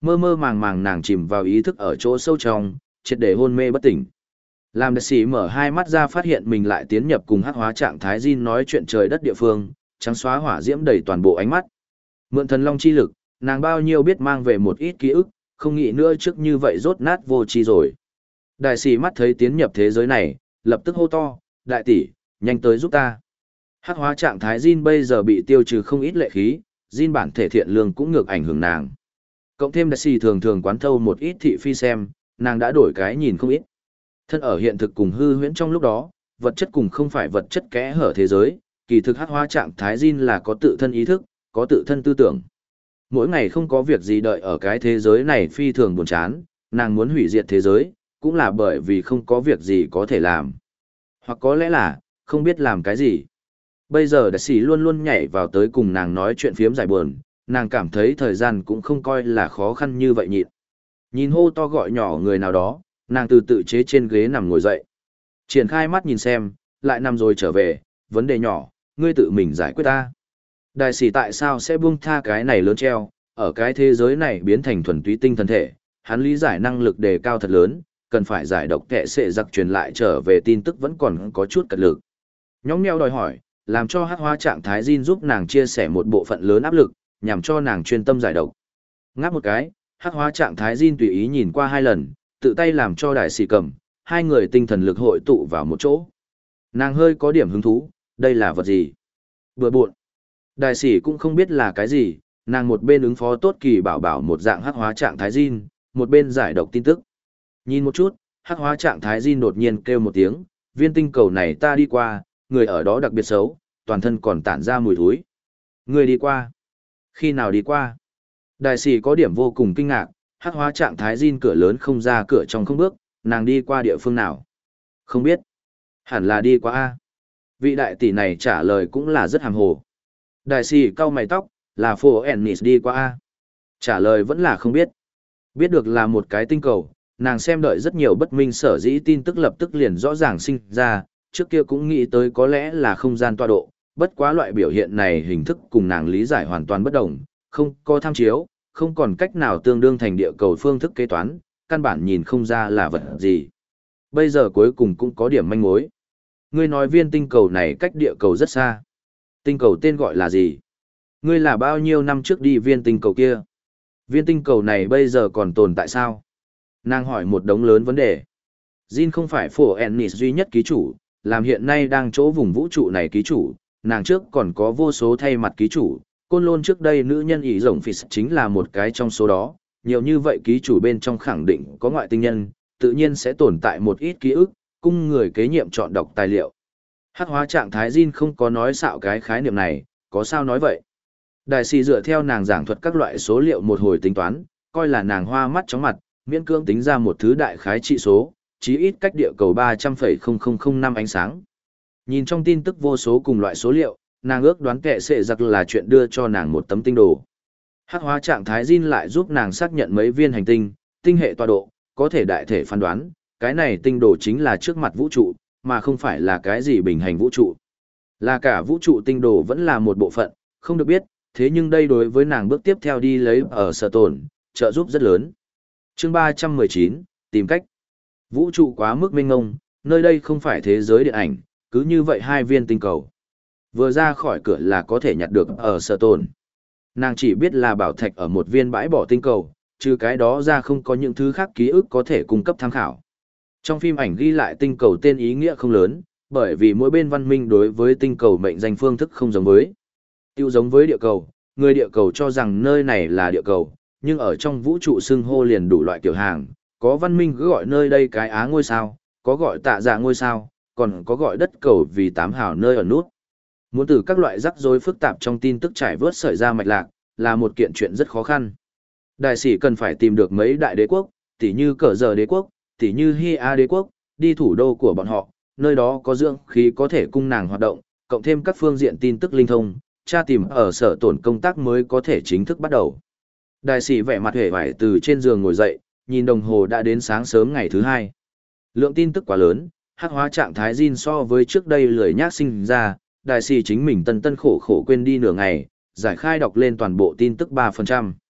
Mơ mơ màng màng nàng chìm vào ý thức ở chỗ sâu trong, triệt để hôn mê bất tỉnh. Làm đại sĩ mở hai mắt ra phát hiện mình lại tiến nhập cùng hắc hóa trạng thái Jin nói chuyện trời đất địa phương, trắng xóa hỏa diễm đầy toàn bộ ánh mắt. Mượn thần long chi lực, nàng bao nhiêu biết mang về một ít ký ức, không nghĩ nữa trước như vậy rốt nát vô tri rồi. Đại sĩ mắt thấy tiến nhập thế giới này, lập tức hô to, đại tỷ, nhanh tới giúp ta. Hắc hóa trạng thái Jin bây giờ bị tiêu trừ không ít lệ khí, Jin bản thể thiện lương cũng ngược ảnh hưởng nàng. Cộng thêm đại sĩ thường thường quán thâu một ít thị phi xem, nàng đã đổi cái nhìn không ít. Thân ở hiện thực cùng hư huyễn trong lúc đó, vật chất cùng không phải vật chất kẽ hở thế giới, kỳ thực hắc hóa trạng thái Jin là có tự thân ý thức, có tự thân tư tưởng. Mỗi ngày không có việc gì đợi ở cái thế giới này phi thường buồn chán, nàng muốn hủy diệt thế giới, cũng là bởi vì không có việc gì có thể làm. Hoặc có lẽ là, không biết làm cái gì. Bây giờ đại sĩ luôn luôn nhảy vào tới cùng nàng nói chuyện phiếm giải buồn, nàng cảm thấy thời gian cũng không coi là khó khăn như vậy nhịn. Nhìn hô to gọi nhỏ người nào đó, nàng từ tự chế trên ghế nằm ngồi dậy. Triển khai mắt nhìn xem, lại nằm rồi trở về, vấn đề nhỏ, ngươi tự mình giải quyết ta. Đại sĩ tại sao sẽ buông tha cái này lớn treo, ở cái thế giới này biến thành thuần túy tinh thần thể, hắn lý giải năng lực đề cao thật lớn, cần phải giải độc kệ sẽ giặc truyền lại trở về tin tức vẫn còn có chút cật lực. Nhõng nhẽo đòi hỏi, làm cho hắc hóa trạng thái Jin giúp nàng chia sẻ một bộ phận lớn áp lực, nhằm cho nàng chuyên tâm giải độc. Ngáp một cái, hắc hóa trạng thái Jin tùy ý nhìn qua hai lần, tự tay làm cho đại sĩ cầm, hai người tinh thần lực hội tụ vào một chỗ. Nàng hơi có điểm hứng thú, đây là vật gì? Bừa bộn. Đại sĩ cũng không biết là cái gì, nàng một bên ứng phó tốt kỳ bảo bảo một dạng hắc hóa trạng thái Jin, một bên giải độc tin tức. Nhìn một chút, hắc hóa trạng thái Jin đột nhiên kêu một tiếng, viên tinh cầu này ta đi qua, người ở đó đặc biệt xấu, toàn thân còn tản ra mùi thối. Người đi qua? Khi nào đi qua? Đại sĩ có điểm vô cùng kinh ngạc, hắc hóa trạng thái Jin cửa lớn không ra cửa trong không bước, nàng đi qua địa phương nào? Không biết. Hẳn là đi qua A. Vị đại tỷ này trả lời cũng là rất hàm hồ. Đại sĩ cau mày tóc, là phố Ennis đi qua A. Trả lời vẫn là không biết. Biết được là một cái tinh cầu, nàng xem đợi rất nhiều bất minh sở dĩ tin tức lập tức liền rõ ràng sinh ra, trước kia cũng nghĩ tới có lẽ là không gian tọa độ, bất quá loại biểu hiện này hình thức cùng nàng lý giải hoàn toàn bất đồng, không có tham chiếu, không còn cách nào tương đương thành địa cầu phương thức kế toán, căn bản nhìn không ra là vật gì. Bây giờ cuối cùng cũng có điểm manh mối. Ngươi nói viên tinh cầu này cách địa cầu rất xa. Tinh cầu tên gọi là gì? Ngươi là bao nhiêu năm trước đi viên tinh cầu kia? Viên tinh cầu này bây giờ còn tồn tại sao? Nàng hỏi một đống lớn vấn đề. Jin không phải phổ Ennis duy nhất ký chủ, làm hiện nay đang chỗ vùng vũ trụ này ký chủ, nàng trước còn có vô số thay mặt ký chủ, côn lôn trước đây nữ nhân ý rồng phì chính là một cái trong số đó, nhiều như vậy ký chủ bên trong khẳng định có ngoại tinh nhân, tự nhiên sẽ tồn tại một ít ký ức, cung người kế nhiệm chọn đọc tài liệu. Hắc hóa trạng thái Jin không có nói xạo cái khái niệm này, có sao nói vậy? Đại sĩ dựa theo nàng giảng thuật các loại số liệu một hồi tính toán, coi là nàng hoa mắt chóng mặt, miễn cưỡng tính ra một thứ đại khái trị số, chí ít cách địa cầu ba trăm phẩy không không không năm ánh sáng. Nhìn trong tin tức vô số cùng loại số liệu, nàng ước đoán kệ sẽ giặc là chuyện đưa cho nàng một tấm tinh đồ. Hắc hóa trạng thái Jin lại giúp nàng xác nhận mấy viên hành tinh, tinh hệ tọa độ, có thể đại thể phán đoán, cái này tinh đồ chính là trước mặt vũ trụ, mà không phải là cái gì bình hành vũ trụ. Là cả vũ trụ tinh đồ vẫn là một bộ phận, không được biết, thế nhưng đây đối với nàng bước tiếp theo đi lấy ở sở tồn, trợ giúp rất lớn. Chương ba trăm mười chín, tìm cách. Vũ trụ quá mức mênh mông, nơi đây không phải thế giới điện ảnh, cứ như vậy hai viên tinh cầu. Vừa ra khỏi cửa là có thể nhặt được ở sở tồn. Nàng chỉ biết là bảo thạch ở một viên bãi bỏ tinh cầu, trừ cái đó ra không có những thứ khác ký ức có thể cung cấp tham khảo. Trong phim ảnh ghi lại tinh cầu tên ý nghĩa không lớn, bởi vì mỗi bên văn minh đối với tinh cầu mệnh danh phương thức không giống với. Tiêu giống với địa cầu, người địa cầu cho rằng nơi này là địa cầu, nhưng ở trong vũ trụ xưng hô liền đủ loại kiểu hàng, có văn minh cứ gọi nơi đây cái á ngôi sao, có gọi tạ dạ ngôi sao, còn có gọi đất cầu vì tám hào nơi ở nút. Muốn từ các loại rắc rối phức tạp trong tin tức trải vớt sợi ra mạch lạc, là một kiện chuyện rất khó khăn. Đại sĩ cần phải tìm được mấy đại đế quốc, tỉ như Cờ Giờ đế quốc, tỉ như Hy A đế quốc, đi thủ đô của bọn họ, nơi đó có dưỡng khí có thể cung nàng hoạt động, cộng thêm các phương diện tin tức linh thông, tra tìm ở sở tổn công tác mới có thể chính thức bắt đầu. Đại sĩ vẻ mặt hề vải từ trên giường ngồi dậy, nhìn đồng hồ đã đến sáng sớm ngày thứ hai. Lượng tin tức quá lớn, hắc hóa trạng thái Jin so với trước đây lười nhác sinh ra, đại sĩ chính mình tân tân khổ khổ quên đi nửa ngày, giải khai đọc lên toàn bộ tin tức ba phần trăm.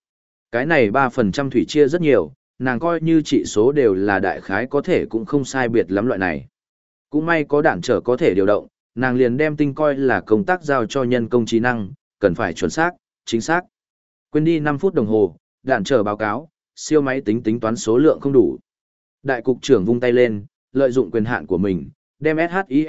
Cái này ba phần trăm thủy chia rất nhiều, nàng coi như trị số đều là đại khái có thể cũng không sai biệt lắm loại này. Cũng may có đạn trở có thể điều động, nàng liền đem tinh coi là công tác giao cho nhân công trí năng, cần phải chuẩn xác, chính xác. Quên đi năm phút đồng hồ, đạn trở báo cáo, siêu máy tính tính toán số lượng không đủ. Đại cục trưởng vung tay lên, lợi dụng quyền hạn của mình, đem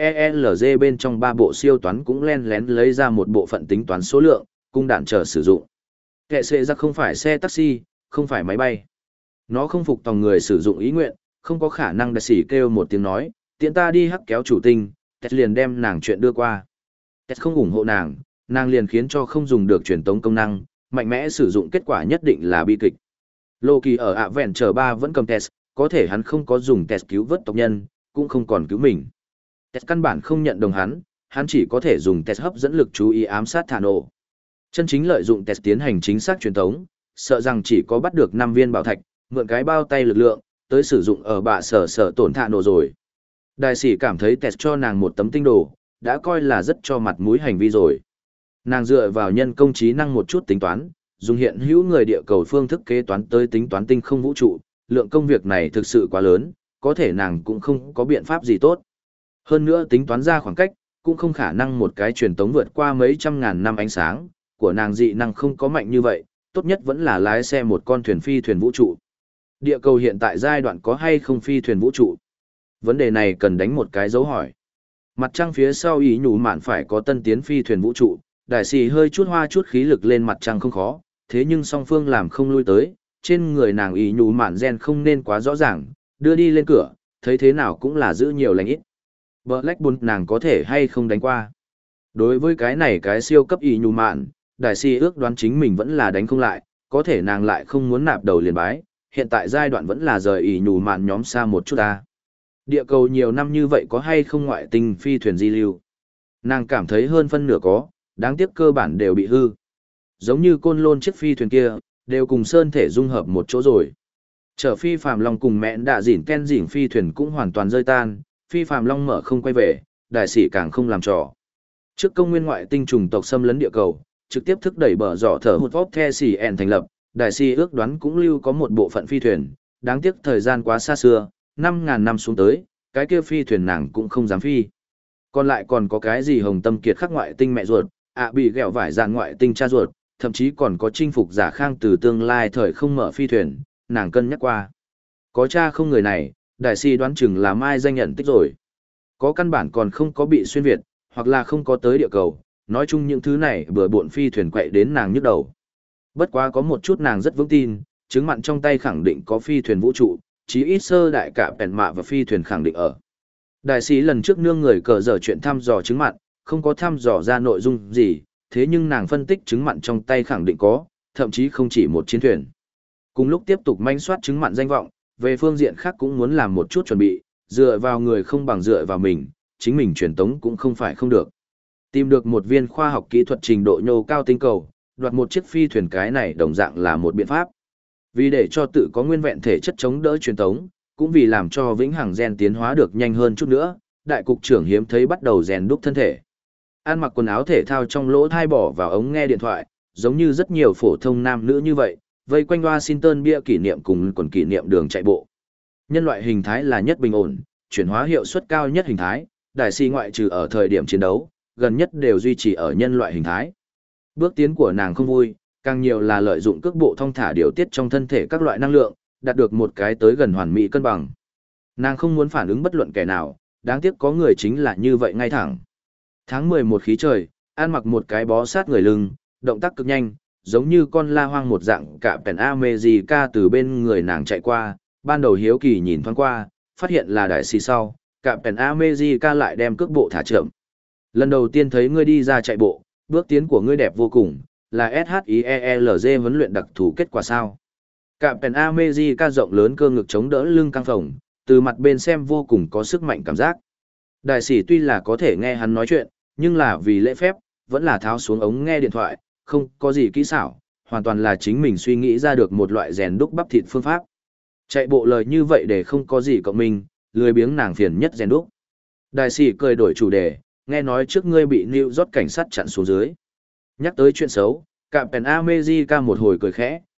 SHIELZ bên trong ba bộ siêu toán cũng len lén lấy ra một bộ phận tính toán số lượng, cung đạn trở sử dụng. Kệ xệ ra không phải xe taxi, không phải máy bay. Nó không phục tòng người sử dụng ý nguyện, không có khả năng đại sĩ kêu một tiếng nói, tiện ta đi hắc kéo chủ tinh, Tess liền đem nàng chuyện đưa qua. Tess không ủng hộ nàng, nàng liền khiến cho không dùng được truyền tống công năng, mạnh mẽ sử dụng kết quả nhất định là bi kịch. Loki ở ạ vẹn chờ ba vẫn cầm Tess, có thể hắn không có dùng Tess cứu vớt tộc nhân, cũng không còn cứu mình. Tess căn bản không nhận đồng hắn, hắn chỉ có thể dùng Tess hấp dẫn lực chú ý ám sát Thano. Chân chính lợi dụng Tess tiến hành chính xác truyền tống, sợ rằng chỉ có bắt được năm viên bảo thạch, mượn cái bao tay lực lượng, tới sử dụng ở bạ sở sở tổn Thano rồi. Đại sĩ cảm thấy Tess cho nàng một tấm tinh đồ, đã coi là rất cho mặt mũi hành vi rồi. Nàng dựa vào nhân công trí năng một chút tính toán, dùng hiện hữu người địa cầu phương thức kế toán tới tính toán tinh không vũ trụ, lượng công việc này thực sự quá lớn, có thể nàng cũng không có biện pháp gì tốt. Hơn nữa tính toán ra khoảng cách, cũng không khả năng một cái truyền tống vượt qua mấy trăm ngàn năm ánh sáng, của nàng dị năng không có mạnh như vậy, tốt nhất vẫn là lái xe một con thuyền phi thuyền vũ trụ. Địa cầu hiện tại giai đoạn có hay không phi thuyền vũ trụ? Vấn đề này cần đánh một cái dấu hỏi. Mặt trăng phía sau ý nhủ mạn phải có tân tiến phi thuyền vũ trụ, đại sĩ hơi chút hoa chút khí lực lên mặt trăng không khó, thế nhưng song phương làm không lui tới, trên người nàng ý nhủ mạn gen không nên quá rõ ràng, đưa đi lên cửa, thấy thế nào cũng là giữ nhiều lành ít. Blackburn nàng có thể hay không đánh qua. Đối với cái này cái siêu cấp ý nhủ mạn, đại sĩ ước đoán chính mình vẫn là đánh không lại, có thể nàng lại không muốn nạp đầu liền bái, hiện tại giai đoạn vẫn là rời ý nhủ mạn nhóm xa một chút ta. Địa cầu nhiều năm như vậy có hay không ngoại tinh phi thuyền di lưu? Nàng cảm thấy hơn phân nửa có, đáng tiếc cơ bản đều bị hư. Giống như côn lôn chiếc phi thuyền kia, đều cùng sơn thể dung hợp một chỗ rồi. Chở phi phàm long cùng mẹn đạ dỉn ken dỉn phi thuyền cũng hoàn toàn rơi tan, phi phàm long mở không quay về, đại sĩ càng không làm trò. Trước công nguyên ngoại tinh trùng tộc xâm lấn địa cầu, trực tiếp thức đẩy bờ dọ thở hụt vóp the xỉ ẻn thành lập, đại sĩ ước đoán cũng lưu có một bộ phận phi thuyền, đáng tiếc thời gian quá xa xưa, năm ngàn năm xuống tới, cái kia phi thuyền nàng cũng không dám phi. Còn lại còn có cái gì hồng tâm kiệt khắc ngoại tinh mẹ ruột, ạ bị ghẹo vải dạn ngoại tinh cha ruột, thậm chí còn có chinh phục giả khang từ tương lai thời không mở phi thuyền, nàng cân nhắc qua. Có cha không người này, đại sĩ đoán chừng là mai danh nhận tích rồi. Có căn bản còn không có bị xuyên Việt, hoặc là không có tới địa cầu, nói chung những thứ này bừa bộn phi thuyền quậy đến nàng nhức đầu. Bất quá có một chút nàng rất vững tin, chứng mặn trong tay khẳng định có phi thuyền vũ trụ, chí ít sơ đại cả bèn mạ và phi thuyền khẳng định ở. Đại sĩ lần trước nương người cờ dở chuyện thăm dò chứng mặn, không có thăm dò ra nội dung gì, thế nhưng nàng phân tích chứng mặn trong tay khẳng định có, thậm chí không chỉ một chiến thuyền. Cùng lúc tiếp tục manh soát chứng mặn danh vọng, về phương diện khác cũng muốn làm một chút chuẩn bị, dựa vào người không bằng dựa vào mình, chính mình truyền tống cũng không phải không được. Tìm được một viên khoa học kỹ thuật trình độ nhô cao tinh cầu, đoạt một chiếc phi thuyền cái này đồng dạng là một biện pháp. Vì để cho tự có nguyên vẹn thể chất chống đỡ truyền tống, cũng vì làm cho vĩnh hằng gen tiến hóa được nhanh hơn chút nữa, đại cục trưởng hiếm thấy bắt đầu rèn đúc thân thể. Ăn mặc quần áo thể thao trong lỗ thai bỏ vào ống nghe điện thoại, giống như rất nhiều phổ thông nam nữ như vậy, vây quanh Washington bia kỷ niệm cùng quần kỷ niệm đường chạy bộ. Nhân loại hình thái là nhất bình ổn, chuyển hóa hiệu suất cao nhất hình thái, đại sĩ ngoại trừ ở thời điểm chiến đấu, gần nhất đều duy trì ở nhân loại hình thái. Bước tiến của nàng không vui, càng nhiều là lợi dụng cước bộ thông thả điều tiết trong thân thể các loại năng lượng, đạt được một cái tới gần hoàn mỹ cân bằng. Nàng không muốn phản ứng bất luận kẻ nào, đáng tiếc có người chính là như vậy ngay thẳng. Tháng mười một khí trời, ăn mặc một cái bó sát người lưng, động tác cực nhanh, giống như con la hoang một dạng cả pèn America từ bên người nàng chạy qua, ban đầu hiếu kỳ nhìn thoáng qua, phát hiện là đại sĩ sau, cả pèn America lại đem cước bộ thả chậm. Lần đầu tiên thấy ngươi đi ra chạy bộ, bước tiến của ngươi đẹp vô cùng, là SHIELZ huấn luyện đặc thù kết quả sao? Cạm pèn America rộng lớn cơ ngực chống đỡ lưng căng phồng, từ mặt bên xem vô cùng có sức mạnh cảm giác. Đại sĩ tuy là có thể nghe hắn nói chuyện, nhưng là vì lễ phép, vẫn là tháo xuống ống nghe điện thoại, không có gì kỹ xảo, hoàn toàn là chính mình suy nghĩ ra được một loại rèn đúc bắp thịt phương pháp. Chạy bộ lời như vậy để không có gì cộng minh, lười biếng nàng phiền nhất rèn đúc. Đại sĩ cười đổi chủ đề, nghe nói trước ngươi bị New York cảnh sát chặn xuống dưới. Nhắc tới chuyện xấu, cạm pèn America một hồi cười khẽ,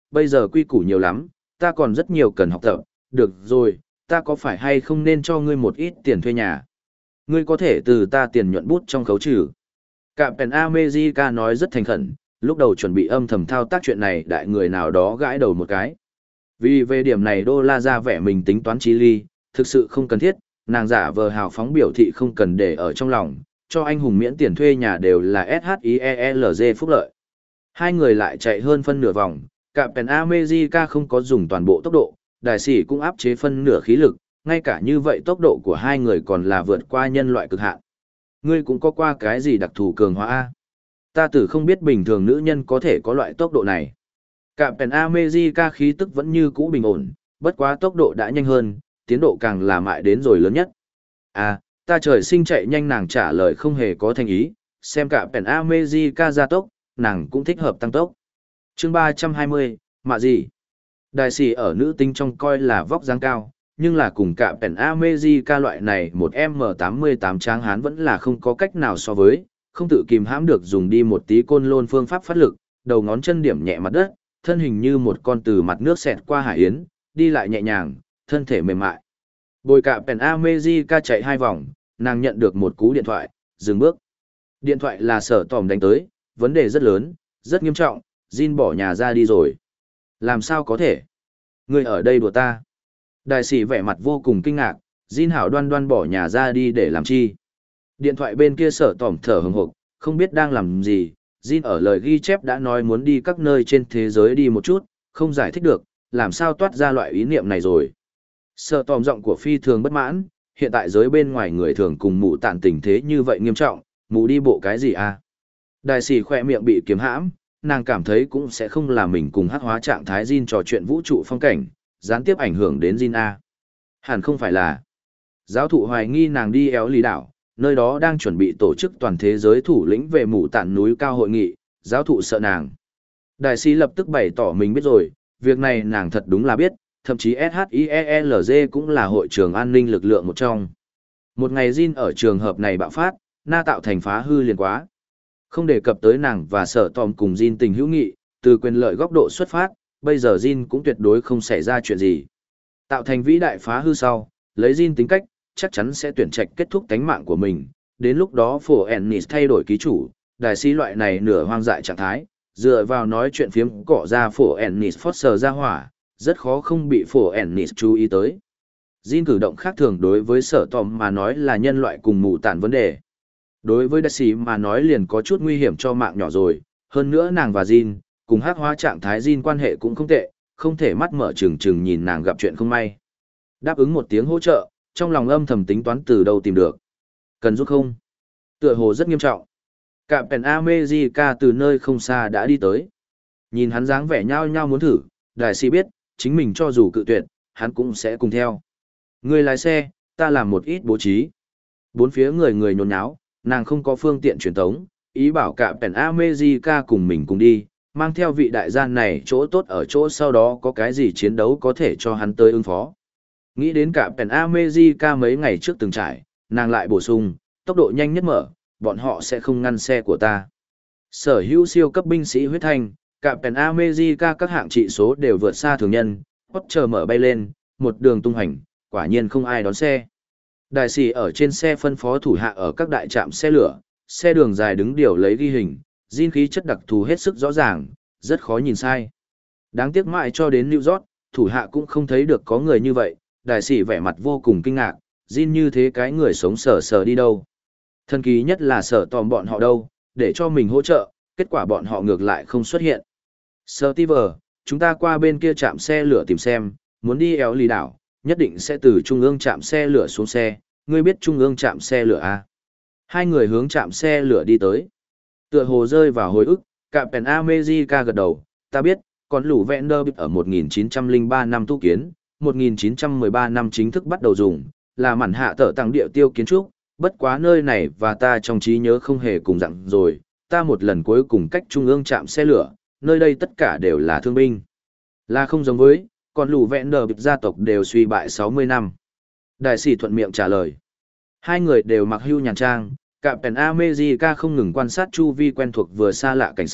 bây giờ quy củ nhiều lắm, ta còn rất nhiều cần học tập, được rồi, ta có phải hay không nên cho ngươi một ít tiền thuê nhà? Ngươi có thể từ ta tiền nhuận bút trong khấu trừ. Captain America nói rất thành khẩn, lúc đầu chuẩn bị âm thầm thao tác chuyện này đại người nào đó gãi đầu một cái. Vì về điểm này đô la ra vẻ mình tính toán trí ly, thực sự không cần thiết, nàng giả vờ hào phóng biểu thị không cần để ở trong lòng, cho anh hùng miễn tiền thuê nhà đều là ét hát i e lờ giê phúc lợi. Hai người lại chạy hơn phân nửa vòng, Captain America không có dùng toàn bộ tốc độ, đại sĩ cũng áp chế phân nửa khí lực, ngay cả như vậy tốc độ của hai người còn là vượt qua nhân loại cực hạn. Ngươi cũng có qua cái gì đặc thù cường hóa a? Ta tử không biết bình thường nữ nhân có thể có loại tốc độ này. Captain America khí tức vẫn như cũ bình ổn, bất quá tốc độ đã nhanh hơn, tiến độ càng là mại đến rồi lớn nhất. À, ta trời sinh chạy nhanh, nàng trả lời không hề có thành ý, xem Captain America gia tốc, nàng cũng thích hợp tăng tốc. Chương ba trăm hai mươi, mạ gì? Đại sĩ ở nữ tính trong coi là vóc dáng cao, nhưng là cùng Captain America loại này một M tám mươi tám tráng hán vẫn là không có cách nào so với, không tự kìm hãm được dùng đi một tí côn lôn phương pháp phát lực, đầu ngón chân điểm nhẹ mặt đất, thân hình như một con từ mặt nước xẹt qua hải yến, đi lại nhẹ nhàng, thân thể mềm mại. Bồi Captain America chạy hai vòng, nàng nhận được một cú điện thoại, dừng bước. Điện thoại là Sở Tòm đánh tới, vấn đề rất lớn, rất nghiêm trọng, Jin bỏ nhà ra đi rồi. Làm sao có thể? Người ở đây đùa ta. Đại sĩ vẻ mặt vô cùng kinh ngạc, Jin hảo đoan đoan bỏ nhà ra đi để làm chi? Điện thoại bên kia Sở Tòm thở hừng hực, không biết đang làm gì. Jin ở lời ghi chép đã nói muốn đi các nơi trên thế giới đi một chút, không giải thích được, làm sao toát ra loại ý niệm này rồi. Sở Tòm giọng của phi thường bất mãn, hiện tại giới bên ngoài người thường cùng mụ tản tình thế như vậy nghiêm trọng, mụ đi bộ cái gì à? Đại sĩ khỏe miệng bị kiếm hãm, nàng cảm thấy cũng sẽ không là mình cùng hắc hóa trạng thái Jin trò chuyện vũ trụ phong cảnh, gián tiếp ảnh hưởng đến Jin A. Hẳn không phải là. Giáo thụ hoài nghi nàng đi éo lì đảo, nơi đó đang chuẩn bị tổ chức toàn thế giới thủ lĩnh về mù tản núi cao hội nghị, giáo thụ sợ nàng. Đại sĩ lập tức bày tỏ mình biết rồi, việc này nàng thật đúng là biết, thậm chí ét hát i e lờ giê cũng là hội trường an ninh lực lượng một trong. Một ngày Jin ở trường hợp này bạo phát, na tạo thành phá hư liền quá. Không đề cập tới nàng và Sở Tòm cùng Jin tình hữu nghị, từ quyền lợi góc độ xuất phát, bây giờ Jin cũng tuyệt đối không xảy ra chuyện gì. Tạo thành vĩ đại phá hư sau, lấy Jin tính cách, chắc chắn sẽ tuyển trạch kết thúc tánh mạng của mình. Đến lúc đó phổ Ennis thay đổi ký chủ, đại sĩ loại này nửa hoang dại trạng thái, dựa vào nói chuyện phiếm cọ ra phổ Ennis Foster ra hỏa, rất khó không bị phổ Ennis chú ý tới. Jin cử động khác thường đối với Sở Tòm mà nói là nhân loại cùng mù tản vấn đề. Đối với đại sĩ mà nói liền có chút nguy hiểm cho mạng nhỏ rồi, hơn nữa nàng và Jin, cùng hắc hóa trạng thái Jin quan hệ cũng không tệ, không thể mắt mở trừng trừng nhìn nàng gặp chuyện không may. Đáp ứng một tiếng hỗ trợ, trong lòng âm thầm tính toán từ đâu tìm được. Cần giúp không? Tựa hồ rất nghiêm trọng. Captain America từ nơi không xa đã đi tới. Nhìn hắn dáng vẻ nhao nhao muốn thử, đại sĩ biết, chính mình cho dù cự tuyệt, hắn cũng sẽ cùng theo. Người lái xe, ta làm một ít bố trí. Bốn phía người người nhốn nháo, nàng không có phương tiện truyền tống, ý bảo Captain America cùng mình cùng đi, mang theo vị đại gia này chỗ tốt ở chỗ sau đó có cái gì chiến đấu có thể cho hắn tới ứng phó. Nghĩ đến Captain America mấy ngày trước từng trải, nàng lại bổ sung, tốc độ nhanh nhất mở, bọn họ sẽ không ngăn xe của ta. Sở hữu siêu cấp binh sĩ huyết thanh, Captain America các hạng trị số đều vượt xa thường nhân, hốt chờ mở bay lên, một đường tung hành, quả nhiên không ai đón xe. Đại sĩ ở trên xe phân phó thủ hạ ở các đại trạm xe lửa, xe đường dài đứng điều lấy ghi hình, Jin khí chất đặc thù hết sức rõ ràng, rất khó nhìn sai. Đáng tiếc mãi cho đến New York, thủ hạ cũng không thấy được có người như vậy, đại sĩ vẻ mặt vô cùng kinh ngạc, Jin như thế cái người sống sờ sờ đi đâu. Thần kỳ nhất là Sở Tòm bọn họ đâu, để cho mình hỗ trợ, kết quả bọn họ ngược lại không xuất hiện. Steve, chúng ta qua bên kia trạm xe lửa tìm xem, muốn đi éo lì đảo, nhất định sẽ từ trung ương trạm xe lửa xuống xe, ngươi biết trung ương trạm xe lửa à? Hai người hướng trạm xe lửa đi tới. Tựa hồ rơi vào hồi ức, Captain America gật đầu, ta biết, còn lũ Vanderbilt ở một nghìn chín trăm lẻ ba năm tu kiến, một nghìn chín trăm mười ba năm chính thức bắt đầu dùng, là mảnh hạ tở tăng địa tiêu kiến trúc, bất quá nơi này và ta trong trí nhớ không hề cùng dạng rồi, ta một lần cuối cùng cách trung ương trạm xe lửa, nơi đây tất cả đều là thương binh. Là không giống với, còn lũ Vanderbilt gia tộc đều suy bại sáu mươi năm. Đại sĩ thuận miệng trả lời. Hai người đều mặc hưu nhàn trang, Captain America không ngừng quan sát chu vi quen thuộc vừa xa lạ cảnh sắc,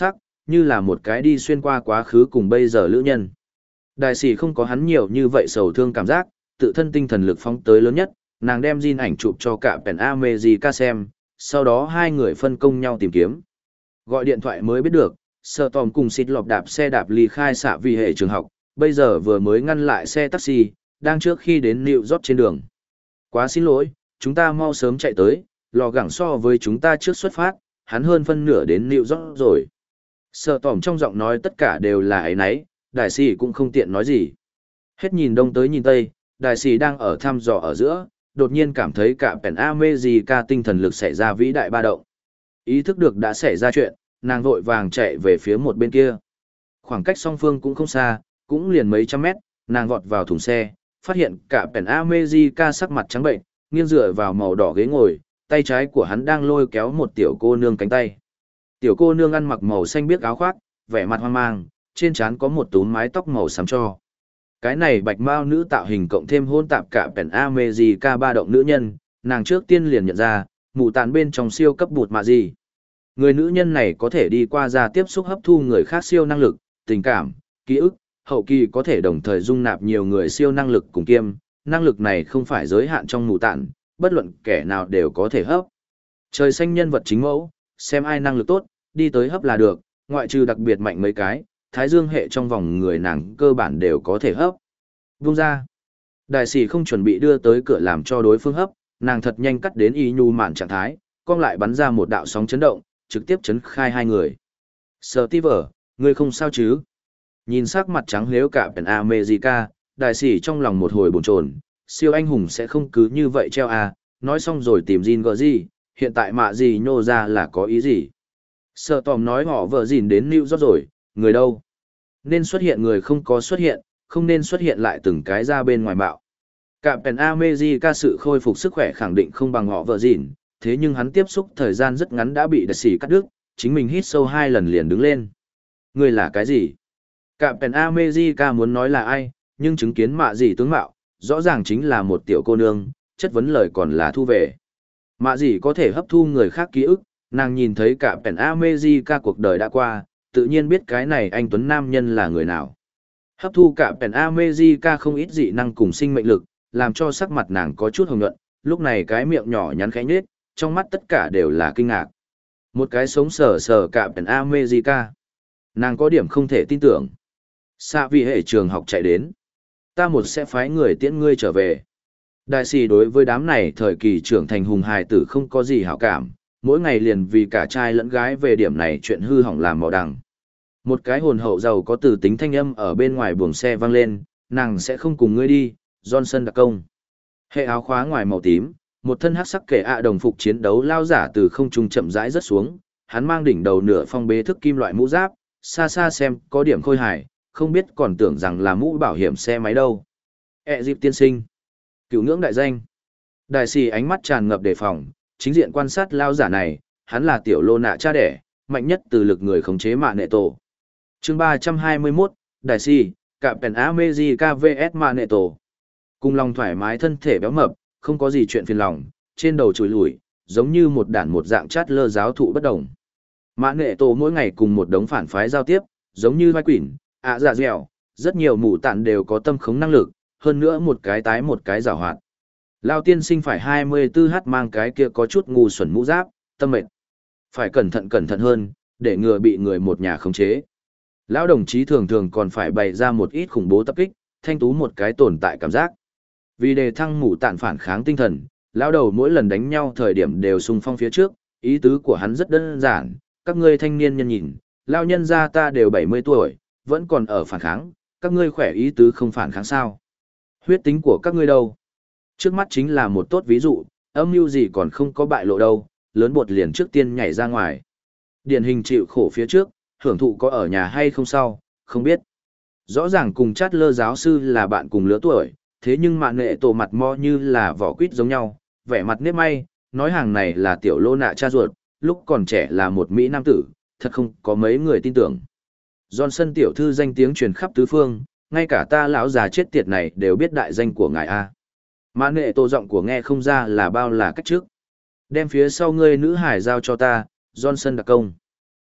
như là một cái đi xuyên qua quá khứ cùng bây giờ lữ nhân. Đại sĩ không có hắn nhiều như vậy sầu thương cảm giác, tự thân tinh thần lực phóng tới lớn nhất, nàng đem Jin ảnh chụp cho cả Pen America xem, sau đó hai người phân công nhau tìm kiếm. Gọi điện thoại mới biết được, Sở Tòm cùng xịt lọp đạp xe đạp ly khai xạ vì hệ trường học, bây giờ vừa mới ngăn lại xe taxi, đang trước khi đến New York trên đường. Quá xin lỗi, chúng ta mau sớm chạy tới, lò gẳng so với chúng ta trước xuất phát, hắn hơn phân nửa đến New York rồi. Sở Tòm trong giọng nói tất cả đều là ấy nấy, đại sĩ cũng không tiện nói gì. Hết nhìn đông tới nhìn tây, đại sĩ đang ở thăm dò ở giữa, đột nhiên cảm thấy cả Pen America tinh thần lực xảy ra vĩ đại ba động. Ý thức được đã xảy ra chuyện, nàng vội vàng chạy về phía một bên kia. Khoảng cách song phương cũng không xa, cũng liền mấy trăm mét, nàng vọt vào thùng xe, phát hiện cả Pen America sắc mặt trắng bệnh, nghiêng dựa vào màu đỏ ghế ngồi, tay trái của hắn đang lôi kéo một tiểu cô nương cánh tay. Tiểu cô nương ăn mặc màu xanh biếc áo khoác, vẻ mặt hoang mang, trên trán có một túm mái tóc màu xám cho. Cái này bạch mao nữ tạo hình cộng thêm hôn tạp cả Pen America ba động nữ nhân, nàng trước tiên liền nhận ra, mù tàn bên trong siêu cấp bụt mạ gì. Người nữ nhân này có thể đi qua ra tiếp xúc hấp thu người khác siêu năng lực, tình cảm, ký ức, hậu kỳ có thể đồng thời dung nạp nhiều người siêu năng lực cùng kiêm, năng lực này không phải giới hạn trong mù tàn, bất luận kẻ nào đều có thể hấp. Trời xanh nhân vật chính mẫu, xem ai năng lực tốt, đi tới hấp là được, ngoại trừ đặc biệt mạnh mấy cái, thái dương hệ trong vòng người nàng cơ bản đều có thể hấp. Vung ra. Đại sĩ không chuẩn bị đưa tới cửa làm cho đối phương hấp, nàng thật nhanh cắt đến y nhu mạn trạng thái, cong lại bắn ra một đạo sóng chấn động, trực tiếp chấn khai hai người. Steve, ngươi không sao chứ? Nhìn sắc mặt trắng lếu cả Pen America, đại sĩ trong lòng một hồi bồn chồn, siêu anh hùng sẽ không cứ như vậy treo à, nói xong rồi tìm Jin gỡ gì, hiện tại mạ gì nhô ra là có ý gì? Sở Tòm nói họ vợ Jin đến New York rồi, người đâu? Nên xuất hiện người không có xuất hiện, không nên xuất hiện lại từng cái ra bên ngoài bạo. Cả Pen America sự khôi phục sức khỏe khẳng định không bằng họ vợ Jin, thế nhưng hắn tiếp xúc thời gian rất ngắn đã bị đại sĩ cắt đứt, chính mình hít sâu hai lần liền đứng lên. Người là cái gì? Cả Pen America muốn nói là ai, nhưng chứng kiến mạ gì tướng mạo, rõ ràng chính là một tiểu cô nương, chất vấn lời còn là thu về. Mạ gì có thể hấp thu người khác ký ức, nàng nhìn thấy cả Pen America cuộc đời đã qua, tự nhiên biết cái này anh tuấn nam nhân là người nào. Hấp thu cả Pen America không ít dị năng cùng sinh mệnh lực, làm cho sắc mặt nàng có chút hồng nhuận, lúc này cái miệng nhỏ nhắn khẽ nhếch, trong mắt tất cả đều là kinh ngạc. Một cái sống sờ sờ cả Pen America. Nàng có điểm không thể tin tưởng. Xạ vì hệ trường học chạy đến. Ta một sẽ phái người tiễn ngươi trở về. Đại sĩ đối với đám này thời kỳ trưởng thành hùng hài tử không có gì hảo cảm, mỗi ngày liền vì cả trai lẫn gái về điểm này chuyện hư hỏng làm màu đằng. Một cái hồn hậu giàu có từ tính thanh âm ở bên ngoài buồng xe vang lên, nàng sẽ không cùng ngươi đi, Johnson đặc công. Hệ áo khóa ngoài màu tím, một thân hắc sắc kẻ ạ đồng phục chiến đấu lao giả từ không trung chậm rãi rất xuống, hắn mang đỉnh đầu nửa phong bế thức kim loại mũ giáp, xa xa xem có điểm khôi hài, không biết còn tưởng rằng là mũ bảo hiểm xe máy đâu. E dịp tiên sinh. Cửu ngưỡng đại danh. Đại sĩ ánh mắt tràn ngập đề phòng, chính diện quan sát lao giả này, hắn là tiểu lô nạ cha đẻ, mạnh nhất từ lực người khống chế mạ nệ tổ. Chương ba trăm hai mươi mốt, Đại sĩ, cả Pen America vs mạ nệ tổ. Cùng lòng thoải mái thân thể béo mập, không có gì chuyện phiền lòng, trên đầu chùi lủi, giống như một đản một dạng chát lơ giáo thụ bất đồng. Mạ nệ tổ mỗi ngày cùng một đống phản phái giao tiếp, giống như vai quỷ, ạ dạ dẻo, rất nhiều mù tạn đều có tâm khống năng lực, hơn nữa một cái tái một cái giảo hoạt. Lao tiên sinh phải hai mươi tư h mang cái kia có chút ngu xuẩn mũ giáp, tâm mệt. Phải cẩn thận cẩn thận hơn, để ngừa bị người một nhà khống chế. Lão đồng chí thường thường còn phải bày ra một ít khủng bố tập kích, thanh tú một cái tồn tại cảm giác. Vì đề thăng mù tạn phản kháng tinh thần, lão đầu mỗi lần đánh nhau thời điểm đều xung phong phía trước, ý tứ của hắn rất đơn giản, các ngươi thanh niên nhân nhìn, lao nhân gia ta đều bảy mươi tuổi, vẫn còn ở phản kháng, các ngươi khỏe ý tứ không phản kháng sao? Huyết tính của các ngươi đâu? Trước mắt chính là một tốt ví dụ, âm mưu gì còn không có bại lộ đâu, lớn bột liền trước tiên nhảy ra ngoài. Điển hình chịu khổ phía trước, hưởng thụ có ở nhà hay không sau, không biết. Rõ ràng cùng chát lơ giáo sư là bạn cùng lứa tuổi, thế nhưng mạn nghệ tổ mặt mo như là vỏ quýt giống nhau, vẻ mặt nếp may, nói hàng này là tiểu lô nạ cha ruột, lúc còn trẻ là một Mỹ nam tử, thật không có mấy người tin tưởng. Johnson tiểu thư danh tiếng truyền khắp tứ phương, ngay cả ta lão già chết tiệt này đều biết đại danh của ngài A. Mạn nghệ tổ giọng của nghe không ra là bao là cách trước. Đem phía sau ngươi nữ hải giao cho ta, Johnson đặc công.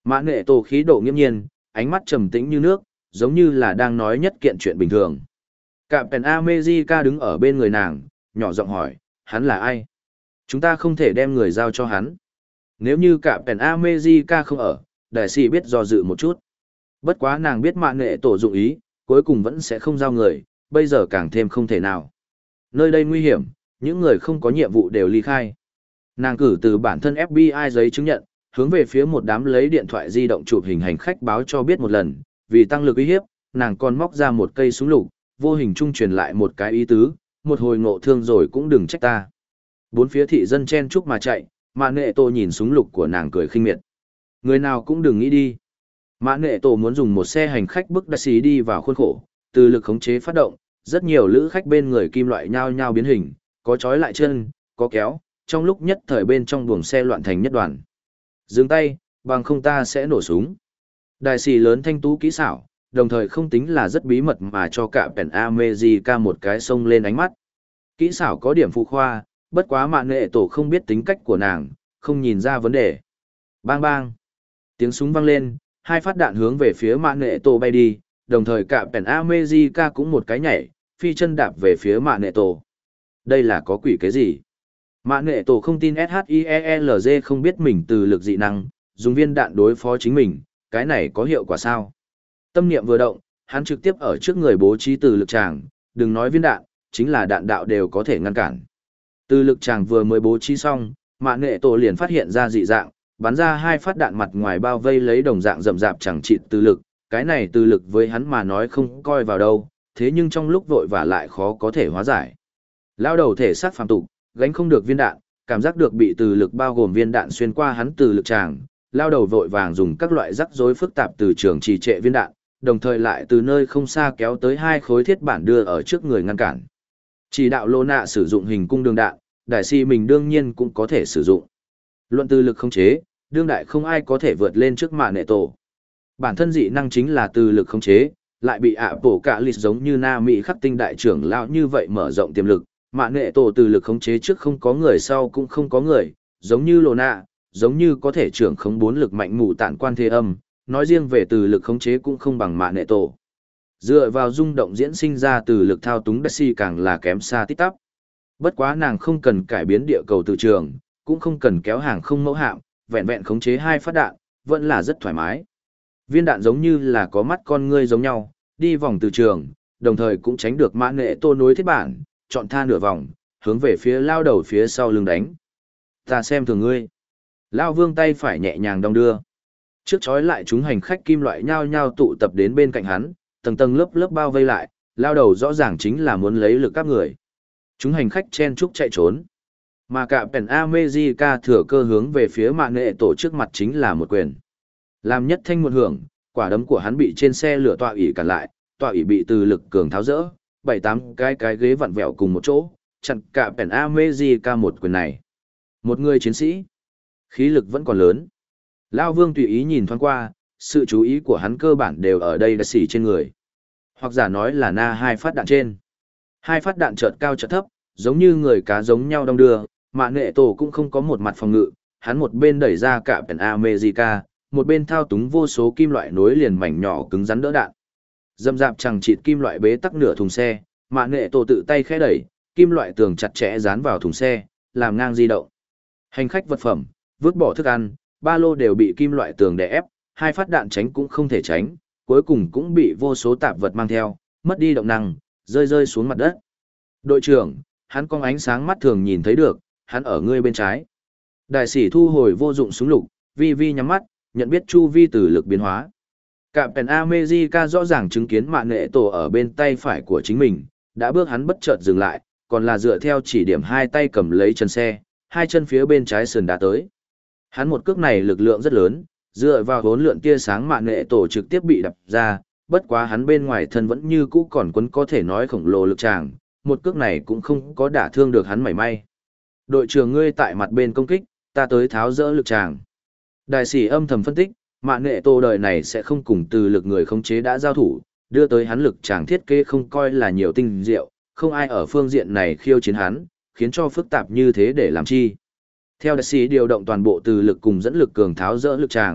Mã Nghệ Tổ khí độ nghiêm nhiên, ánh mắt trầm tĩnh như nước, giống như là đang nói nhất kiện chuyện bình thường. Captain America đứng ở bên người nàng, nhỏ giọng hỏi, hắn là ai? Chúng ta không thể đem người giao cho hắn. Nếu như Captain America không ở, đại sĩ biết do dự một chút. Bất quá nàng biết Mã Nghệ Tổ dụng ý, cuối cùng vẫn sẽ không giao người, bây giờ càng thêm không thể nào. Nơi đây nguy hiểm, những người không có nhiệm vụ đều ly khai. Nàng cử từ bản thân ép bê i giấy chứng nhận, hướng về phía một đám lấy điện thoại di động chụp hình hành khách báo cho biết một lần, vì tăng lực uy hiếp, nàng còn móc ra một cây súng lục, vô hình trung truyền lại một cái ý tứ, một hồi ngộ thương rồi cũng đừng trách ta. Bốn phía thị dân chen chúc mà chạy, Mã Nghệ Tổ nhìn súng lục của nàng cười khinh miệt. Người nào cũng đừng nghĩ đi. Mã Nghệ Tổ muốn dùng một xe hành khách bức đắc xí đi vào khuôn khổ, từ lực khống chế phát động, rất nhiều lữ khách bên người kim loại nhao nhao biến hình, có trói lại chân, có kéo, trong lúc nhất thời bên trong buồng xe loạn thành nhất đoàn. Dừng tay, bằng không ta sẽ nổ súng. Đại sĩ lớn thanh tú kỹ xảo, đồng thời không tính là rất bí mật mà cho cả Pen America một cái sông lên ánh mắt. Kỹ xảo có điểm phụ khoa, bất quá Mã Nghệ Tổ không biết tính cách của nàng, không nhìn ra vấn đề. Bang bang. Tiếng súng vang lên, hai phát đạn hướng về phía Mã Nghệ Tổ bay đi, đồng thời cả Pen America cũng một cái nhảy, phi chân đạp về phía Mã Nghệ Tổ. Đây là có quỷ cái gì? Mã Nghệ Tổ không tin ét hát i e lờ giê không biết mình từ lực dị năng, dùng viên đạn đối phó chính mình, cái này có hiệu quả sao? Tâm niệm vừa động, hắn trực tiếp ở trước người bố trí từ lực tràng, đừng nói viên đạn, chính là đạn đạo đều có thể ngăn cản. Từ lực tràng vừa mới bố trí xong, Mã Nghệ Tổ liền phát hiện ra dị dạng, bắn ra hai phát đạn mặt ngoài bao vây lấy đồng dạng rậm rạp chẳng chịt từ lực, cái này từ lực với hắn mà nói không coi vào đâu, thế nhưng trong lúc vội vã lại khó có thể hóa giải. Lao đầu thể xác phàm tục, gánh không được viên đạn, cảm giác được bị từ lực bao gồm viên đạn xuyên qua hắn từ lực tràng, lao đầu vội vàng dùng các loại rắc rối phức tạp từ trường trì trệ viên đạn, đồng thời lại từ nơi không xa kéo tới hai khối thiết bản đưa ở trước người ngăn cản. Chỉ đạo Lô Nạ sử dụng hình cung đường đạn, đại si mình đương nhiên cũng có thể sử dụng. Luận từ lực khống chế, đương đại không ai có thể vượt lên trước Mã Nghệ Tổ. Bản thân dị năng chính là từ lực khống chế, lại bị ạ bổ cả lịch giống như Na Mỹ khắc tinh đại trưởng lão như vậy mở rộng tiềm lực. Mã Nghệ Tổ từ lực khống chế trước không có người sau cũng không có người, giống như Lô Nạ, giống như có thể trưởng khống bốn lực mạnh mù tản quan thế âm, nói riêng về từ lực khống chế cũng không bằng Mã Nghệ Tổ. Dựa vào rung động diễn sinh ra từ lực thao túng Daisy càng là kém xa tít tắp. Bất quá nàng không cần cải biến địa cầu từ trường, cũng không cần kéo hàng không mẫu hạm, vẹn vẹn khống chế hai phát đạn, vẫn là rất thoải mái. Viên đạn giống như là có mắt con ngươi giống nhau, đi vòng từ trường, đồng thời cũng tránh được Mã Nghệ Tổ nối thiết bản, chọn tha nửa vòng, hướng về phía lao đầu phía sau lưng đánh. Ta xem thường ngươi. Lao vương tay phải nhẹ nhàng đong đưa. Trước chói lại chúng hành khách kim loại nhao nhao tụ tập đến bên cạnh hắn, tầng tầng lớp lớp bao vây lại, lao đầu rõ ràng chính là muốn lấy lực các người. Chúng hành khách chen chúc chạy trốn. Mà cả Pen America thừa cơ hướng về phía Mã Nghệ Tổ trước mặt chính là một quyền. Làm nhất thanh một hưởng, quả đấm của hắn bị trên xe lửa tọa ỷ cản lại, tọa ỷ bị từ lực cường tháo rỡ, bảy tám cái cái ghế vặn vẹo cùng một chỗ, chặn cả Pen America một quyền này. Một người chiến sĩ, khí lực vẫn còn lớn. Lao Vương tùy ý nhìn thoáng qua, sự chú ý của hắn cơ bản đều ở đây đã xỉ trên người. Hoặc giả nói là na hai phát đạn trên. Hai phát đạn chợt cao chợt thấp, giống như người cá giống nhau đong đưa, Mã Nghệ Tổ cũng không có một mặt phòng ngự, hắn một bên đẩy ra cả Pen America, một bên thao túng vô số kim loại nối liền mảnh nhỏ cứng rắn đỡ đạn. Dâm dạp chẳng chịt kim loại bế tắc nửa thùng xe, Mã Nghệ Tổ tự tay khẽ đẩy, kim loại tường chặt chẽ dán vào thùng xe, làm ngang di động. Hành khách vật phẩm, vứt bỏ thức ăn, ba lô đều bị kim loại tường đè ép, hai phát đạn tránh cũng không thể tránh, cuối cùng cũng bị vô số tạp vật mang theo, mất đi động năng, rơi rơi xuống mặt đất. Đội trưởng, hắn có ánh sáng mắt thường nhìn thấy được, hắn ở ngươi bên trái. Đại sĩ thu hồi vô dụng súng lục, vi vi nhắm mắt, nhận biết chu vi từ lực biến hóa. Cả Pen America rõ ràng chứng kiến Mã Nghệ Tổ ở bên tay phải của chính mình, đã bước hắn bất chợt dừng lại, còn là dựa theo chỉ điểm hai tay cầm lấy chân xe, hai chân phía bên trái sườn đá tới. Hắn một cước này lực lượng rất lớn, dựa vào hốn lượn tia sáng Mã Nghệ Tổ trực tiếp bị đập ra, bất quá hắn bên ngoài thân vẫn như cũ còn quấn có thể nói khổng lồ lực tràng, một cước này cũng không có đả thương được hắn mảy may. Đội trưởng ngươi tại mặt bên công kích, ta tới tháo rỡ lực tràng. Đại sĩ âm thầm phân tích, Mã Nghệ Tổ đời này sẽ không cùng từ lực người khống chế đã giao thủ, đưa tới hắn lực tràng thiết kế không coi là nhiều tinh diệu, không ai ở phương diện này khiêu chiến hắn, khiến cho phức tạp như thế để làm chi. Theo đại sĩ điều động toàn bộ từ lực cùng dẫn lực cường tháo rỡ lực tràng,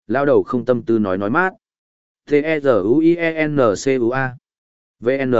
Lao đầu không tâm tư nói nói mát. T-E-Z-U-I-E-N-C-U-A. vê en.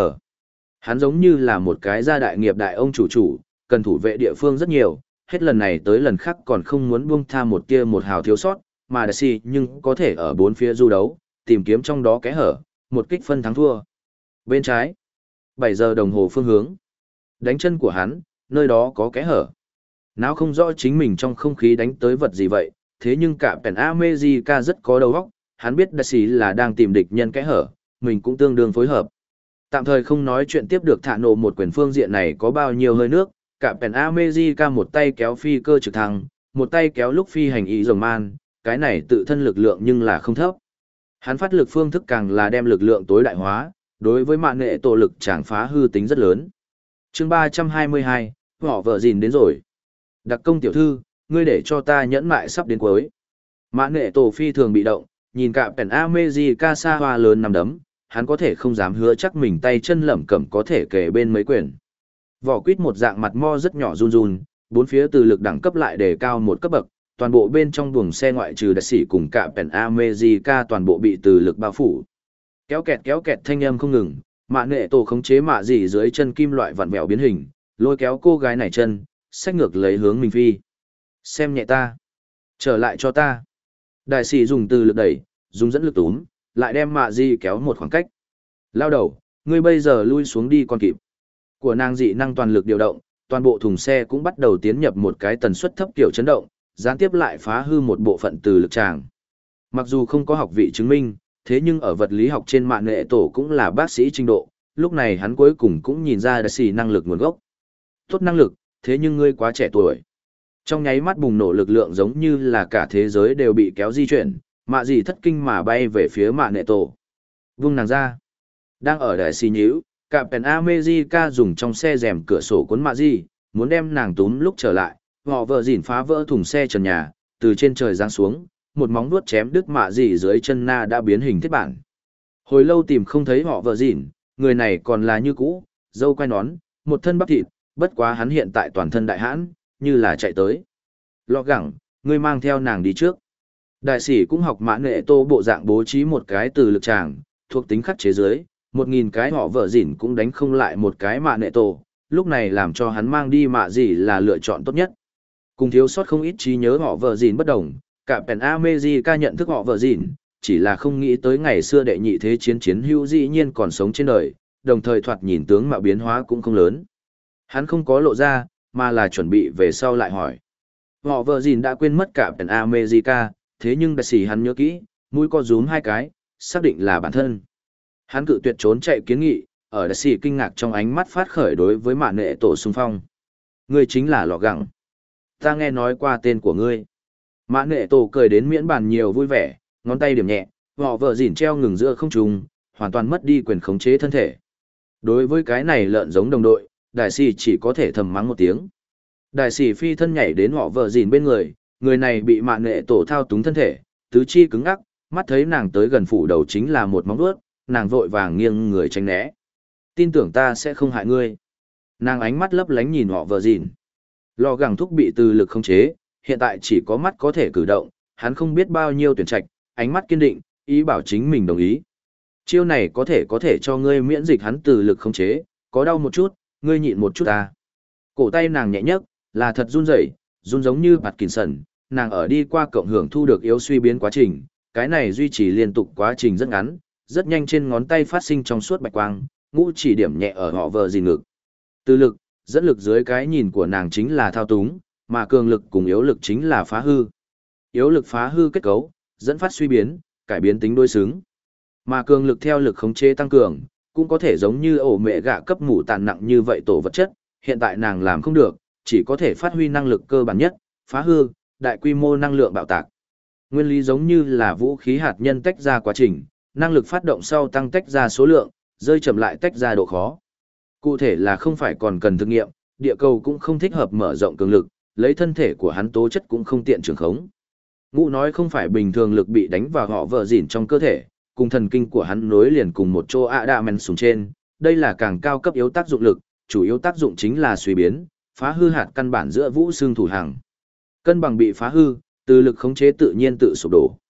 Hắn giống như là một cái gia đại nghiệp đại ông chủ chủ, cần thủ vệ địa phương rất nhiều, hết lần này tới lần khác còn không muốn buông tha một kia một hào thiếu sót, mà đại si nhưng có thể ở bốn phía du đấu, tìm kiếm trong đó kẽ hở, một kích phân thắng thua. Bên trái, bảy giờ đồng hồ phương hướng. Đánh chân của hắn, nơi đó có kẽ hở. Não không rõ chính mình trong không khí đánh tới vật gì vậy, thế nhưng cả Pen America rất có đầu óc, hắn biết đại sĩ là đang tìm địch nhân kẽ hở, mình cũng tương đương phối hợp. Tạm thời không nói chuyện tiếp được thả nổ một quyền phương diện này có bao nhiêu hơi nước, cả Pen America một tay kéo phi cơ trực thăng, một tay kéo lúc phi hành ý rồng man, cái này tự thân lực lượng nhưng là không thấp. Hắn phát lực phương thức càng là đem lực lượng tối đại hóa, đối với mạng nghệ tổ lực chẳng phá hư tính rất lớn. Chương ba trăm hai mươi hai, họ vợ gìn đến rồi. Đặc công tiểu thư, ngươi để cho ta nhẫn mại sắp đến cuối. Mã nghệ tổ phi thường bị động, nhìn cả Pen America xa hoa lớn nằm đấm, hắn có thể không dám hứa chắc mình tay chân lẩm cẩm có thể kể bên mấy quyền. Vỏ quýt một dạng mặt mo rất nhỏ run run, bốn phía từ lực đẳng cấp lại đề cao một cấp bậc, toàn bộ bên trong buồng xe ngoại trừ đại sĩ cùng cả Pen America toàn bộ bị từ lực bao phủ. Kéo kẹt kéo kẹt thanh âm không ngừng, mạ nghệ tổ khống chế mạ gì dưới chân kim loại vặn vẹo biến hình, lôi kéo cô gái này chân, xách ngược lấy hướng mình phi. Xem nhẹ ta, trở lại cho ta. Đại sĩ dùng từ lực đẩy, dùng dẫn lực túm, lại đem mạ gì kéo một khoảng cách. Lao đầu, ngươi bây giờ lui xuống đi còn kịp. Của nàng dị năng toàn lực điều động, toàn bộ thùng xe cũng bắt đầu tiến nhập một cái tần suất thấp kiểu chấn động, gián tiếp lại phá hư một bộ phận từ lực tràng. Mặc dù không có học vị chứng minh, thế nhưng ở vật lý học trên mạng nghệ tổ cũng là bác sĩ trình độ, lúc này hắn cuối cùng cũng nhìn ra đại sĩ năng lực nguồn gốc. Tốt năng lực, thế nhưng ngươi quá trẻ tuổi. Trong nháy mắt bùng nổ lực lượng giống như là cả thế giới đều bị kéo di chuyển, mạ gì thất kinh mà bay về phía mạng nghệ tổ. Vung nàng ra. Đang ở đại sĩ nhíu, cả Pen America dùng trong xe rèm cửa sổ cuốn mạ gì, muốn đem nàng túm lúc trở lại, họ vợ dỉn phá vỡ thùng xe trần nhà, từ trên trời giáng xuống, một móng vuốt chém đứt mạ gì dưới chân na đã biến hình thiết bản. Hồi lâu tìm không thấy họ vợ dỉn, người này còn là như cũ, dâu quai nón, một thân bắp thịt, bất quá hắn hiện tại toàn thân đại hãn, như là chạy tới. Lọ gẳng, ngươi mang theo nàng đi trước. Đại sĩ cũng học mã nghệ tô bộ dạng bố trí một cái từ lực tràng, thuộc tính khắc chế dưới, một nghìn cái họ vợ dỉn cũng đánh không lại một cái mạ nghệ tô, lúc này làm cho hắn mang đi mạ gì là lựa chọn tốt nhất. Cùng thiếu sót không ít trí nhớ họ vợ dỉn bất đồng, cả Pen America nhận thức họ vợ dỉn, chỉ là không nghĩ tới ngày xưa đệ nhị thế chiến chiến hữu dĩ nhiên còn sống trên đời, đồng thời thoạt nhìn tướng mạo biến hóa cũng không lớn. Hắn không có lộ ra, mà là chuẩn bị về sau lại hỏi. Họ vợ dỉn đã quên mất cả Pen America, thế nhưng đại sĩ hắn nhớ kỹ, mũi co rúm hai cái, xác định là bản thân. Hắn cự tuyệt trốn chạy kiến nghị, ở đại sĩ kinh ngạc trong ánh mắt phát khởi đối với mạn nghệ tổ xung phong. Ngươi chính là lọ gẳng. Ta nghe nói qua tên của ngươi. Mạn nghệ tổ cười đến miễn bàn nhiều vui vẻ, ngón tay điểm nhẹ, họ vợ dỉn treo ngừng giữa không trung, hoàn toàn mất đi quyền khống chế thân thể. Đối với cái này lợn giống đồng đội, đại sĩ chỉ có thể thầm mắng một tiếng. Đại sĩ phi thân nhảy đến họ vợ dỉn bên người, người này bị mạn nghệ tổ thao túng thân thể, tứ chi cứng ngắc, mắt thấy nàng tới gần phủ đầu chính là một móng vuốt, nàng vội vàng nghiêng người tránh né. Tin tưởng ta sẽ không hại ngươi. Nàng ánh mắt lấp lánh nhìn họ vợ dỉn. Lò gẳng thúc bị từ lực khống chế, hiện tại chỉ có mắt có thể cử động, hắn không biết bao nhiêu tuyển trạch, ánh mắt kiên định, ý bảo chính mình đồng ý. Chiêu này có thể có thể cho ngươi miễn dịch hắn từ lực khống chế, có đau một chút, ngươi nhịn một chút ta. Cổ tay nàng nhẹ nhấc, là thật run rẩy, run giống như Parkinson, nàng ở đi qua cộng hưởng thu được yếu suy biến quá trình, cái này duy trì liên tục quá trình rất ngắn, rất nhanh trên ngón tay phát sinh trong suốt bạch quang, ngũ chỉ điểm nhẹ ở họ vợ dìn ngực. Từ lực, dẫn lực dưới cái nhìn của nàng chính là thao túng, mà cường lực cùng yếu lực chính là phá hư. Yếu lực phá hư kết cấu, dẫn phát suy biến, cải biến tính đối xứng. Mà cường lực theo lực khống chế tăng cường, cũng có thể giống như ổ mẹ gạ cấp mủ tàn nặng như vậy tổ vật chất, hiện tại nàng làm không được, chỉ có thể phát huy năng lực cơ bản nhất, phá hư, đại quy mô năng lượng bạo tạc. Nguyên lý giống như là vũ khí hạt nhân tách ra quá trình, năng lực phát động sau tăng tách ra số lượng, rơi chậm lại tách ra độ khó. Cụ thể là không phải còn cần thực nghiệm, địa cầu cũng không thích hợp mở rộng cường lực, lấy thân thể của hắn tố chất cũng không tiện trường khống. Ngũ nói không phải bình thường lực bị đánh vào họ vợ dỉn trong cơ thể, cùng thần kinh của hắn nối liền cùng một chỗ ạ đạ men sùng trên, đây là càng cao cấp yếu tác dụng lực, chủ yếu tác dụng chính là suy biến, phá hư hạt căn bản giữa vũ xương thủ hàng. Cân bằng bị phá hư, từ lực khống chế tự nhiên tự sụp đổ.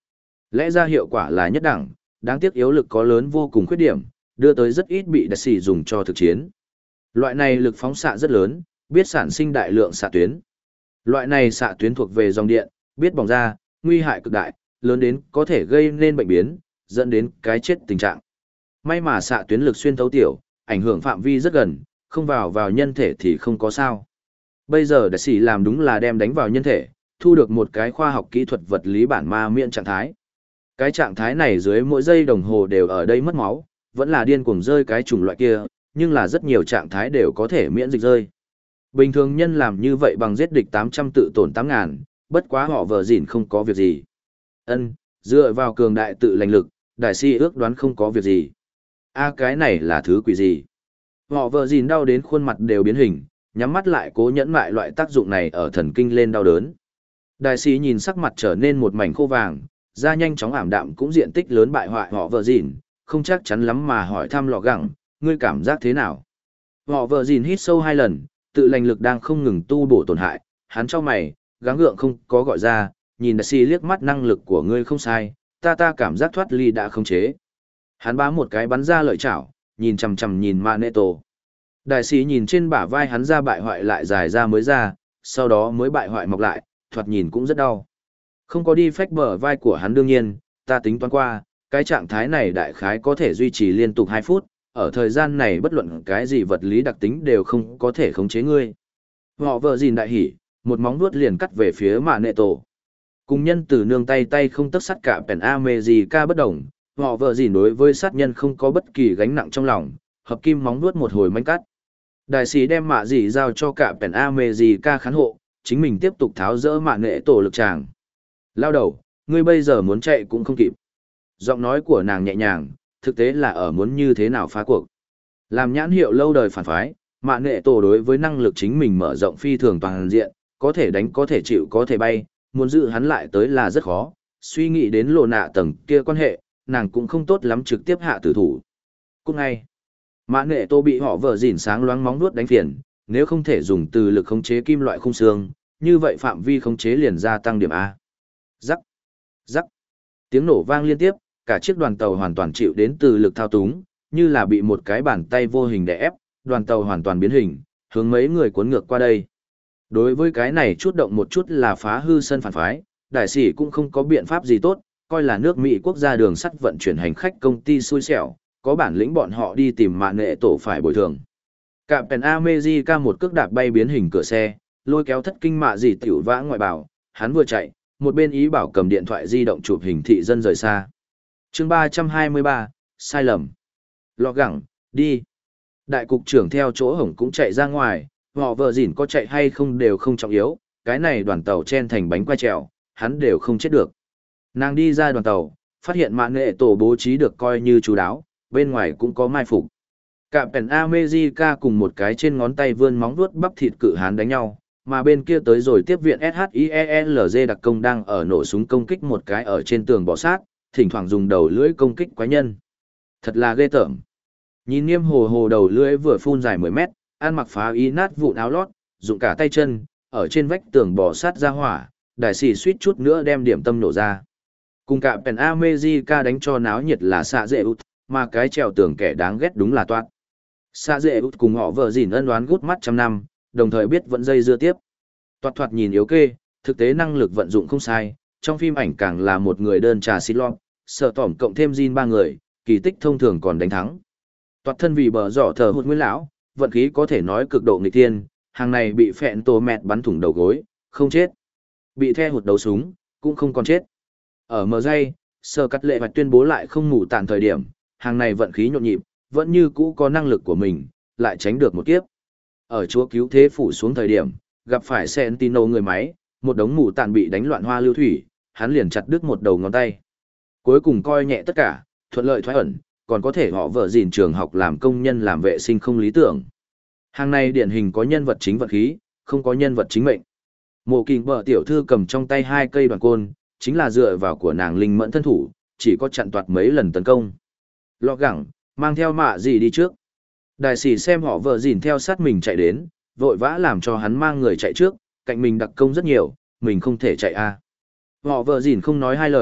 Lẽ ra hiệu quả là nhất đẳng, đáng tiếc yếu lực có lớn vô cùng khuyết điểm, đưa tới rất ít bị đại sĩ dùng cho thực chiến. Loại này lực phóng xạ rất lớn, biết sản sinh đại lượng xạ tuyến. Loại này xạ tuyến thuộc về dòng điện, biết bỏng ra, nguy hại cực đại, lớn đến có thể gây nên bệnh biến, dẫn đến cái chết tình trạng. May mà xạ tuyến lực xuyên thấu tiểu, ảnh hưởng phạm vi rất gần, không vào vào nhân thể thì không có sao. Bây giờ đại sĩ làm đúng là đem đánh vào nhân thể, thu được một cái khoa học kỹ thuật vật lý bản ma miễn trạng thái. Cái trạng thái này dưới mỗi giây đồng hồ đều ở đây mất máu, vẫn là điên cuồng rơi cái chủng loại kia, nhưng là rất nhiều trạng thái đều có thể miễn dịch rơi. Bình thường nhân làm như vậy bằng giết địch tám trăm tự tổn tám ngàn, bất quá họ vờ dỉn không có việc gì. Ân, dựa vào cường đại tự lành lực, đại sĩ ước đoán không có việc gì. A cái này là thứ quỷ gì? Họ vờ dỉn đau đến khuôn mặt đều biến hình, nhắm mắt lại cố nhẫn mại loại tác dụng này ở thần kinh lên đau đớn. Đại sĩ nhìn sắc mặt trở nên một mảnh khô vàng, da nhanh chóng ảm đạm cũng diện tích lớn bại hoại họ vợ dìn, không chắc chắn lắm mà hỏi thăm lọ gẳng, ngươi cảm giác thế nào? Họ vợ dìn hít sâu hai lần, tự lành lực đang không ngừng tu bổ tổn hại, hắn cho mày, gắng gượng không có gọi ra, nhìn đại sĩ liếc mắt năng lực của ngươi không sai, ta ta cảm giác thoát ly đã không chế. Hắn bám một cái bắn ra lợi chảo, nhìn chằm chằm nhìn Magneto. Đại sĩ nhìn trên bả vai hắn ra bại hoại lại dài ra mới ra, sau đó mới bại hoại mọc lại, thoạt nhìn cũng rất đau. Không có đi phách bờ vai của hắn đương nhiên, ta tính toán qua, cái trạng thái này đại khái có thể duy trì liên tục hai phút, ở thời gian này bất luận cái gì vật lý đặc tính đều không có thể khống chế ngươi. Họ vợ gìn đại hỉ, một móng vuốt liền cắt về phía Magneto. Cùng nhân từ nương tay tay không tất sắt cả Pen America bất đồng, họ vợ gìn đối với sát nhân không có bất kỳ gánh nặng trong lòng, hợp kim móng vuốt một hồi manh cắt. Đại sĩ đem mạ gì giao cho cả Pen America khán hộ, chính mình tiếp tục tháo dỡ Magneto lực tràng. Lao đầu, ngươi bây giờ muốn chạy cũng không kịp. Giọng nói của nàng nhẹ nhàng, thực tế là ở muốn như thế nào phá cuộc. Làm nhãn hiệu lâu đời phản phái, Mạ Nệ Tổ đối với năng lực chính mình mở rộng phi thường toàn diện, có thể đánh có thể chịu có thể bay, muốn giữ hắn lại tới là rất khó. Suy nghĩ đến lộ nạ tầng kia quan hệ, nàng cũng không tốt lắm trực tiếp hạ tử thủ. Cũng ngay, Mạ Nệ Tổ bị họ vợ dỉn sáng loáng móng nuốt đánh phiền, nếu không thể dùng từ lực khống chế kim loại khung xương, như vậy phạm vi khống chế liền gia tăng điểm A. Rắc, rắc, tiếng nổ vang liên tiếp, cả chiếc đoàn tàu hoàn toàn chịu đến từ lực thao túng, như là bị một cái bàn tay vô hình đè ép, đoàn tàu hoàn toàn biến hình, hướng mấy người cuốn ngược qua đây. Đối với cái này chút động một chút là phá hư sân phản phái, đại sĩ cũng không có biện pháp gì tốt, coi là nước Mỹ quốc gia đường sắt vận chuyển hành khách công ty xui xẻo, có bản lĩnh bọn họ đi tìm Mạ Nệ Tổ phải bồi thường. Cả Pen America một cước đạp bay biến hình cửa xe, lôi kéo thất kinh mạ gì tiểu vã ngoại bảo, hắn vừa chạy, một bên ý bảo cầm điện thoại di động chụp hình thị dân rời xa. Chương ba trăm hai mươi ba, sai lầm. Lọ gẳng, đi. Đại cục trưởng theo chỗ hổng cũng chạy ra ngoài, họ vợ dỉn có chạy hay không đều không trọng yếu, cái này đoàn tàu chen thành bánh quay trèo, hắn đều không chết được. Nàng đi ra đoàn tàu, phát hiện Mạ Nệ Tổ bố trí được coi như chú đáo, bên ngoài cũng có mai phục. Cả Pen America cùng một cái trên ngón tay vươn móng vuốt bắp thịt cự hán đánh nhau, mà bên kia tới rồi tiếp viện ét hát i e lờ giê đặc công đang ở nổ súng công kích một cái ở trên tường bò sát, thỉnh thoảng dùng đầu lưỡi công kích quái nhân. Thật là ghê tởm. Nhìn Niêm Hồ Hồ đầu lưỡi vừa phun dài mười mét, ăn mặc phá y nát vụn áo lót, dụng cả tay chân, ở trên vách tường bò sát ra hỏa, đại sĩ suýt chút nữa đem điểm tâm nổ ra. Cùng cả Pen America đánh cho náo nhiệt là xạ dễ út, mà cái trèo tường kẻ đáng ghét đúng là toát. Xạ dễ út cùng họ vợ dỉn ân đoán gút mắt trăm năm, đồng thời biết vẫn dây dưa tiếp. Toát thoạt nhìn yếu kê, thực tế năng lực vận dụng không sai, trong phim ảnh càng là một người đơn trà xít lọt, sợ tỏm cộng thêm Jin ba người, kỳ tích thông thường còn đánh thắng. Toát thân vì bờ giỏ thờ hụt nguyên lão, vận khí có thể nói cực độ nghịch thiên, hàng này bị phẹn tổ mẹt bắn thủng đầu gối, không chết. Bị the hụt đầu súng, cũng không còn chết. Ở mờ dây, sơ cắt lệ hoạch tuyên bố lại không ngủ tàn thời điểm, hàng này vận khí nhộn nhịp, vẫn như cũ có năng lực của mình, lại tránh được một kiếp. Ở chúa cứu thế phủ xuống thời điểm, gặp phải Sentinel người máy, một đống mù tàn bị đánh loạn hoa lưu thủy, hắn liền chặt đứt một đầu ngón tay. Cuối cùng coi nhẹ tất cả, thuận lợi thoái ẩn, còn có thể họ vợ gìn trường học làm công nhân làm vệ sinh không lý tưởng. Hàng này điển hình có nhân vật chính vận khí, không có nhân vật chính mệnh. Mộ Kình bờ tiểu thư cầm trong tay hai cây đoàn côn, chính là dựa vào của nàng linh mẫn thân thủ, chỉ có chặn toạt mấy lần tấn công. Lọ gẳng, mang theo mạ gì đi trước. Đại sĩ xem họ vợ dìn theo sát mình chạy đến, vội vã làm cho hắn mang người chạy trước, cạnh mình đặc công rất nhiều, mình không thể chạy a. Họ vợ dìn không nói hai lời,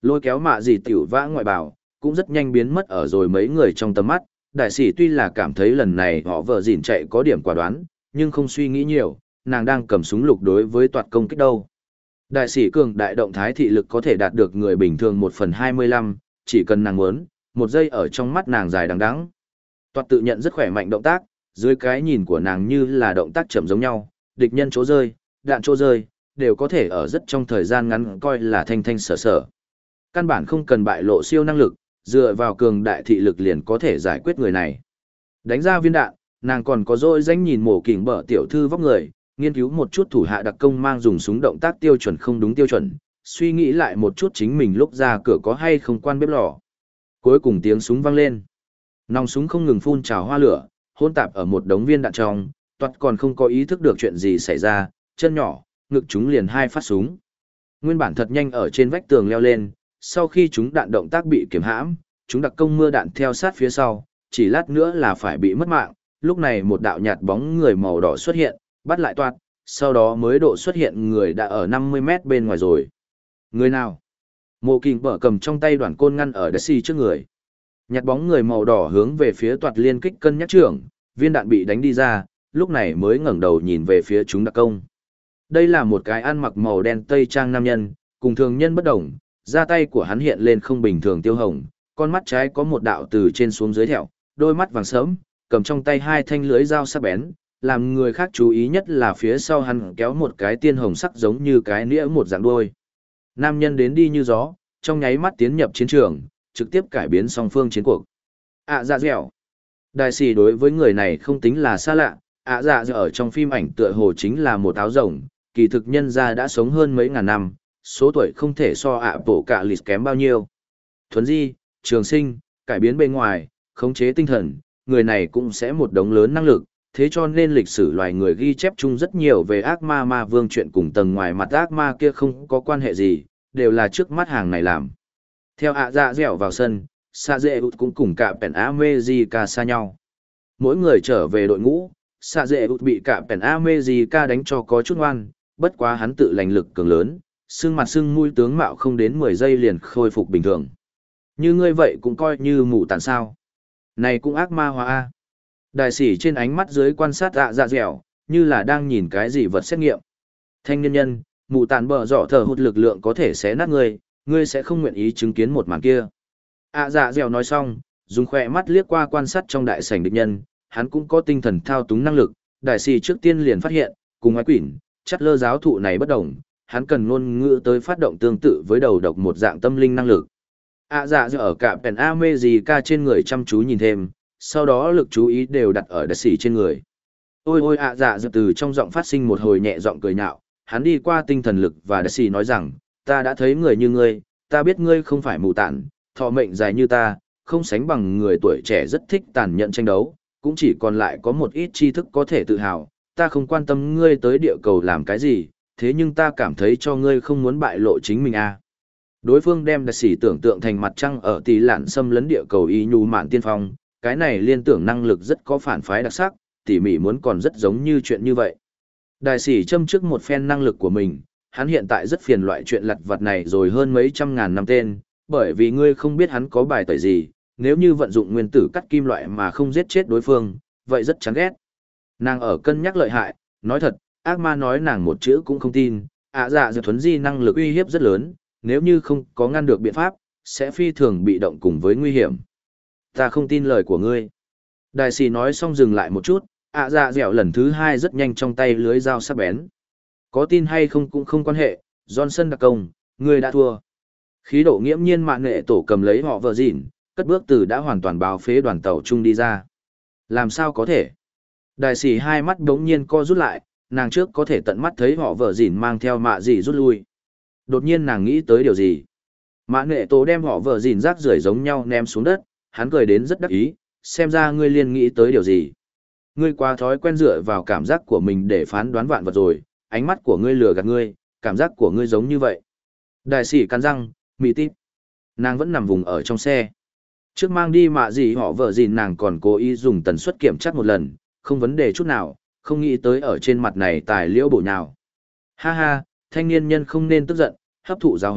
Lôi kéo mạ gì tiểu vã ngoại bảo, cũng rất nhanh biến mất ở rồi mấy người trong tầm mắt. Đại sĩ tuy là cảm thấy lần này họ vợ dỉn chạy có điểm quả đoán, nhưng không suy nghĩ nhiều, nàng đang cầm súng lục đối với toạt công kích đâu. Đại sĩ cường đại động thái thị lực có thể đạt được người bình thường một phần hai mươi lăm, chỉ cần nàng muốn, một giây ở trong mắt nàng dài đằng đẵng. Toạt tự nhận rất khỏe mạnh động tác, dưới cái nhìn của nàng như là động tác chậm giống nhau, địch nhân chỗ rơi, đạn chỗ rơi, đều có thể ở rất trong thời gian ngắn coi là thanh thanh sở sở. Căn bản không cần bại lộ siêu năng lực, dựa vào cường đại thị lực liền có thể giải quyết người này. Đánh ra viên đạn, nàng còn có dỗi danh nhìn mổ kỉnh bở tiểu thư vóc người, nghiên cứu một chút thủ hạ đặc công mang dùng súng động tác tiêu chuẩn không đúng tiêu chuẩn, suy nghĩ lại một chút chính mình lúc ra cửa có hay không quan bếp lò. Cuối cùng tiếng súng vang lên. Nòng súng không ngừng phun trào hoa lửa, hỗn tạp ở một đống viên đạn trong, toạt còn không có ý thức được chuyện gì xảy ra, chân nhỏ, ngực chúng liền hai phát súng. Nguyên bản thật nhanh ở trên vách tường leo lên, sau khi chúng đạn động tác bị kiểm hãm, chúng đặc công mưa đạn theo sát phía sau, chỉ lát nữa là phải bị mất mạng. Lúc này một đạo nhạt bóng người màu đỏ xuất hiện, bắt lại toạt, sau đó mới độ xuất hiện người đã ở năm mươi mét bên ngoài rồi. Người nào? Mộ Kình bở cầm trong tay đoạn côn ngăn ở Daisy trước người. Nhạt bóng người màu đỏ hướng về phía toạt liên kích cân nhắc trưởng, viên đạn bị đánh đi ra, lúc này mới ngẩng đầu nhìn về phía chúng đặc công. Đây là một cái ăn mặc màu đen tây trang nam nhân, cùng thường nhân bất đồng, da tay của hắn hiện lên không bình thường tiêu hồng, con mắt trái có một đạo từ trên xuống dưới thẹo, đôi mắt vàng sớm, cầm trong tay hai thanh lưới dao sắc bén, làm người khác chú ý nhất là phía sau hắn kéo một cái tiên hồng sắc giống như cái nĩa một dạng đuôi. Nam nhân đến đi như gió, trong nháy mắt tiến nhập chiến trường, trực tiếp cải biến song phương chiến cuộc. ạ dạ dẻo. Đại sĩ đối với người này không tính là xa lạ, ạ dạ dẻo ở trong phim ảnh tựa hồ chính là một áo rồng, kỳ thực nhân gia đã sống hơn mấy ngàn năm, số tuổi không thể so ạ bộ cả lịch kém bao nhiêu. Thuấn di, trường sinh, cải biến bên ngoài, khống chế tinh thần, người này cũng sẽ một đống lớn năng lực, thế cho nên lịch sử loài người ghi chép chung rất nhiều về ác ma ma vương chuyện cùng tầng ngoài mặt ác ma kia không có quan hệ gì, đều là trước mắt hàng này làm. Theo ạ dạ dẻo vào sân, Sa Dệ Út cũng cùng cả Pèn America xa nhau. Mỗi người trở về đội ngũ, Sa Dệ Út bị cả Pèn America đánh cho có chút ngoan, bất quá hắn tự lành lực cường lớn, xương mặt xương mũi tướng mạo không đến mười giây liền khôi phục bình thường. Như ngươi vậy cũng coi như mù tàn sao. Này cũng ác ma hóa a. Đại sĩ trên ánh mắt dưới quan sát ạ dạ dẻo, như là đang nhìn cái gì vật xét nghiệm. Thanh niên nhân, mù tàn bờ dọ thở hụt lực lượng có thể xé nát ngươi, ngươi sẽ không nguyện ý chứng kiến một màn kia. ạ dạ dẻo nói xong, dùng khỏe mắt liếc qua quan sát trong đại sảnh địch nhân, hắn cũng có tinh thần thao túng năng lực. Đại sĩ trước tiên liền phát hiện, cùng ái quỷ, chắt lơ giáo thụ này bất đồng, hắn cần ngôn ngữ tới phát động tương tự với đầu độc một dạng tâm linh năng lực. ạ dạ dẻo ở cả Pèn America trên người chăm chú nhìn thêm, sau đó lực chú ý đều đặt ở đại sĩ trên người. Ôi ôi ạ dạ dẻo từ trong giọng phát sinh một hồi nhẹ giọng cười nhạo, hắn đi qua tinh thần lực và đại sĩ nói rằng, ta đã thấy người như ngươi, ta biết ngươi không phải mù tản, thọ mệnh dài như ta, không sánh bằng người tuổi trẻ rất thích tàn nhẫn tranh đấu, cũng chỉ còn lại có một ít tri thức có thể tự hào, ta không quan tâm ngươi tới địa cầu làm cái gì, thế nhưng ta cảm thấy cho ngươi không muốn bại lộ chính mình à. Đối phương đem đại sĩ tưởng tượng thành mặt trăng ở tỷ lạn xâm lấn địa cầu y nhu mạn tiên phong, cái này liên tưởng năng lực rất có phản phái đặc sắc, tỉ mỉ muốn còn rất giống như chuyện như vậy. Đại sĩ châm trước một phen năng lực của mình, hắn hiện tại rất phiền loại chuyện lặt vặt này rồi hơn mấy trăm ngàn năm tên, bởi vì ngươi không biết hắn có bài tẩy gì, nếu như vận dụng nguyên tử cắt kim loại mà không giết chết đối phương, vậy rất chán ghét. Nàng ở cân nhắc lợi hại, nói thật, ác ma nói nàng một chữ cũng không tin, ạ dạ dẻo thuấn di năng lực uy hiếp rất lớn, nếu như không có ngăn được biện pháp, sẽ phi thường bị động cùng với nguy hiểm. Ta không tin lời của ngươi. Đại sĩ nói xong dừng lại một chút, ạ dạ dẻo lần thứ hai rất nhanh trong tay lưới dao sắc bén. Có tin hay không cũng không quan hệ, Johnson đặc công, ngươi đã thua. Khí độ nghiễm nhiên mạn nghệ tổ cầm lấy họ vợ dịn, cất bước từ đã hoàn toàn báo phế đoàn tàu chung đi ra. Làm sao có thể? Đại sĩ hai mắt đống nhiên co rút lại, nàng trước có thể tận mắt thấy họ vợ dịn mang theo mạ gì rút lui. Đột nhiên nàng nghĩ tới điều gì? Mạ nghệ tổ đem họ vợ dịn rác rưởi giống nhau ném xuống đất, hắn cười đến rất đắc ý, xem ra ngươi liên nghĩ tới điều gì. Ngươi quá thói quen dựa vào cảm giác của mình để phán đoán vạn vật rồi, ánh mắt của ngươi lừa gạt ngươi, cảm giác của ngươi giống như vậy. Đại sĩ cắn răng, mị tít. Nàng vẫn nằm vùng ở trong xe. Trước mang đi mạ gì họ vợ gì nàng còn cố ý dùng tần suất kiểm tra một lần, không vấn đề chút nào, không nghĩ tới ở trên mặt này tài liễu bổ nhào. Ha ha, thanh niên nhân không nên tức giận, hấp thụ giáo hấn,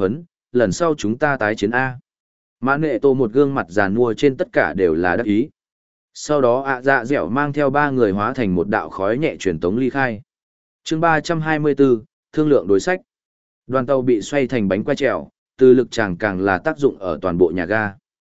lần sau chúng ta tái chiến A. Mã nệ tổ một gương mặt giàn mua trên tất cả đều là đắc ý. Sau đó ạ dạ dẻo mang theo ba người hóa thành một đạo khói nhẹ truyền tống ly khai. chương ba trăm hai mươi bốn, thương lượng đối sách. Đoàn tàu bị xoay thành bánh quay trèo, từ lực tràng càng là tác dụng ở toàn bộ nhà ga.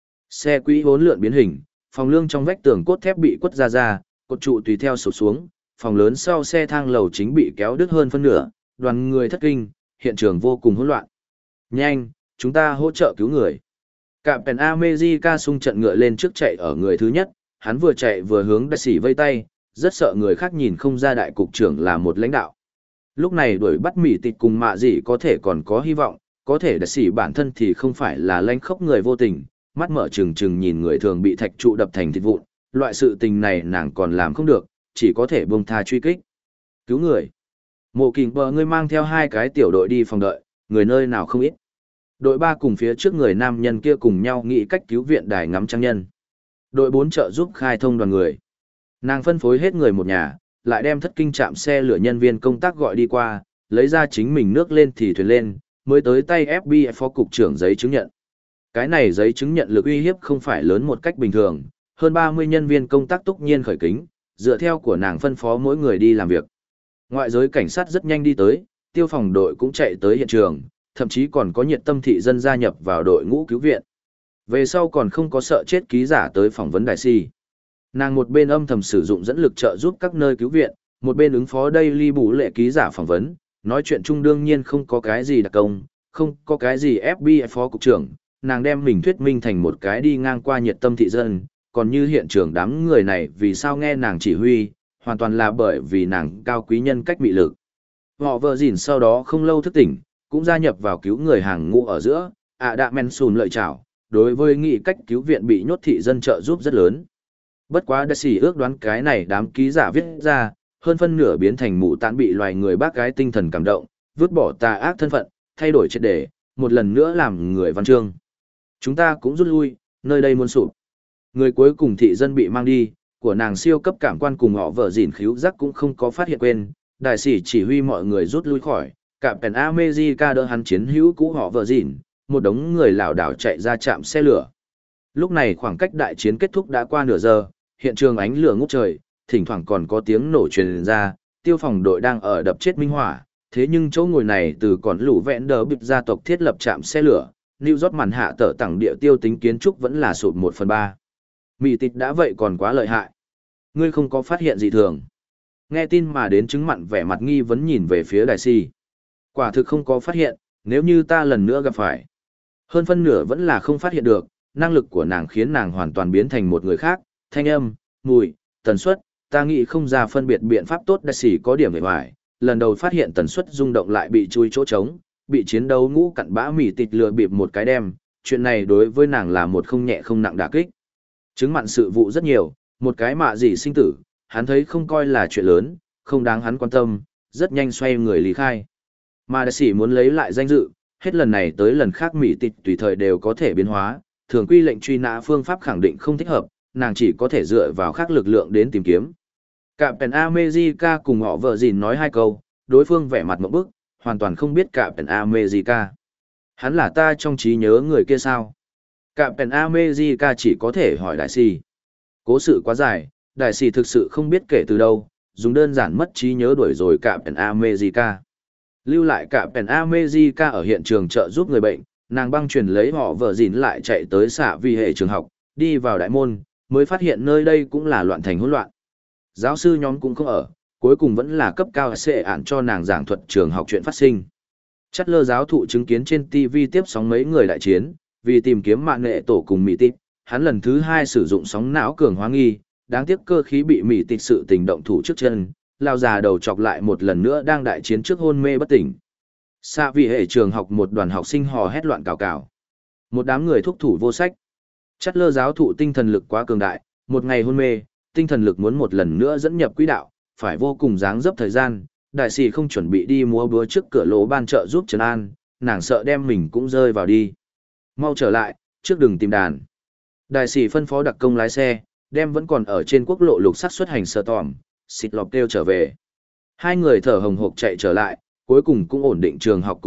Xe quỹ hỗn lượn biến hình, phòng lương trong vách tường cốt thép bị quất ra ra, cột trụ tùy theo sụp xuống, phòng lớn sau xe thang lầu chính bị kéo đứt hơn phân nửa, đoàn người thất kinh, hiện trường vô cùng hỗn loạn. Nhanh, chúng ta hỗ trợ cứu người. Captain America xung trận ngựa lên trước chạy ở người thứ nhất, hắn vừa chạy vừa hướng đại sĩ vây tay, rất sợ người khác nhìn không ra đại cục trưởng là một lãnh đạo. Lúc này đuổi bắt Mỹ Tịch cùng Mạ Dị có thể còn có hy vọng, có thể đại sĩ bản thân thì không phải là lãnh khốc người vô tình, mắt mở trừng trừng nhìn người thường bị thạch trụ đập thành thịt vụn, loại sự tình này nàng còn làm không được, chỉ có thể buông tha truy kích. Cứu người. Mộ Kình bờ ngươi mang theo hai cái tiểu đội đi phòng đợi, người nơi nào không ít. Đội ba cùng phía trước người nam nhân kia cùng nhau nghĩ cách cứu viện đài ngắm trăng nhân. Đội bốn trợ giúp khai thông đoàn người. Nàng phân phối hết người một nhà, lại đem thất kinh trạm xe lửa nhân viên công tác gọi đi qua, lấy ra chính mình nước lên thì thuyền lên, mới tới tay ép bê i phó cục trưởng giấy chứng nhận. Cái này giấy chứng nhận lực uy hiếp không phải lớn một cách bình thường, hơn ba mươi nhân viên công tác túc nhiên khởi kính, dựa theo của nàng phân phó mỗi người đi làm việc. Ngoại giới cảnh sát rất nhanh đi tới, tiêu phòng đội cũng chạy tới hiện trường, thậm chí còn có nhiệt tâm thị dân gia nhập vào đội ngũ cứu viện. Về sau còn không có sợ chết ký giả tới phỏng vấn đại si. Nàng một bên âm thầm sử dụng dẫn lực trợ giúp các nơi cứu viện, một bên ứng phó Daily bù lệ ký giả phỏng vấn, nói chuyện chung đương nhiên không có cái gì đặc công, không có cái gì ép bê i phó cục trưởng, nàng đem mình thuyết minh thành một cái đi ngang qua nhiệt tâm thị dân, còn như hiện trường đám người này vì sao nghe nàng chỉ huy, hoàn toàn là bởi vì nàng cao quý nhân cách mị lực. Họ vợ dỉn sau đó không lâu thức tỉnh, cũng gia nhập vào cứu người hàng ngũ ở giữa, ạ đạ men sùn lợi chảo, đối với nghị cách cứu viện bị nhốt thị dân trợ giúp rất lớn. Bất quá đại sĩ ước đoán cái này đám ký giả viết ra, hơn phân nửa biến thành mụ tán bị loài người bác gái tinh thần cảm động, vứt bỏ tà ác thân phận, thay đổi triệt để, một lần nữa làm người văn chương. Chúng ta cũng rút lui, nơi đây muốn sụp. Người cuối cùng thị dân bị mang đi, của nàng siêu cấp cảm quan cùng họ vợ dỉn khíu giác cũng không có phát hiện quên, đại sĩ chỉ huy mọi người rút lui khỏi, Captain America đỡ hắn chiến hữu cũ họ vợ dỉn, một đống người lảo đảo chạy ra trạm xe lửa. Lúc này khoảng cách đại chiến kết thúc đã qua nửa giờ, hiện trường ánh lửa ngút trời, thỉnh thoảng còn có tiếng nổ truyền ra, tiêu phòng đội đang ở đập chết minh hỏa, thế nhưng chỗ ngồi này từ còn lũ vẹn đỡ bịp gia tộc thiết lập trạm xe lửa, New York màn hạ tở tặng địa tiêu tính kiến trúc vẫn là sụt một phần ba. Mỹ tịch đã vậy còn quá lợi hại. Ngươi không có phát hiện gì thường. Nghe tin mà đến chứng mặn vẻ mặt nghi vấn nhìn về phía đại si. Quả thực không có phát hiện, nếu như ta lần nữa gặp phải. Hơn phân nửa vẫn là không phát hiện được, năng lực của nàng khiến nàng hoàn toàn biến thành một người khác, thanh âm, mùi, tần suất, ta nghĩ không ra phân biệt biện pháp tốt đại sĩ có điểm về hoài, lần đầu phát hiện tần suất rung động lại bị chui chỗ trống, bị chiến đấu ngũ cặn bã mỉ tịch lừa bịp một cái đem, chuyện này đối với nàng là một không nhẹ không nặng đả kích. Chứng mặn sự vụ rất nhiều, một cái mạ gì sinh tử, hắn thấy không coi là chuyện lớn, không đáng hắn quan tâm, rất nhanh xoay người lý khai. Mà đại sĩ muốn lấy lại danh dự, hết lần này tới lần khác mỹ tịch tùy thời đều có thể biến hóa, thường quy lệnh truy nã phương pháp khẳng định không thích hợp, nàng chỉ có thể dựa vào khác lực lượng đến tìm kiếm. Captain America cùng họ vợ dìn nói hai câu, đối phương vẻ mặt một bức, hoàn toàn không biết Captain America. Hắn là ta trong trí nhớ người kia sao? Captain America chỉ có thể hỏi đại sĩ. Cố sự quá dài, đại sĩ thực sự không biết kể từ đâu, dùng đơn giản mất trí nhớ đuổi rồi Captain America. Lưu lại Captain America ở hiện trường trợ giúp người bệnh, nàng băng truyền lấy họ vợ dìn lại chạy tới xạ vi hệ trường học, đi vào đại môn, mới phát hiện nơi đây cũng là loạn thành hỗn loạn. Giáo sư nhóm cũng không ở, cuối cùng vẫn là cấp cao sẽ ản cho nàng giảng thuật trường học chuyện phát sinh. Chắt lơ giáo thụ chứng kiến trên ti vi tiếp sóng mấy người đại chiến, vì tìm kiếm mạng nghệ tổ cùng mỹ tịch, hắn lần thứ hai sử dụng sóng não cường hóa nghi, đáng tiếc cơ khí bị mỹ tịch sự tình động thủ trước chân, lao già đầu chọc lại một lần nữa đang đại chiến trước hôn mê bất tỉnh. Xạ vì hệ trường học một đoàn học sinh hò hét loạn cào cào. Một đám người thúc thủ vô sách. Chắt lơ giáo thụ tinh thần lực quá cường đại, một ngày hôn mê, tinh thần lực muốn một lần nữa dẫn nhập quỹ đạo, phải vô cùng dáng dấp thời gian, đại sĩ không chuẩn bị đi múa búa trước cửa lỗ ban trợ giúp Trần An, nàng sợ đem mình cũng rơi vào đi. Mau trở lại, trước đừng tìm đàn. Đại sĩ phân phó đặc công lái xe, đem vẫn còn ở trên quốc lộ lục sắc xuất hành sơ tòm, xịt lọc kêu trở về. Hai người thở hồng hộc chạy trở lại, cuối cùng cũng ổn định trường học cục diện,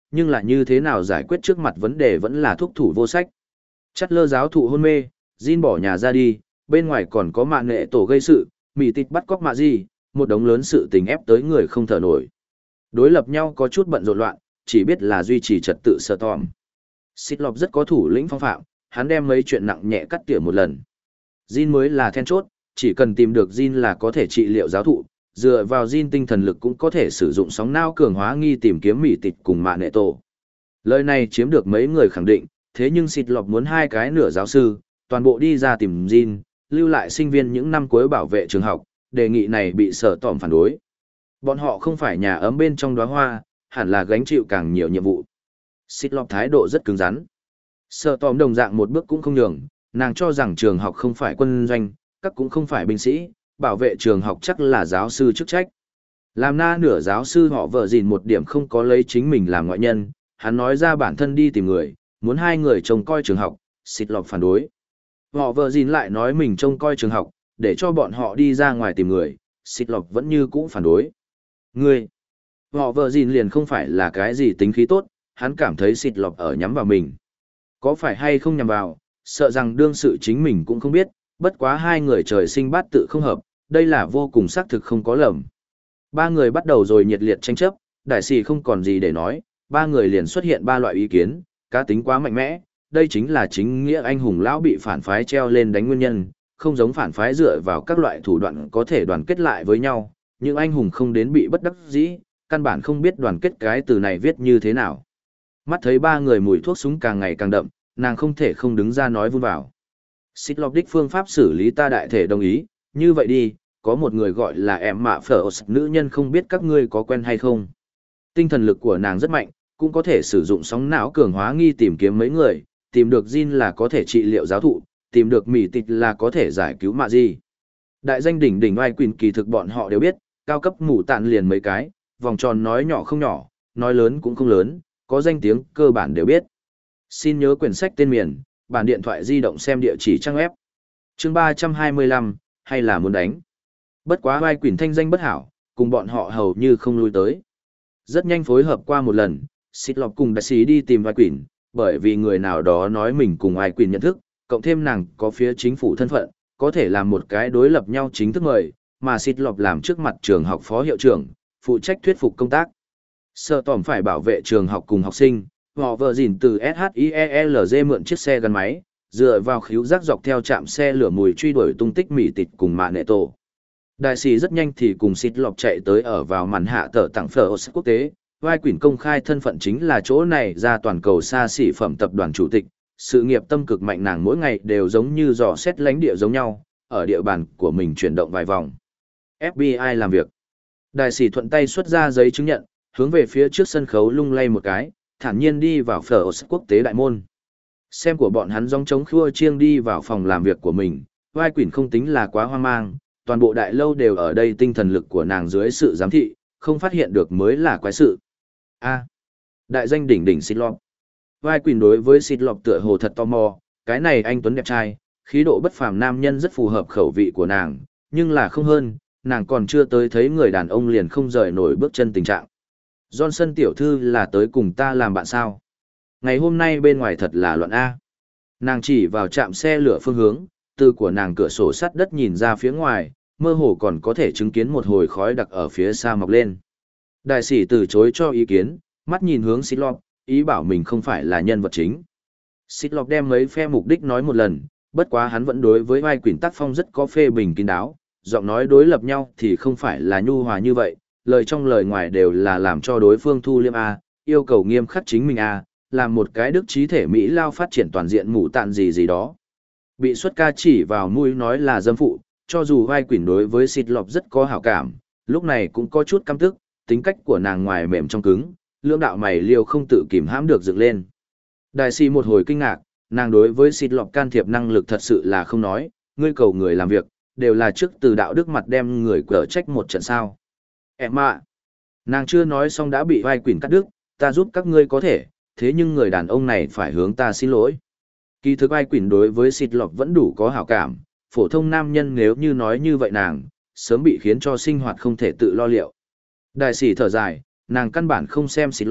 nhưng là như thế nào giải quyết trước mặt vấn đề vẫn là thúc thủ vô sách. Chắt lơ giáo thụ hôn mê, Jin bỏ nhà ra đi, bên ngoài còn có mạng nghệ tổ gây sự, mỉ tịt bắt cóc mạ gì, một đống lớn sự tình ép tới người không thở nổi. Đối lập nhau có chút bận rộn loạn, chỉ biết là duy trì trật tự sơ tòm. Xích lọc rất có thủ lĩnh phong phạm, hắn đem mấy chuyện nặng nhẹ cắt tỉa một lần. Jin mới là then chốt, chỉ cần tìm được Jin là có thể trị liệu giáo thụ, dựa vào Jin tinh thần lực cũng có thể sử dụng sóng não cường hóa nghi tìm kiếm mỉ tịt cùng mạ nệ tổ. Lời này chiếm được mấy người khẳng định, thế nhưng xịt lọc muốn hai cái nửa giáo sư, toàn bộ đi ra tìm Jin, lưu lại sinh viên những năm cuối bảo vệ trường học, đề nghị này bị sở tòm phản đối. Bọn họ không phải nhà ấm bên trong đóa hoa, hẳn là gánh chịu càng nhiều nhiệm vụ. Xịt lọc thái độ rất cứng rắn. Sở tòm đồng dạng một bước cũng không nhường, nàng cho rằng trường học không phải quân doanh, các cũng không phải binh sĩ, bảo vệ trường học chắc là giáo sư chức trách. Làm na nửa giáo sư họ vợ gìn một điểm không có lấy chính mình làm ngoại nhân, hắn nói ra bản thân đi tìm người, muốn hai người trông coi trường học, xịt lọc phản đối. Họ vợ gìn lại nói mình trông coi trường học, để cho bọn họ đi ra ngoài tìm người, xịt lọc vẫn như cũ phản đối. Người, họ vợ gìn liền không phải là cái gì tính khí tốt, hắn cảm thấy xịt lọc ở nhắm vào mình. Có phải hay không nhằm vào, sợ rằng đương sự chính mình cũng không biết, bất quá hai người trời sinh bát tự không hợp, đây là vô cùng xác thực không có lầm. Ba người bắt đầu rồi nhiệt liệt tranh chấp, đại sĩ không còn gì để nói, ba người liền xuất hiện ba loại ý kiến, cá tính quá mạnh mẽ, đây chính là chính nghĩa anh hùng lão bị phản phái treo lên đánh nguyên nhân, không giống phản phái dựa vào các loại thủ đoạn có thể đoàn kết lại với nhau, nhưng anh hùng không đến bị bất đắc dĩ, căn bản không biết đoàn kết cái từ này viết như thế nào. Mắt thấy ba người mùi thuốc súng càng ngày càng đậm, nàng không thể không đứng ra nói vun vào. Xích lọc đích phương pháp xử lý ta đại thể đồng ý, như vậy đi, có một người gọi là em mạ phở nữ nhân không biết các ngươi có quen hay không. Tinh thần lực của nàng rất mạnh, cũng có thể sử dụng sóng não cường hóa nghi tìm kiếm mấy người, tìm được Jin là có thể trị liệu giáo thụ, tìm được mỉ tịch là có thể giải cứu mạ gì. Đại danh đỉnh đỉnh oai quyền kỳ thực bọn họ đều biết, cao cấp mù tạn liền mấy cái, vòng tròn nói nhỏ không nhỏ, nói lớn cũng không lớn, có danh tiếng cơ bản đều biết. Xin nhớ quyển sách tên miền, bản điện thoại di động xem địa chỉ trang web. Chương ba trăm hai mươi lăm, hay là muốn đánh. Bất quá vai quỷ thanh danh bất hảo, cùng bọn họ hầu như không lui tới. Rất nhanh phối hợp qua một lần, xịt lọc cùng đại sĩ đi tìm vai quỷ, bởi vì người nào đó nói mình cùng vai quỷ nhận thức, cộng thêm nàng có phía chính phủ thân phận, có thể làm một cái đối lập nhau chính thức mời, mà xịt lọc làm trước mặt trường học phó hiệu trưởng, phụ trách thuyết phục công tác. Sợ tòm phải bảo vệ trường học cùng học sinh, họ vợ dìn từ ét hát i e lờ giê mượn chiếc xe gắn máy, dựa vào khíu giác dọc theo trạm xe lửa mùi truy đuổi tung tích mỉ tịt cùng mạ nệ tổ. Đại sĩ rất nhanh thì cùng xịt lọc chạy tới ở vào màn hạ tờ tặng phở quốc tế, vai quỷ công khai thân phận chính là chỗ này ra toàn cầu xa xỉ phẩm tập đoàn chủ tịch, sự nghiệp tâm cực mạnh nàng mỗi ngày đều giống như dò xét lánh địa giống nhau, ở địa bàn của mình chuyển động vài vòng. ép bê i làm việc. Đại sĩ thuận tay xuất ra giấy chứng nhận, hướng về phía trước sân khấu lung lay một cái, thản nhiên đi vào phở quốc tế đại môn. Xem của bọn hắn dòng trống khua chiêng đi vào phòng làm việc của mình, vai quỷ không tính là quá hoang mang, toàn bộ đại lâu đều ở đây tinh thần lực của nàng dưới sự giám thị, không phát hiện được mới là quái sự. A. Đại danh đỉnh đỉnh xịt lọc. Vai quỷ đối với xịt lọc tựa hồ thật tò mò, cái này anh tuấn đẹp trai, khí độ bất phàm nam nhân rất phù hợp khẩu vị của nàng, nhưng là không hơn, nàng còn chưa tới thấy người đàn ông liền không rời nổi bước chân tình trạng. Johnson tiểu thư là tới cùng ta làm bạn sao? Ngày hôm nay bên ngoài thật là loạn A. Nàng chỉ vào trạm xe lửa phương hướng, từ của nàng cửa sổ sắt đất nhìn ra phía ngoài, mơ hồ còn có thể chứng kiến một hồi khói đặc ở phía xa mọc lên. Đại sĩ từ chối cho ý kiến, mắt nhìn hướng xịt lọc, ý bảo mình không phải là nhân vật chính. Xịt lọc đem mấy phe mục đích nói một lần, bất quá hắn vẫn đối với vai quỷ tác phong rất có phê bình kín đáo, giọng nói đối lập nhau thì không phải là nhu hòa như vậy, lời trong lời ngoài đều là làm cho đối phương thu liêm A, yêu cầu nghiêm khắc chính mình A, làm một cái đức trí thể Mỹ lao phát triển toàn diện mù tạn gì gì đó. Bị xuất ca chỉ vào mũi nói là dâm phụ, cho dù vai quỷ đối với xịt lọc rất có hảo cảm, lúc này cũng có chút căm tức, tính cách của nàng ngoài mềm trong cứng, lưỡng đạo mày liêu không tự kìm hãm được dựng lên. Đại sĩ một hồi kinh ngạc, nàng đối với xịt lọc can thiệp năng lực thật sự là không nói, ngươi cầu người làm việc, đều là trước từ đạo đức mặt đem người cở trách một trận sao. Em ạ, nàng chưa nói xong đã bị vai quỷ cắt đứt, ta giúp các ngươi có thể, thế nhưng người đàn ông này phải hướng ta xin lỗi. Kỳ thực ai quỷ đối với xịt lọc vẫn đủ có hảo cảm, phổ thông nam nhân nếu như nói như vậy nàng, sớm bị khiến cho sinh hoạt không thể tự lo liệu. Đại sĩ thở dài, nàng căn bản không xem xịt lọc,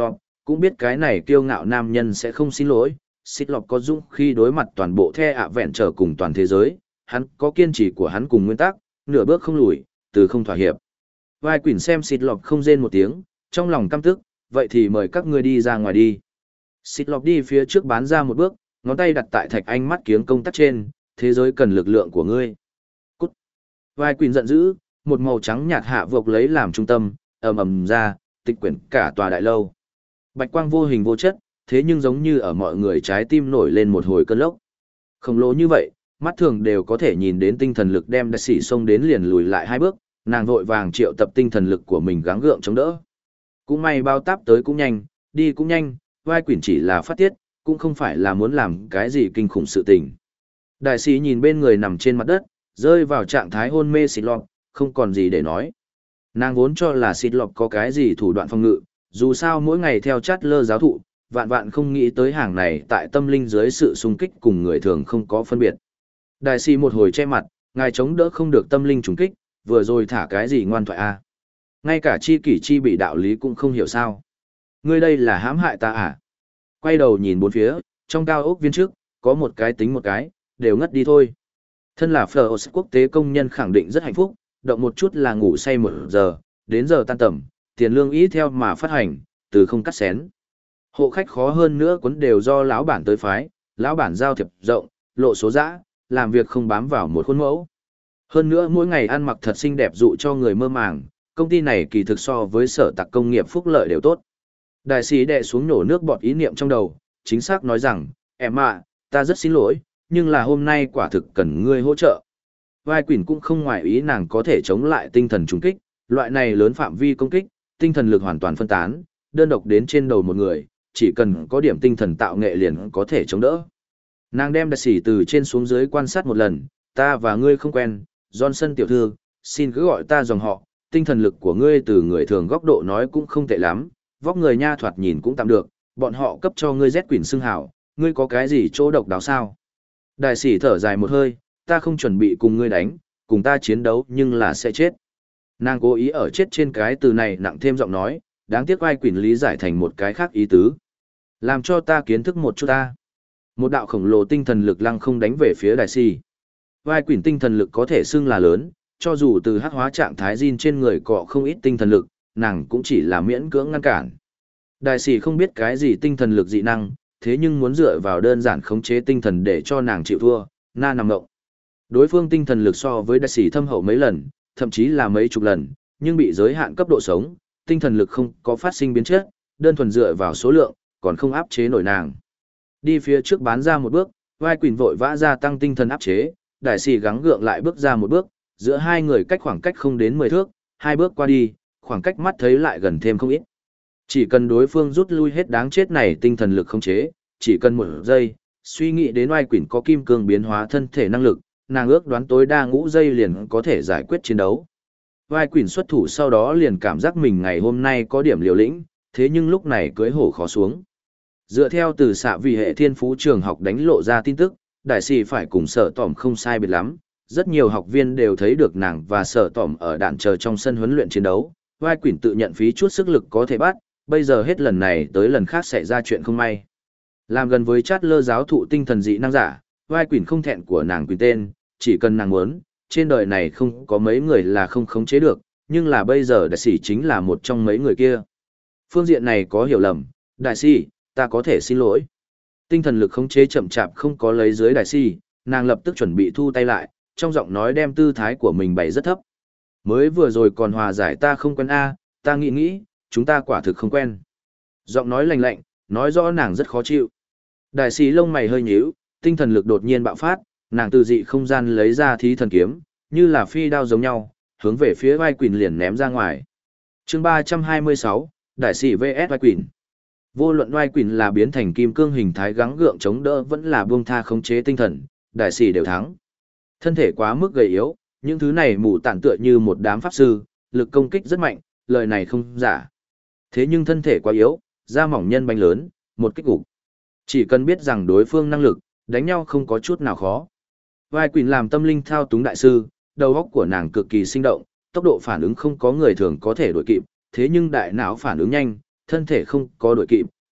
cũng biết cái này kiêu ngạo nam nhân sẽ không xin lỗi. Xích lọc có dũng khi đối mặt toàn bộ the ạ vẹn trở cùng toàn thế giới, hắn có kiên trì của hắn cùng nguyên tắc, nửa bước không lùi, từ không thỏa hiệp. Vai Quỳnh xem xịt lọc không rên một tiếng, trong lòng căm tức, vậy thì mời các ngươi đi ra ngoài đi. Xịt lọc đi phía trước bán ra một bước, ngón tay đặt tại thạch anh mắt kiếng công tắc trên, thế giới cần lực lượng của ngươi. Cút. Vai Quỳnh giận dữ, một màu trắng nhạt hạ vộc lấy làm trung tâm, ầm ầm ra, tịch quyển cả tòa đại lâu. Bạch quang vô hình vô chất, thế nhưng giống như ở mọi người trái tim nổi lên một hồi cơn lốc. Khổng lồ như vậy, mắt thường đều có thể nhìn đến tinh thần lực đem đại sĩ xông đến liền lùi lại hai bước, nàng vội vàng triệu tập tinh thần lực của mình gắng gượng chống đỡ. Cũng may bao táp tới cũng nhanh, đi cũng nhanh, Vai Quỳnh chỉ là phát tiết, cũng không phải là muốn làm cái gì kinh khủng sự tình. Đại sĩ nhìn bên người nằm trên mặt đất, rơi vào trạng thái hôn mê xịt lọc, không còn gì để nói. Nàng vốn cho là xịt lọc có cái gì thủ đoạn phòng ngự, dù sao mỗi ngày theo chát lơ giáo thụ, vạn vạn không nghĩ tới hàng này tại tâm linh dưới sự xung kích cùng người thường không có phân biệt. Đại sĩ một hồi che mặt, ngài chống đỡ không được tâm linh trùng kích, vừa rồi thả cái gì ngoan thoại a? Ngay cả chi kỷ chi bị đạo lý cũng không hiểu sao. Ngươi đây là hãm hại ta à? Quay đầu nhìn bốn phía, trong cao ốc viên trước, có một cái tính một cái, đều ngất đi thôi. Thân là Phở quốc tế công nhân khẳng định rất hạnh phúc, động một chút là ngủ say một giờ, đến giờ tan tầm, tiền lương ý theo mà phát hành, từ không cắt xén. Hộ khách khó hơn nữa quấn đều do lão bản tới phái, lão bản giao thiệp rộng, lộ số dã, làm việc không bám vào một khuôn mẫu. Hơn nữa mỗi ngày ăn mặc thật xinh đẹp dụ cho người mơ màng, công ty này kỳ thực so với sở tạc công nghiệp phúc lợi đều tốt. Đại sĩ đệ xuống nổ nước bọt ý niệm trong đầu, chính xác nói rằng, em ạ, ta rất xin lỗi, nhưng là hôm nay quả thực cần ngươi hỗ trợ. Vai Quỳnh cũng không ngoài ý nàng có thể chống lại tinh thần trùng kích, loại này lớn phạm vi công kích, tinh thần lực hoàn toàn phân tán, đơn độc đến trên đầu một người, chỉ cần có điểm tinh thần tạo nghệ liền có thể chống đỡ. Nàng đem đại sĩ từ trên xuống dưới quan sát một lần, ta và ngươi không quen, Johnson tiểu thư, xin cứ gọi ta dòng họ, tinh thần lực của ngươi từ người thường góc độ nói cũng không tệ lắm, vóc người nha thoạt nhìn cũng tạm được, bọn họ cấp cho ngươi Z Quỳnh xưng hảo, ngươi có cái gì chỗ độc đáo sao? Đại sĩ thở dài một hơi, ta không chuẩn bị cùng ngươi đánh, cùng ta chiến đấu nhưng là sẽ chết. Nàng cố ý ở chết trên cái từ này nặng thêm giọng nói, đáng tiếc Vai Quỳnh lý giải thành một cái khác ý tứ. Làm cho ta kiến thức một chút ta. Một đạo khổng lồ tinh thần lực lăng không đánh về phía đại sĩ. Vai Quỳnh tinh thần lực có thể xưng là lớn, cho dù từ hắc hóa trạng thái Jin trên người cọ không ít tinh thần lực, nàng cũng chỉ là miễn cưỡng ngăn cản. Đại sĩ không biết cái gì tinh thần lực dị năng, thế nhưng muốn dựa vào đơn giản khống chế tinh thần để cho nàng chịu thua, na nằm ngộng. Đối phương tinh thần lực so với đại sĩ thâm hậu mấy lần, thậm chí là mấy chục lần, nhưng bị giới hạn cấp độ sống, tinh thần lực không có phát sinh biến chất, đơn thuần dựa vào số lượng, còn không áp chế nổi nàng. Đi phía trước bán ra một bước, Vai Quỳnh vội vã gia tăng tinh thần áp chế, đại sĩ gắng gượng lại bước ra một bước, giữa hai người cách khoảng cách không đến mười thước, hai bước qua đi, khoảng cách mắt thấy lại gần thêm không ít. Chỉ cần đối phương rút lui hết đáng chết này tinh thần lực không chế, chỉ cần một giây, suy nghĩ đến Vai Quỳnh có kim cương biến hóa thân thể năng lực, nàng ước đoán tối đa ngũ giây liền có thể giải quyết chiến đấu. Vai Quỳnh xuất thủ sau đó liền cảm giác mình ngày hôm nay có điểm liều lĩnh, thế nhưng lúc này cưới hổ khó xuống. Dựa theo từ xạ vì hệ thiên phú trường học đánh lộ ra tin tức, đại sĩ phải cùng sở tỏm không sai biệt lắm, rất nhiều học viên đều thấy được nàng và sở tỏm ở đạn chờ trong sân huấn luyện chiến đấu. Vai Quỳnh tự nhận phí chút sức lực có thể bắt, bây giờ hết lần này tới lần khác xảy ra chuyện không may. Làm gần với chát lơ giáo thụ tinh thần dị năng giả, Vai Quỳnh không thẹn của nàng Quỳnh tên, chỉ cần nàng muốn, trên đời này không có mấy người là không khống chế được, nhưng là bây giờ đại sĩ chính là một trong mấy người kia. Phương diện này có hiểu lầm, đại sĩ, ta có thể xin lỗi. Tinh thần lực khống chế chậm chạp không có lấy dưới đại sĩ, nàng lập tức chuẩn bị thu tay lại, trong giọng nói đem tư thái của mình bày rất thấp. Mới vừa rồi còn hòa giải ta không quen a, ta nghĩ nghĩ, chúng ta quả thực không quen. Giọng nói lạnh lạnh, nói rõ nàng rất khó chịu. Đại sĩ lông mày hơi nhíu, tinh thần lực đột nhiên bạo phát, nàng từ dị không gian lấy ra thí thần kiếm, như là phi đao giống nhau, hướng về phía Vai Quỳnh liền ném ra ngoài. Chương ba trăm hai mươi sáu, Đại sĩ vs Vai Quỳnh. Vô luận Vai Quỳnh là biến thành kim cương hình thái gắng gượng chống đỡ vẫn là buông tha khống chế tinh thần, đại sĩ đều thắng. Thân thể quá mức gầy yếu, những thứ này mù tản tựa như một đám pháp sư, lực công kích rất mạnh, lời này không giả. Thế nhưng thân thể quá yếu, da mỏng nhân bánh lớn, một kích gục. Chỉ cần biết rằng đối phương năng lực, đánh nhau không có chút nào khó. Vai Quỳnh làm tâm linh thao túng đại sư, đầu óc của nàng cực kỳ sinh động, tốc độ phản ứng không có người thường có thể đuổi kịp, thế nhưng đại não phản ứng nhanh, thân thể không có đuổi kịp,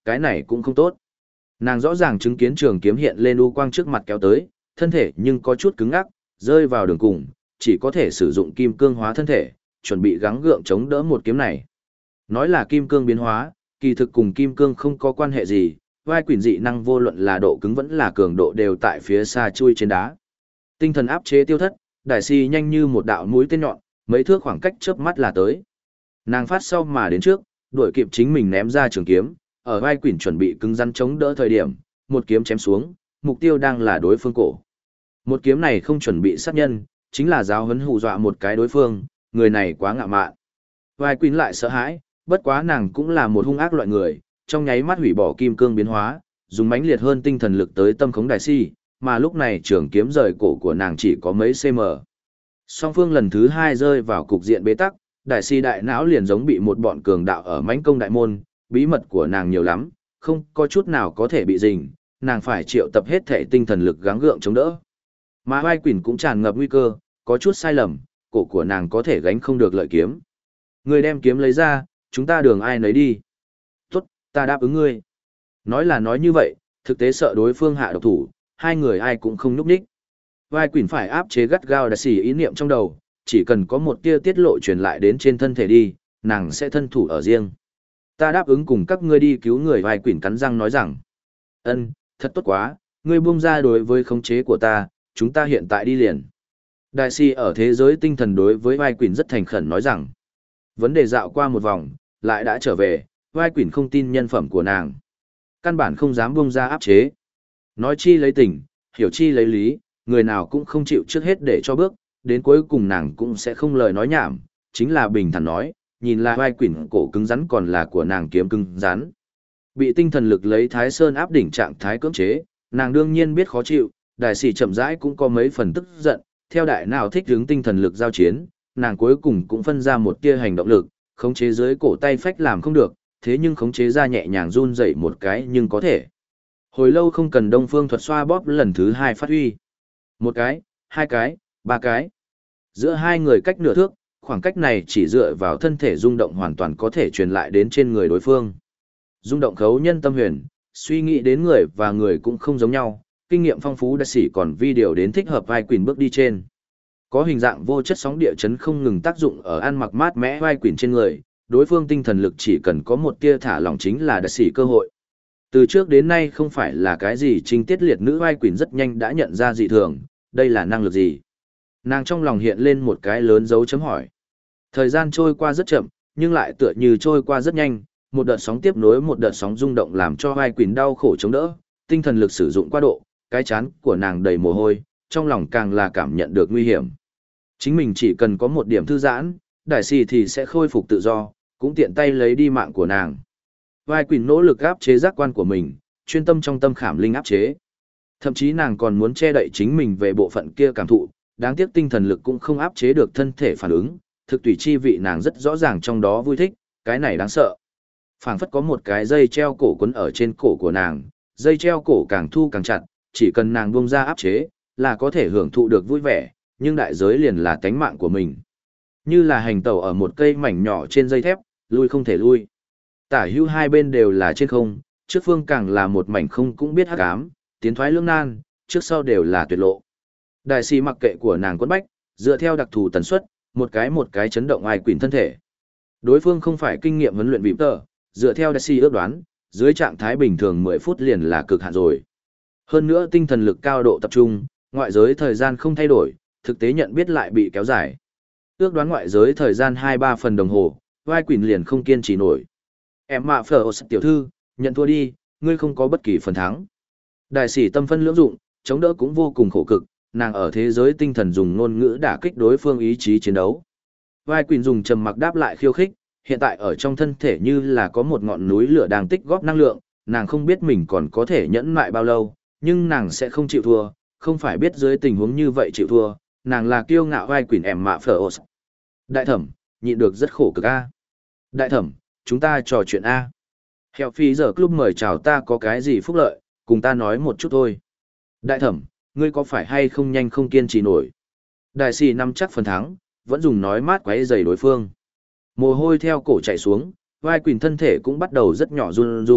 cái này cũng không tốt. Nàng rõ ràng chứng kiến trường kiếm hiện lên u quang trước mặt kéo tới, thân thể nhưng có chút cứng ngắc, rơi vào đường cùng, chỉ có thể sử dụng kim cương hóa thân thể, chuẩn bị gắng gượng chống đỡ một kiếm này. Nói là kim cương biến hóa, kỳ thực cùng kim cương không có quan hệ gì, vai quỷ dị năng vô luận là độ cứng vẫn là cường độ đều tại phía xa chui trên đá. Tinh thần áp chế tiêu thất, đại si nhanh như một đạo mũi tên nhọn, mấy thước khoảng cách chớp mắt là tới. Nàng phát sau mà đến trước, đuổi kịp chính mình ném ra trường kiếm, ở vai quỷ chuẩn bị cứng rắn chống đỡ thời điểm, một kiếm chém xuống, mục tiêu đang là đối phương cổ. Một kiếm này không chuẩn bị sát nhân, chính là giáo huấn hù dọa một cái đối phương, người này quá ngạo mạn. Vai quỷ lại sợ hãi, bất quá nàng cũng là một hung ác loại người, trong nháy mắt hủy bỏ kim cương biến hóa, dùng mãnh liệt hơn tinh thần lực tới tâm khống đại si, mà lúc này trường kiếm rời cổ của nàng chỉ có mấy cm. Song phương lần thứ hai rơi vào cục diện bế tắc, đại si đại não liền giống bị một bọn cường đạo ở mãnh công đại môn, bí mật của nàng nhiều lắm, không có chút nào có thể bị dình, nàng phải triệu tập hết thể tinh thần lực gắng gượng chống đỡ. Mà vai quỷ cũng tràn ngập nguy cơ, có chút sai lầm, cổ của nàng có thể gánh không được lợi kiếm. Người đem kiếm lấy ra, chúng ta đường ai nấy đi. Tốt, ta đáp ứng ngươi. Nói là nói như vậy, thực tế sợ đối phương hạ độc thủ, hai người ai cũng không núp đích. Vai quỷ phải áp chế gắt gao đã xỉ ý niệm trong đầu, chỉ cần có một tia tiết lộ truyền lại đến trên thân thể đi, nàng sẽ thân thủ ở riêng. Ta đáp ứng cùng các ngươi đi cứu người. Vai quỷ cắn răng nói rằng. Ân, thật tốt quá, ngươi buông ra đối với khống chế của ta, chúng ta hiện tại đi liền. Đại si ở thế giới tinh thần đối với vai quỷ rất thành khẩn nói rằng. Vấn đề dạo qua một vòng, lại đã trở về, vai quỷ không tin nhân phẩm của nàng. Căn bản không dám buông ra áp chế. Nói chi lấy tình, hiểu chi lấy lý, người nào cũng không chịu trước hết để cho bước, đến cuối cùng nàng cũng sẽ không lời nói nhảm, chính là bình thản nói, nhìn là vai quỷ cổ cứng rắn còn là của nàng kiếm cứng rắn. Bị tinh thần lực lấy Thái Sơn áp đỉnh trạng thái cưỡng chế, nàng đương nhiên biết khó chịu, đại sĩ chậm rãi cũng có mấy phần tức giận, theo đại nào thích hướng tinh thần lực giao chiến, nàng cuối cùng cũng phân ra một tia hành động lực, khống chế dưới cổ tay phách làm không được, thế nhưng khống chế ra nhẹ nhàng run dậy một cái nhưng có thể. Hồi lâu không cần đông phương thuật xoa bóp lần thứ hai phát huy. Một cái, hai cái, ba cái. Giữa hai người cách nửa thước, khoảng cách này chỉ dựa vào thân thể rung động hoàn toàn có thể truyền lại đến trên người đối phương. Rung động khấu nhân tâm huyền, suy nghĩ đến người và người cũng không giống nhau, kinh nghiệm phong phú đã xỉ còn vi điều đến thích hợp vai quỷ bước đi trên. Có hình dạng vô chất sóng địa chấn không ngừng tác dụng ở ăn mặc mát mẽ vai quỷ trên người, đối phương tinh thần lực chỉ cần có một tia thả lỏng chính là đã xỉ cơ hội. Từ trước đến nay không phải là cái gì trinh tiết liệt nữ vai quỷ rất nhanh đã nhận ra dị thường, đây là năng lực gì? Nàng trong lòng hiện lên một cái lớn dấu chấm hỏi. Thời gian trôi qua rất chậm, nhưng lại tựa như trôi qua rất nhanh, một đợt sóng tiếp nối một đợt sóng rung động làm cho vai quỷ đau khổ chống đỡ, tinh thần lực sử dụng quá độ, cái chán của nàng đầy mồ hôi, trong lòng càng là cảm nhận được nguy hiểm. Chính mình chỉ cần có một điểm thư giãn, đại sĩ thì sẽ khôi phục tự do, cũng tiện tay lấy đi mạng của nàng. Vai quỷ nỗ lực áp chế giác quan của mình, chuyên tâm trong tâm khảm linh áp chế. Thậm chí nàng còn muốn che đậy chính mình về bộ phận kia cảm thụ, đáng tiếc tinh thần lực cũng không áp chế được thân thể phản ứng, thực tùy chi vị nàng rất rõ ràng trong đó vui thích, cái này đáng sợ. Phảng phất có một cái dây treo cổ quấn ở trên cổ của nàng, dây treo cổ càng thu càng chặt, chỉ cần nàng buông ra áp chế, là có thể hưởng thụ được vui vẻ, nhưng đại giới liền là tánh mạng của mình. Như là hành tẩu ở một cây mảnh nhỏ trên dây thép, lui không thể lui. Tả hữu hai bên đều là trên không, trước phương càng là một mảnh không cũng biết hắc ám, tiến thoái lưỡng nan, trước sau đều là tuyệt lộ. Đại sĩ mặc kệ của nàng quấn bách, dựa theo đặc thù tần suất, một cái một cái chấn động ai quỷ thân thể. Đối phương không phải kinh nghiệm huấn luyện vịp tờ, dựa theo đại sĩ ước đoán, dưới trạng thái bình thường mười phút liền là cực hạn rồi. Hơn nữa tinh thần lực cao độ tập trung, ngoại giới thời gian không thay đổi, thực tế nhận biết lại bị kéo dài. Ước đoán ngoại giới thời gian hai ba phần đồng hồ, vai quỷ liền không kiên trì nổi. Em mạ phở tiểu thư, nhận thua đi, ngươi không có bất kỳ phần thắng. Đại sĩ tâm phân lưỡng dụng, chống đỡ cũng vô cùng khổ cực, nàng ở thế giới tinh thần dùng ngôn ngữ đả kích đối phương ý chí chiến đấu. Vai quỷ dùng trầm mặc đáp lại khiêu khích, hiện tại ở trong thân thể như là có một ngọn núi lửa đang tích góp năng lượng, nàng không biết mình còn có thể nhẫn mại bao lâu, nhưng nàng sẽ không chịu thua, không phải biết dưới tình huống như vậy chịu thua, nàng là kiêu ngạo vai quỷ em mạ phở. Đại thẩm, nhịn được rất khổ cực a. Đại thẩm, chúng ta trò chuyện a. Hẹo phi giờ club mời chào ta có cái gì phúc lợi, cùng ta nói một chút thôi. Đại thẩm, ngươi có phải hay không nhanh không kiên trì nổi. Đại sĩ nắm chắc phần thắng, vẫn dùng nói mát quấy rầy đối phương. Mồ hôi theo cổ chảy xuống, vai quỷ thân thể cũng bắt đầu rất nhỏ run run,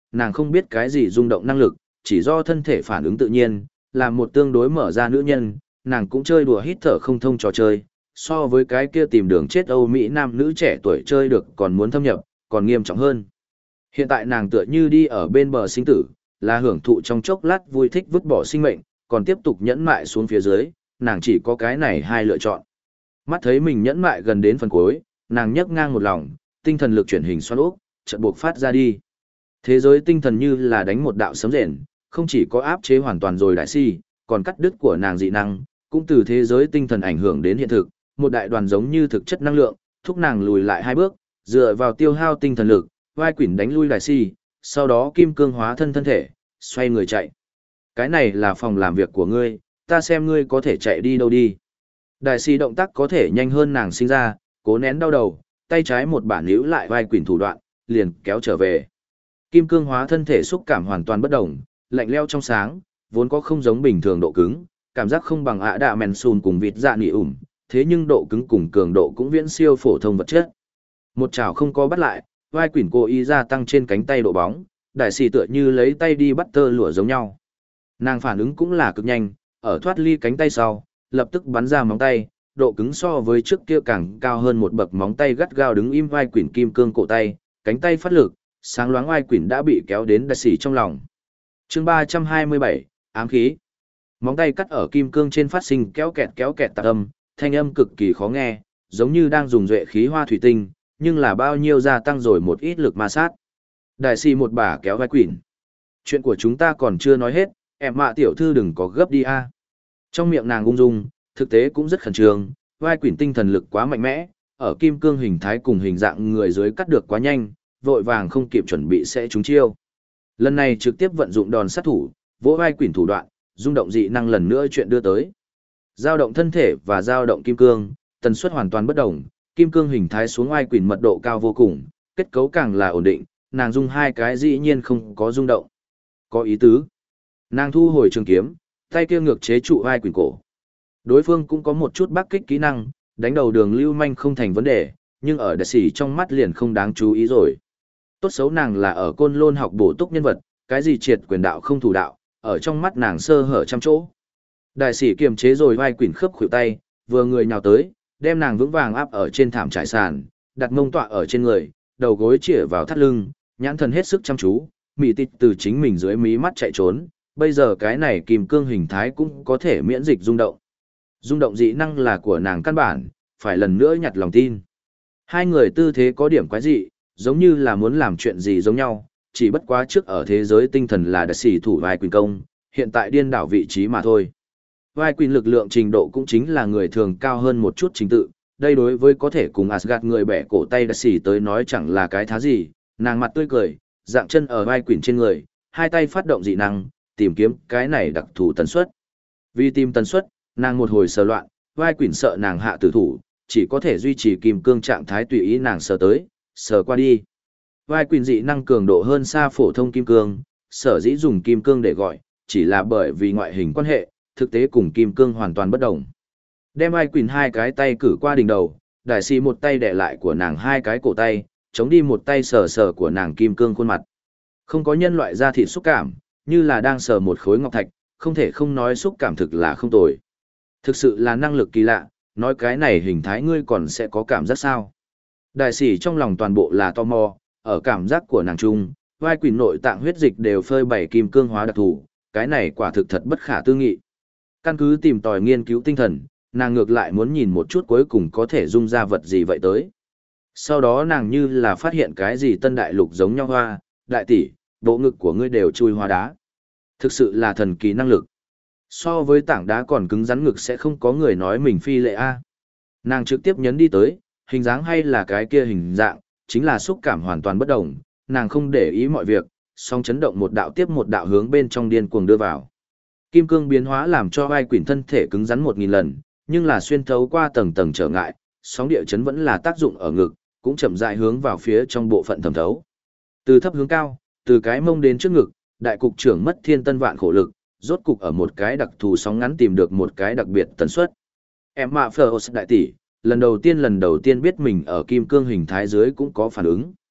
nàng không biết cái gì rung động năng lực, chỉ do thân thể phản ứng tự nhiên, là một tương đối mở ra nữ nhân, nàng cũng chơi đùa hít thở không thông trò chơi, so với cái kia tìm đường chết Âu Mỹ nam nữ trẻ tuổi chơi được còn muốn thâm nhập, còn nghiêm trọng hơn. Hiện tại nàng tựa như đi ở bên bờ sinh tử, là hưởng thụ trong chốc lát vui thích vứt bỏ sinh mệnh, còn tiếp tục nhẫn mại xuống phía dưới, nàng chỉ có cái này hai lựa chọn. Mắt thấy mình nhẫn mại gần đến phần cuối, nàng nhấc ngang một lòng, tinh thần lực chuyển hình xoắn ốc, chợt buộc phát ra đi. Thế giới tinh thần như là đánh một đạo sấm rền, không chỉ có áp chế hoàn toàn rồi đại si, còn cắt đứt của nàng dị năng, cũng từ thế giới tinh thần ảnh hưởng đến hiện thực, một đại đoàn giống như thực chất năng lượng, thúc nàng lùi lại hai bước, dựa vào tiêu hao tinh thần lực, vai quỷ đánh lui đại si, sau đó kim cương hóa thân thân thể, xoay người chạy. Cái này là phòng làm việc của ngươi, ta xem ngươi có thể chạy đi đâu đi. Đại si động tác có thể nhanh hơn nàng sinh ra, cố nén đau đầu, tay trái một bản níu lại vai quỷ thủ đoạn, liền kéo trở về. Kim cương hóa thân thể xúc cảm hoàn toàn bất động, lạnh leo trong sáng, vốn có không giống bình thường độ cứng, cảm giác không bằng ạ đạ mèn sùn cùng vịt dạ nỉ ủm, thế nhưng độ cứng cùng cường độ cũng viễn siêu phổ thông vật chất. Một chảo không có bắt lại, vai quỷ cố ý gia tăng trên cánh tay độ bóng, đại sĩ tựa như lấy tay đi bắt tơ lụa giống nhau. Nàng phản ứng cũng là cực nhanh, ở thoát ly cánh tay sau, lập tức bắn ra móng tay, độ cứng so với trước kia càng cao hơn một bậc, móng tay gắt gao đứng im vai quỷ kim cương cổ tay, cánh tay phát lực, sáng loáng vai quỷ đã bị kéo đến đại sĩ trong lòng. Chương ba trăm hai mươi bảy, ám khí. Móng tay cắt ở kim cương trên phát sinh kéo kẹt kéo kẹt tạc âm, thanh âm cực kỳ khó nghe, giống như đang dùng duệ khí hoa thủy tinh, nhưng là bao nhiêu gia tăng rồi một ít lực ma sát. Đại sĩ một bà kéo vai quỷ. Chuyện của chúng ta còn chưa nói hết, em mạ tiểu thư đừng có gấp đi a. Trong miệng nàng ung dung, thực tế cũng rất khẩn trương, vai quỷ tinh thần lực quá mạnh mẽ, ở kim cương hình thái cùng hình dạng người dưới cắt được quá nhanh, vội vàng không kịp chuẩn bị sẽ trúng chiêu. Lần này trực tiếp vận dụng đòn sát thủ, vỗ vai quỷ thủ đoạn, rung động dị năng lần nữa chuyện đưa tới. Dao động thân thể và dao động kim cương, tần suất hoàn toàn bất đồng, kim cương hình thái xuống vai quỷ mật độ cao vô cùng, kết cấu càng là ổn định, nàng dùng hai cái dĩ nhiên không có rung động. Có ý tứ. Nàng thu hồi trường kiếm, tay kia ngược chế trụ vai quỷ cổ. Đối phương cũng có một chút bắc kích kỹ năng, đánh đầu đường lưu manh không thành vấn đề, nhưng ở đại sĩ trong mắt liền không đáng chú ý rồi. Tốt xấu nàng là ở côn lôn học bổ túc nhân vật, cái gì triệt quyền đạo không thủ đạo, ở trong mắt nàng sơ hở trăm chỗ. Đại sĩ kiềm chế rồi vai quỷ khớp khuỷu tay, vừa người nhào tới, đem nàng vững vàng áp ở trên thảm trải sàn, đặt mông tọa ở trên người, đầu gối chĩa vào thắt lưng, nhãn thần hết sức chăm chú, mị tịt từ chính mình dưới mí mắt chạy trốn, bây giờ cái này kim cương hình thái cũng có thể miễn dịch rung động. Rung động dị năng là của nàng căn bản, phải lần nữa nhặt lòng tin. Hai người tư thế có điểm quái dị, giống như là muốn làm chuyện gì giống nhau, chỉ bất quá trước ở thế giới tinh thần là đại sĩ thủ vai quyền công, hiện tại điên đảo vị trí mà thôi. Vai quyền lực lượng trình độ cũng chính là người thường cao hơn một chút trình tự, đây đối với có thể cùng Asgard người bẻ cổ tay đại sĩ tới nói chẳng là cái thá gì, nàng mặt tươi cười, dạng chân ở vai quyền trên người, hai tay phát động dị năng, tìm kiếm cái này đặc thù tần suất. Vì tìm tần suất, nàng một hồi sờ loạn, vai quyền sợ nàng hạ tử thủ, chỉ có thể duy trì kim cương trạng thái tùy ý nàng sờ tới, sờ qua đi. Vai quyền dị năng cường độ hơn xa phổ thông kim cương, sở dĩ dùng kim cương để gọi, chỉ là bởi vì ngoại hình quan hệ, thực tế cùng kim cương hoàn toàn bất đồng. Đem vai quyền hai cái tay cử qua đỉnh đầu, đại sĩ một tay đè lại của nàng hai cái cổ tay, chống đi một tay sờ sờ của nàng kim cương khuôn mặt. Không có nhân loại da thịt xúc cảm, như là đang sờ một khối ngọc thạch, không thể không nói xúc cảm thực là không tồi. Thực sự là năng lực kỳ lạ, nói cái này hình thái ngươi còn sẽ có cảm giác sao? Đại sĩ trong lòng toàn bộ là tò mò, ở cảm giác của nàng trung, vai quỷ nội tạng huyết dịch đều phơi bày kim cương hóa đặc thù, cái này quả thực thật bất khả tư nghị. Căn cứ tìm tòi nghiên cứu tinh thần, nàng ngược lại muốn nhìn một chút cuối cùng có thể dung ra vật gì vậy tới. Sau đó nàng như là phát hiện cái gì tân đại lục giống nhau hoa, đại tỷ, bộ ngực của ngươi đều chui hóa đá. Thực sự là thần kỳ năng lực. So với tảng đá còn cứng rắn ngực sẽ không có người nói mình phi lệ a. Nàng trực tiếp nhấn đi tới, hình dáng hay là cái kia hình dạng, chính là xúc cảm hoàn toàn bất đồng, nàng không để ý mọi việc, song chấn động một đạo tiếp một đạo hướng bên trong điên cuồng đưa vào. Kim cương biến hóa làm cho vai quỷ thân thể cứng rắn một nghìn lần, nhưng là xuyên thấu qua tầng tầng trở ngại, sóng địa chấn vẫn là tác dụng ở ngực, cũng chậm rãi hướng vào phía trong bộ phận thẩm thấu. Từ thấp hướng cao, từ cái mông đến trước ngực, đại cục trưởng mất thiên tân vạn khổ lực, rốt cục ở một cái đặc thù sóng ngắn tìm được một cái đặc biệt tần suất. Em mạ Phlos đại tỷ, lần đầu tiên lần đầu tiên biết mình ở kim cương hình thái dưới cũng có phản ứng.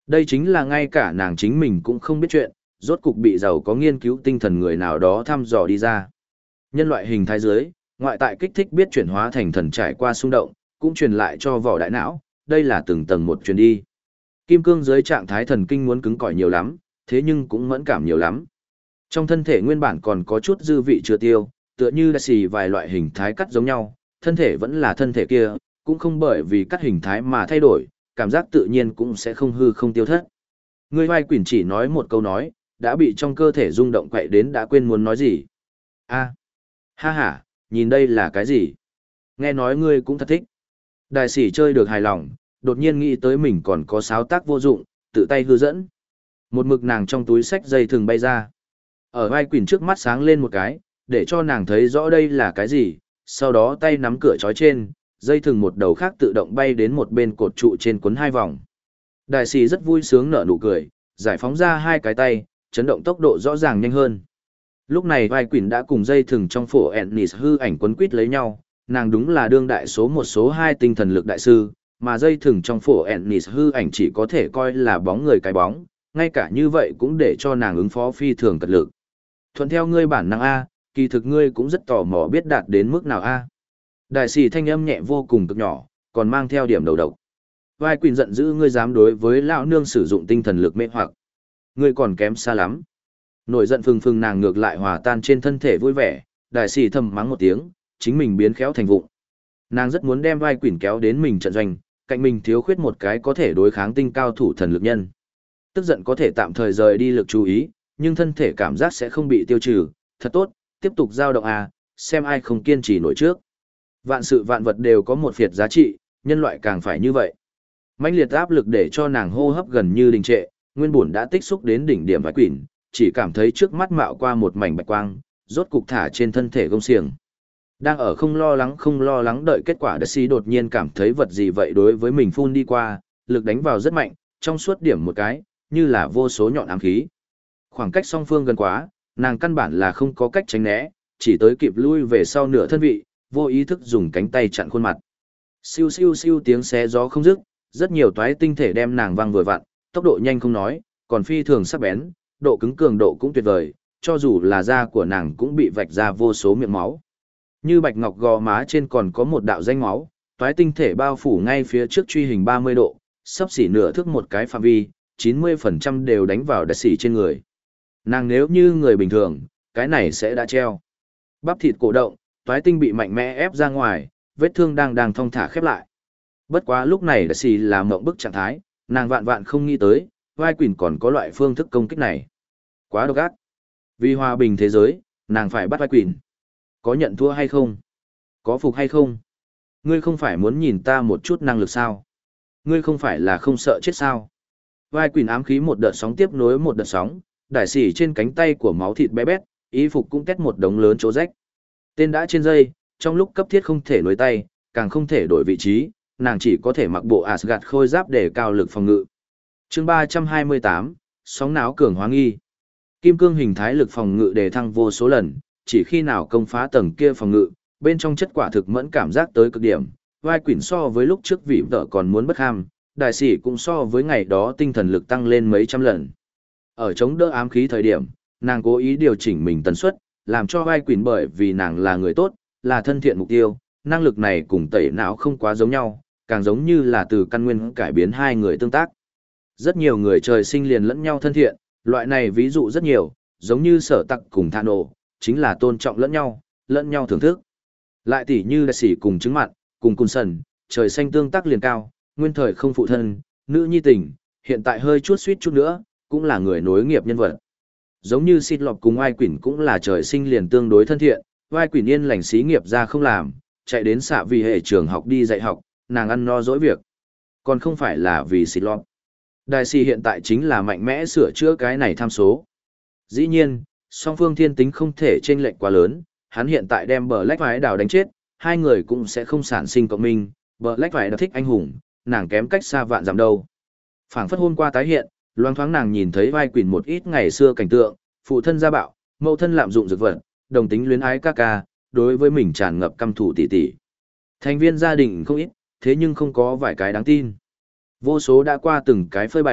Đây chính là ngay cả nàng chính mình cũng không biết chuyện, rốt cục bị giàu có nghiên cứu tinh thần người nào đó thăm dò đi ra. Nhân loại hình thái dưới, ngoại tại kích thích biết chuyển hóa thành thần trải qua xung động, cũng truyền lại cho vỏ đại não, đây là từng tầng một truyền đi. Kim cương dưới trạng thái thần kinh muốn cứng cỏi nhiều lắm, thế nhưng cũng mẫn cảm nhiều lắm. Trong thân thể nguyên bản còn có chút dư vị chưa tiêu, tựa như đã xì vài loại hình thái cắt giống nhau, thân thể vẫn là thân thể kia, cũng không bởi vì cắt hình thái mà thay đổi, cảm giác tự nhiên cũng sẽ không hư không tiêu thất. Người vai quỷ chỉ nói một câu nói, đã bị trong cơ thể rung động quậy đến đã quên muốn nói gì. A, ha ha, nhìn đây là cái gì? Nghe nói ngươi cũng thật thích. Đại sĩ chơi được hài lòng, đột nhiên nghĩ tới mình còn có sáo tác vô dụng, tự tay hư dẫn. Một mực nàng trong túi sách dây thừng bay ra. Ở vai quỷ trước mắt sáng lên một cái, để cho nàng thấy rõ đây là cái gì, sau đó tay nắm cửa trói trên, dây thừng một đầu khác tự động bay đến một bên cột trụ trên cuốn hai vòng. Đại sĩ rất vui sướng nở nụ cười, giải phóng ra hai cái tay, chấn động tốc độ rõ ràng nhanh hơn. Lúc này vai quỷ đã cùng dây thừng trong phổ Ennis hư ảnh quấn quýt lấy nhau, nàng đúng là đương đại số một số hai tinh thần lực đại sư, mà dây thừng trong phổ Ennis hư ảnh chỉ có thể coi là bóng người cái bóng, ngay cả như vậy cũng để cho nàng ứng phó phi thường cật lực. Thuận theo ngươi bản năng A, kỳ thực ngươi cũng rất tò mò biết đạt đến mức nào A. Đại sĩ thanh âm nhẹ vô cùng cực nhỏ, còn mang theo điểm đầu độc. Vai quỷ giận dữ ngươi dám đối với lão nương sử dụng tinh thần lực mê hoặc. Ngươi còn kém xa lắm. Nổi giận phừng phừng nàng ngược lại hòa tan trên thân thể vui vẻ, đại sĩ thầm mắng một tiếng, chính mình biến khéo thành vụng. Nàng rất muốn đem vai quỷ kéo đến mình trận doanh, cạnh mình thiếu khuyết một cái có thể đối kháng tinh cao thủ thần lực nhân. Tức giận có thể tạm thời rời đi lực chú ý, nhưng thân thể cảm giác sẽ không bị tiêu trừ, thật tốt, tiếp tục giao động à, xem ai không kiên trì nổi trước. Vạn sự vạn vật đều có một phiệt giá trị, nhân loại càng phải như vậy. Mãnh liệt áp lực để cho nàng hô hấp gần như đình trệ, nguyên bổn đã tích xúc đến đỉnh điểm vai quỷ, chỉ cảm thấy trước mắt mạo qua một mảnh bạch quang, rốt cục thả trên thân thể gông xiềng. Đang ở không lo lắng không lo lắng đợi kết quả, Đại sĩ đột nhiên cảm thấy vật gì vậy đối với mình phun đi qua, lực đánh vào rất mạnh, trong suốt điểm một cái, như là vô số nhọn ám khí. Khoảng cách song phương gần quá, nàng căn bản là không có cách tránh né, chỉ tới kịp lui về sau nửa thân vị, vô ý thức dùng cánh tay chặn khuôn mặt. Siêu siêu siêu tiếng xé gió không dứt, rất nhiều toái tinh thể đem nàng văng vừa vặn, tốc độ nhanh không nói, còn phi thường sắc bén, độ cứng cường độ cũng tuyệt vời, cho dù là da của nàng cũng bị vạch ra vô số miệng máu. Như bạch ngọc gò má trên còn có một đạo danh máu, toái tinh thể bao phủ ngay phía trước truy hình ba mươi độ, sắp xỉ nửa thước một cái phạm vi, chín mươi phần trăm đều đánh vào Đại sĩ trên người. Nàng nếu như người bình thường, cái này sẽ đã treo. Bắp thịt cổ động, toái tinh bị mạnh mẽ ép ra ngoài, vết thương đang đang thong thả khép lại. Bất quá lúc này Đại sĩ là mộng bức trạng thái, nàng vạn vạn không nghĩ tới, vai quỷ còn có loại phương thức công kích này. Quá độc ác. Vì hòa bình thế giới, nàng phải bắt vai quỷ. Có nhận thua hay không? Có phục hay không? Ngươi không phải muốn nhìn ta một chút năng lực sao? Ngươi không phải là không sợ chết sao? Vai quỷ ám khí một đợt sóng tiếp nối một đợt sóng, đại sĩ trên cánh tay của máu thịt bé bét, y phục cũng kết một đống lớn chỗ rách. Tên đã trên dây, trong lúc cấp thiết không thể nối tay, càng không thể đổi vị trí, nàng chỉ có thể mặc bộ Asgard khôi giáp để cao lực phòng ngự. Chương ba trăm hai mươi tám, sóng não cường hóa nghi. Kim cương hình thái lực phòng ngự đề thăng vô số lần, chỉ khi nào công phá tầng kia phòng ngự, bên trong chất quả thực mẫn cảm giác tới cực điểm, vai quỷ so với lúc trước vị vợ còn muốn bất ham, đại sĩ cũng so với ngày đó tinh thần lực tăng lên mấy trăm lần. Ở chống đỡ ám khí thời điểm, nàng cố ý điều chỉnh mình tần suất, làm cho vai quỷ bởi vì nàng là người tốt, là thân thiện mục tiêu, năng lực này cùng tẩy não không quá giống nhau, càng giống như là từ căn nguyên cải biến hai người tương tác. Rất nhiều người trời sinh liền lẫn nhau thân thiện, loại này ví dụ rất nhiều, giống như sở tặc cùng thạ nổ, chính là tôn trọng lẫn nhau, lẫn nhau thưởng thức. Lại tỉ như đại sĩ cùng trứng mặn, cùng cùn sần, trời xanh tương tác liền cao, nguyên thời không phụ thân, nữ nhi tình, hiện tại hơi chút suýt chút nữa, cũng là người nối nghiệp nhân vật. Giống như xịt lọp cùng ai quỷ cũng là trời sinh liền tương đối thân thiện, vai quỷ yên lành xí nghiệp ra không làm, chạy đến xạ vì hệ trường học đi dạy học, nàng ăn no dỗi việc. Còn không phải là vì xịt lọp. Đại sĩ hiện tại chính là mạnh mẽ sửa chữa cái này tham số. Dĩ nhiên, song phương thiên tính không thể chênh lệch quá lớn, hắn hiện tại đem bờ lách vái đào đánh chết, hai người cũng sẽ không sản sinh cộng minh, bờ lách vái đào thích anh hùng, nàng kém cách xa vạn dặm đâu. Phảng phất hôm qua tái hiện, loang thoáng nàng nhìn thấy vai quỷ một ít ngày xưa cảnh tượng, phụ thân gia bạo, mẫu thân lạm dụng dược vật, đồng tính luyến ái ca ca, đối với mình tràn ngập căm thù tỉ tỉ. Thành viên gia đình không ít, thế nhưng không có vài cái đáng tin. Vô số đã qua từng cái phơi bày,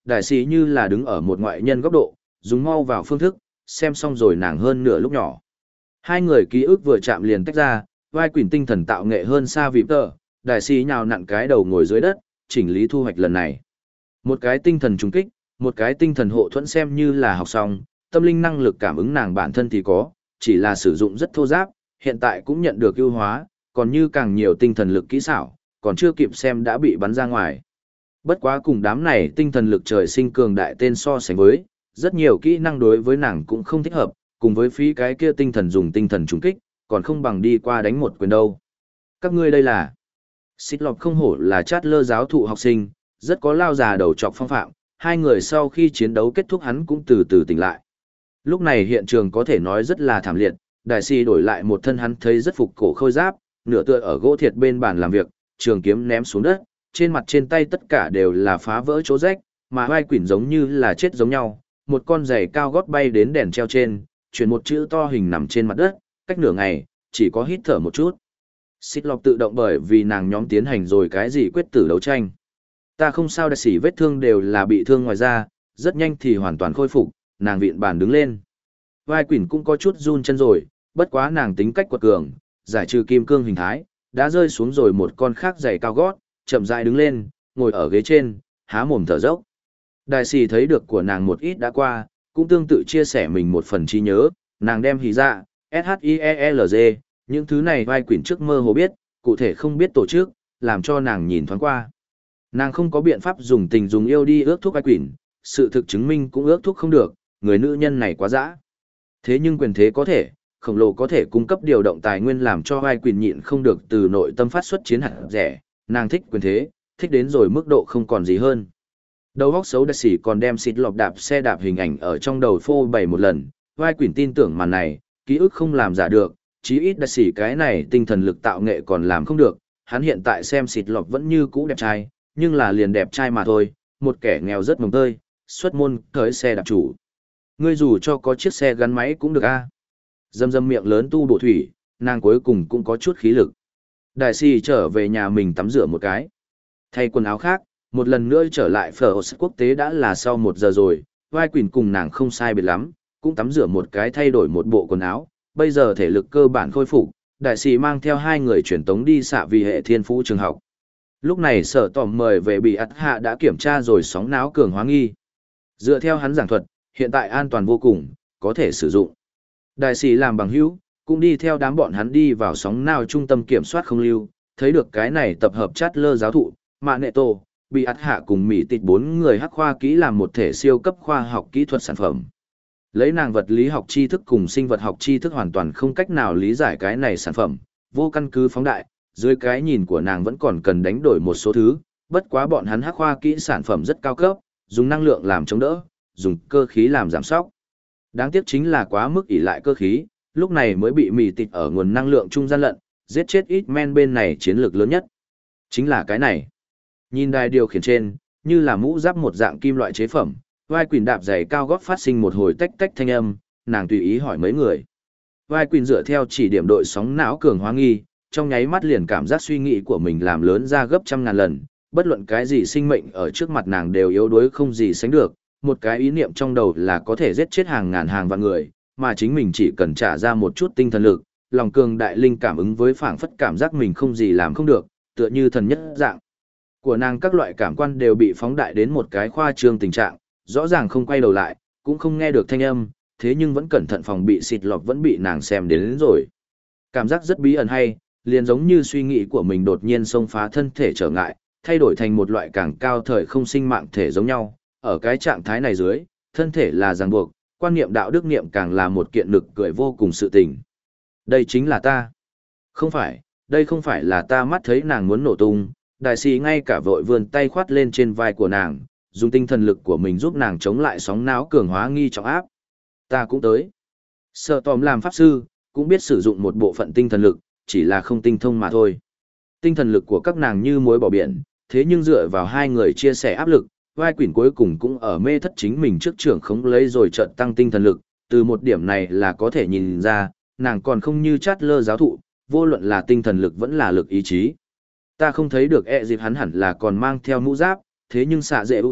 đại sĩ như là đứng ở một ngoại nhân góc độ, dùng mau vào phương thức, xem xong rồi nàng hơn nửa lúc nhỏ. Hai người ký ức vừa chạm liền tách ra, vai quỷ tinh thần tạo nghệ hơn xa vịp tờ, đại sĩ nhào nặn cái đầu ngồi dưới đất, chỉnh lý thu hoạch lần này. Một cái tinh thần trùng kích, một cái tinh thần hộ thuẫn xem như là học xong, tâm linh năng lực cảm ứng nàng bản thân thì có, chỉ là sử dụng rất thô giáp, hiện tại cũng nhận được ưu hóa, còn như càng nhiều tinh thần lực kỹ xảo, còn chưa kịp xem đã bị bắn ra ngoài. Bất quá cùng đám này tinh thần lực trời sinh cường đại tên so sánh với, rất nhiều kỹ năng đối với nàng cũng không thích hợp, cùng với phí cái kia tinh thần dùng tinh thần trùng kích, còn không bằng đi qua đánh một quyền đâu. Các ngươi đây là... Xích lọc không hổ là chát lơ giáo thụ học sinh, rất có lao già đầu trọc phong phạm, hai người sau khi chiến đấu kết thúc hắn cũng từ từ tỉnh lại. Lúc này hiện trường có thể nói rất là thảm liệt, đại sĩ đổi lại một thân hắn thấy rất phục cổ khôi giáp, nửa tựa ở gỗ thiệt bên bàn làm việc, trường kiếm ném xuống đất, trên mặt trên tay tất cả đều là phá vỡ chỗ rách, mà vai quỷ giống như là chết giống nhau, một con giày cao gót bay đến đèn treo trên, chuyển một chữ to hình nằm trên mặt đất, cách nửa ngày, chỉ có hít thở một chút. Xích lọc tự động bởi vì nàng nhóm tiến hành rồi cái gì quyết tử đấu tranh. Ta không sao, đại sĩ vết thương đều là bị thương ngoài da, rất nhanh thì hoàn toàn khôi phục, nàng vịn bàn đứng lên. Vai quỷ cũng có chút run chân rồi, bất quá nàng tính cách quật cường, giải trừ kim cương hình thái, đã rơi xuống rồi một con khác giày cao gót, chậm rãi đứng lên, ngồi ở ghế trên, há mồm thở dốc. Đại sĩ thấy được của nàng một ít đã qua, cũng tương tự chia sẻ mình một phần trí nhớ, nàng đem hí ra, ét hát i e lờ giê, những thứ này vai quỷ trước mơ hồ biết, cụ thể không biết tổ chức, làm cho nàng nhìn thoáng qua. Nàng không có biện pháp dùng tình dùng yêu đi ước thúc vai quỷ, sự thực chứng minh cũng ước thúc không được, người nữ nhân này quá dã. Thế nhưng quyền thế có thể, khổng lồ có thể cung cấp điều động tài nguyên làm cho vai quỷ nhịn không được từ nội tâm phát xuất chiến hạt rẻ, nàng thích quyền thế, thích đến rồi mức độ không còn gì hơn. Đầu óc xấu đại sĩ còn đem xịt lọc đạp xe đạp hình ảnh ở trong đầu phô bày một lần, vai quỷ tin tưởng màn này, ký ức không làm giả được, chí ít đại sĩ cái này tinh thần lực tạo nghệ còn làm không được, hắn hiện tại xem xịt lọc vẫn như cũ đẹp trai, nhưng là liền đẹp trai mà thôi, một kẻ nghèo rất mồng tơi, xuất môn tới xe đạp chủ. Ngươi dù cho có chiếc xe gắn máy cũng được a. Dâm dâm miệng lớn tu bổ thủy, nàng cuối cùng cũng có chút khí lực. Đại sĩ trở về nhà mình tắm rửa một cái. Thay quần áo khác, một lần nữa trở lại phở quốc tế đã là sau một giờ rồi, vai quỷ cùng nàng không sai biệt lắm, cũng tắm rửa một cái thay đổi một bộ quần áo, bây giờ thể lực cơ bản khôi phục, đại sĩ mang theo hai người chuyển tống đi xạ vì hệ thiên phú trường học. Lúc này sở tòm mời về bị ắt hạ đã kiểm tra rồi sóng não cường hóa nghi. Dựa theo hắn giảng thuật, hiện tại an toàn vô cùng, có thể sử dụng. Đại sĩ làm bằng hữu, cũng đi theo đám bọn hắn đi vào sóng não trung tâm kiểm soát không lưu, thấy được cái này tập hợp chát lơ giáo thụ, mạ nệ tổ, bị ắt hạ cùng mỹ tịch bốn người hắc khoa kỹ làm một thể siêu cấp khoa học kỹ thuật sản phẩm. Lấy nàng vật lý học tri thức cùng sinh vật học tri thức hoàn toàn không cách nào lý giải cái này sản phẩm, vô căn cứ phóng đại, dưới cái nhìn của nàng vẫn còn cần đánh đổi một số thứ, bất quá bọn hắn hắc khoa kỹ sản phẩm rất cao cấp, dùng năng lượng làm chống đỡ, dùng cơ khí làm giảm sóc. Đáng tiếc chính là quá mức ỷ lại cơ khí, lúc này mới bị mỹ tịch ở nguồn năng lượng trung gian lận, giết chết ít men bên này chiến lược lớn nhất. Chính là cái này. Nhìn đài điều khiển trên, như là mũ giáp một dạng kim loại chế phẩm, vai quỷ đạp giày cao gót phát sinh một hồi tách tách thanh âm, nàng tùy ý hỏi mấy người. Vai quỷ dựa theo chỉ điểm đội sóng não cường hóa nghi, trong nháy mắt liền cảm giác suy nghĩ của mình làm lớn ra gấp trăm ngàn lần, bất luận cái gì sinh mệnh ở trước mặt nàng đều yếu đuối không gì sánh được, một cái ý niệm trong đầu là có thể giết chết hàng ngàn hàng vạn người, mà chính mình chỉ cần trả ra một chút tinh thần lực, lòng cường đại linh cảm ứng với phảng phất cảm giác mình không gì làm không được, tựa như thần nhất dạng. Của nàng các loại cảm quan đều bị phóng đại đến một cái khoa trương tình trạng, rõ ràng không quay đầu lại, cũng không nghe được thanh âm, thế nhưng vẫn cẩn thận phòng bị xịt lọc vẫn bị nàng xem đến, đến rồi. Cảm giác rất bí ẩn hay, liền giống như suy nghĩ của mình đột nhiên xông phá thân thể trở ngại, thay đổi thành một loại càng cao thời không sinh mạng thể giống nhau. Ở cái trạng thái này dưới, thân thể là ràng buộc, quan niệm đạo đức niệm càng là một kiện nực cười vô cùng sự tình. Đây chính là ta. Không phải, đây không phải là ta mắt thấy nàng muốn nổ tung, đại sĩ ngay cả vội vươn tay khoát lên trên vai của nàng, dùng tinh thần lực của mình giúp nàng chống lại sóng não cường hóa nghi trọng áp. Ta cũng tới. Sở tòm làm pháp sư, cũng biết sử dụng một bộ phận tinh thần lực, chỉ là không tinh thông mà thôi. Tinh thần lực của các nàng như muối bỏ biển, thế nhưng dựa vào hai người chia sẻ áp lực, vai quỷ cuối cùng cũng ở mê thất chính mình trước trưởng khống lấy rồi chợt tăng tinh thần lực, từ một điểm này là có thể nhìn ra, nàng còn không như chát lơ giáo thụ, vô luận là tinh thần lực vẫn là lực ý chí. Ta không thấy được e dịp hắn hẳn là còn mang theo mũ giáp, thế nhưng xạ dễ út,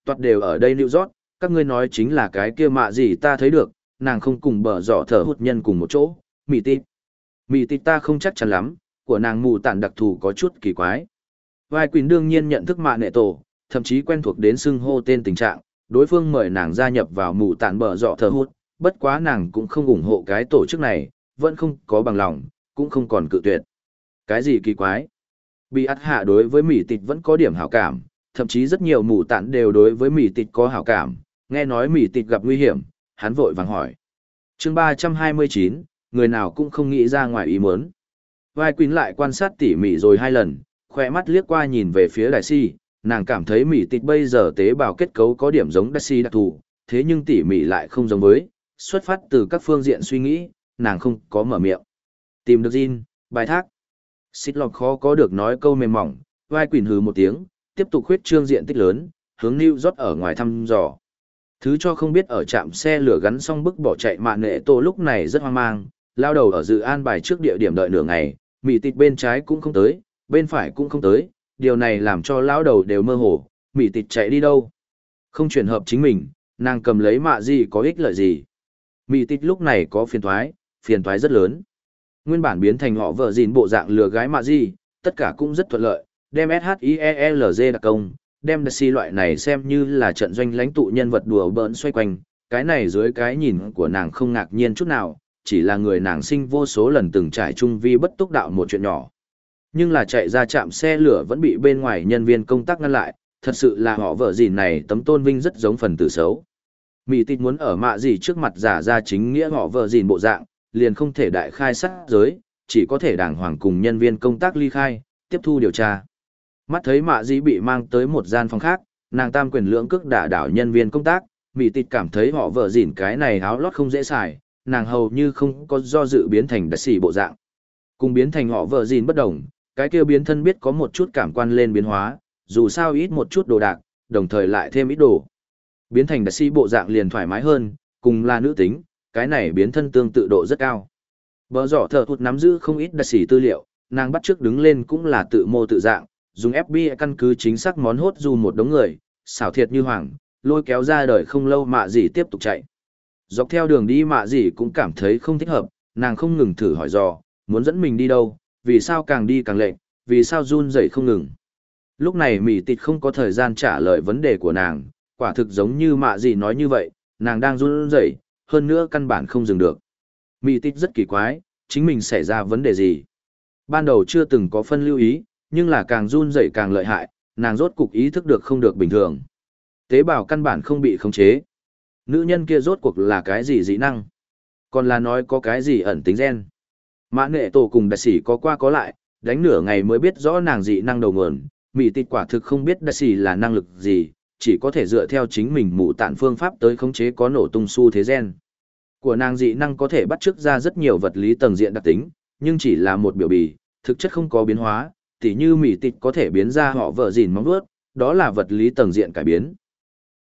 toát đều ở đây New York, các ngươi nói chính là cái kia mạ gì ta thấy được, nàng không cùng bờ dọ thở hụt nhân cùng một chỗ, mì tịt. Mì tịt ta không chắc chắn lắm, của nàng mù tản đặc thù có chút kỳ quái. Vai Quỳnh đương nhiên nhận thức mạ nệ tổ, thậm chí quen thuộc đến xưng hô tên tình trạng, đối phương mời nàng gia nhập vào mù tản bờ dọ thở hụt, bất quá nàng cũng không ủng hộ cái tổ chức này, vẫn không có bằng lòng, cũng không còn cự tuyệt. Cái gì kỳ quái? Bị ắt hạ đối với mì tịt vẫn có điểm hảo cảm, thậm chí rất nhiều mù tản đều đối với mì tịt có hảo cảm, nghe nói mì tịt gặp nguy hiểm, hắn vội vàng hỏi. Chương ba trăm hai mươi chín, người nào cũng không nghĩ ra ngoài ý muốn. Vai Quỳnh lại quan sát tỉ mỉ rồi hai lần, khỏe mắt liếc qua nhìn về phía đại si, nàng cảm thấy mì tịt bây giờ tế bào kết cấu có điểm giống đại si đặc thù, thế nhưng tỉ mỉ lại không giống với, xuất phát từ các phương diện suy nghĩ, nàng không có mở miệng. Tìm được Jin, bài thác. Xích lọt khó có được nói câu mềm mỏng, Vai Quỳnh hừ một tiếng, tiếp tục khuyết trương diện tích lớn, hướng New York ở ngoài thăm dò. Thứ cho không biết ở trạm xe lửa gắn xong bức bỏ chạy mạn nệ tổ lúc này rất hoang mang, lao đầu ở dự an bài trước địa điểm đợi nửa ngày, mì tịt bên trái cũng không tới, bên phải cũng không tới, điều này làm cho lao đầu đều mơ hồ, mì tịt chạy đi đâu. Không chuyển hợp chính mình, nàng cầm lấy mạ gì có ích lợi gì. Mì tịt lúc này có phiền thoái, phiền thoái rất lớn. Nguyên bản biến thành họ vợ gìn bộ dạng lừa gái mạ gì, tất cả cũng rất thuận lợi, đem SHIELZ đặc công, đem Daisy loại này xem như là trận doanh lãnh tụ nhân vật đùa bỡn xoay quanh, cái này dưới cái nhìn của nàng không ngạc nhiên chút nào, chỉ là người nàng sinh vô số lần từng trải chung vi bất túc đạo một chuyện nhỏ. Nhưng là chạy ra trạm xe lửa vẫn bị bên ngoài nhân viên công tác ngăn lại, thật sự là họ vợ gìn này tấm tôn vinh rất giống phần tử xấu. Mỹ tịt muốn ở mạ gì trước mặt giả ra chính nghĩa họ vợ gìn bộ dạng, liền không thể đại khai sát giới, chỉ có thể đàng hoàng cùng nhân viên công tác ly khai, tiếp thu điều tra. Mắt thấy mạ dĩ bị mang tới một gian phòng khác, nàng tam quyền lưỡng cước đả đảo nhân viên công tác, Mỹ tịt cảm thấy họ vợ dỉn cái này áo lót không dễ xài, nàng hầu như không có do dự biến thành đặc sĩ bộ dạng. Cùng biến thành họ vợ dỉn bất đồng, cái kia biến thân biết có một chút cảm quan lên biến hóa, dù sao ít một chút đồ đạc, đồng thời lại thêm ít đồ. Biến thành đặc sĩ bộ dạng liền thoải mái hơn, cùng là nữ tính, cái này biến thân tương tự độ rất cao. Bờ giỏ thở hụt nắm giữ không ít đặc sĩ tư liệu, nàng bắt trước đứng lên cũng là tự mô tự dạng, dùng ép bê i căn cứ chính xác món hốt dù một đống người, xảo thiệt như hoàng, lôi kéo ra đời không lâu mạ gì tiếp tục chạy. Dọc theo đường đi mạ gì cũng cảm thấy không thích hợp, nàng không ngừng thử hỏi dò, muốn dẫn mình đi đâu, vì sao càng đi càng lệch, vì sao run rẩy không ngừng. Lúc này Mỹ tịt không có thời gian trả lời vấn đề của nàng, quả thực giống như mạ gì nói như vậy, nàng đang run rẩy, hơn nữa căn bản không dừng được. Mỹ tịt rất kỳ quái, chính mình xảy ra vấn đề gì. Ban đầu chưa từng có phân lưu ý, nhưng là càng run rẩy càng lợi hại, nàng rốt cục ý thức được không được bình thường. Tế bào căn bản không bị khống chế. Nữ nhân kia rốt cuộc là cái gì dị năng? Còn là nói có cái gì ẩn tính gen? Mã Nghệ Tổ cùng đại sĩ có qua có lại, đánh nửa ngày mới biết rõ nàng dị năng đầu nguồn, Mỹ tịt quả thực không biết đại sĩ là năng lực gì, chỉ có thể dựa theo chính mình mụ tản phương pháp tới khống chế có nổ tung xu thế gen. Của nàng dị năng có thể bắt chước ra rất nhiều vật lý tầng diện đặc tính, nhưng chỉ là một biểu bì, thực chất không có biến hóa, tỉ như Mỹ tịt có thể biến ra họ vợ gìn móng vuốt, đó là vật lý tầng diện cải biến.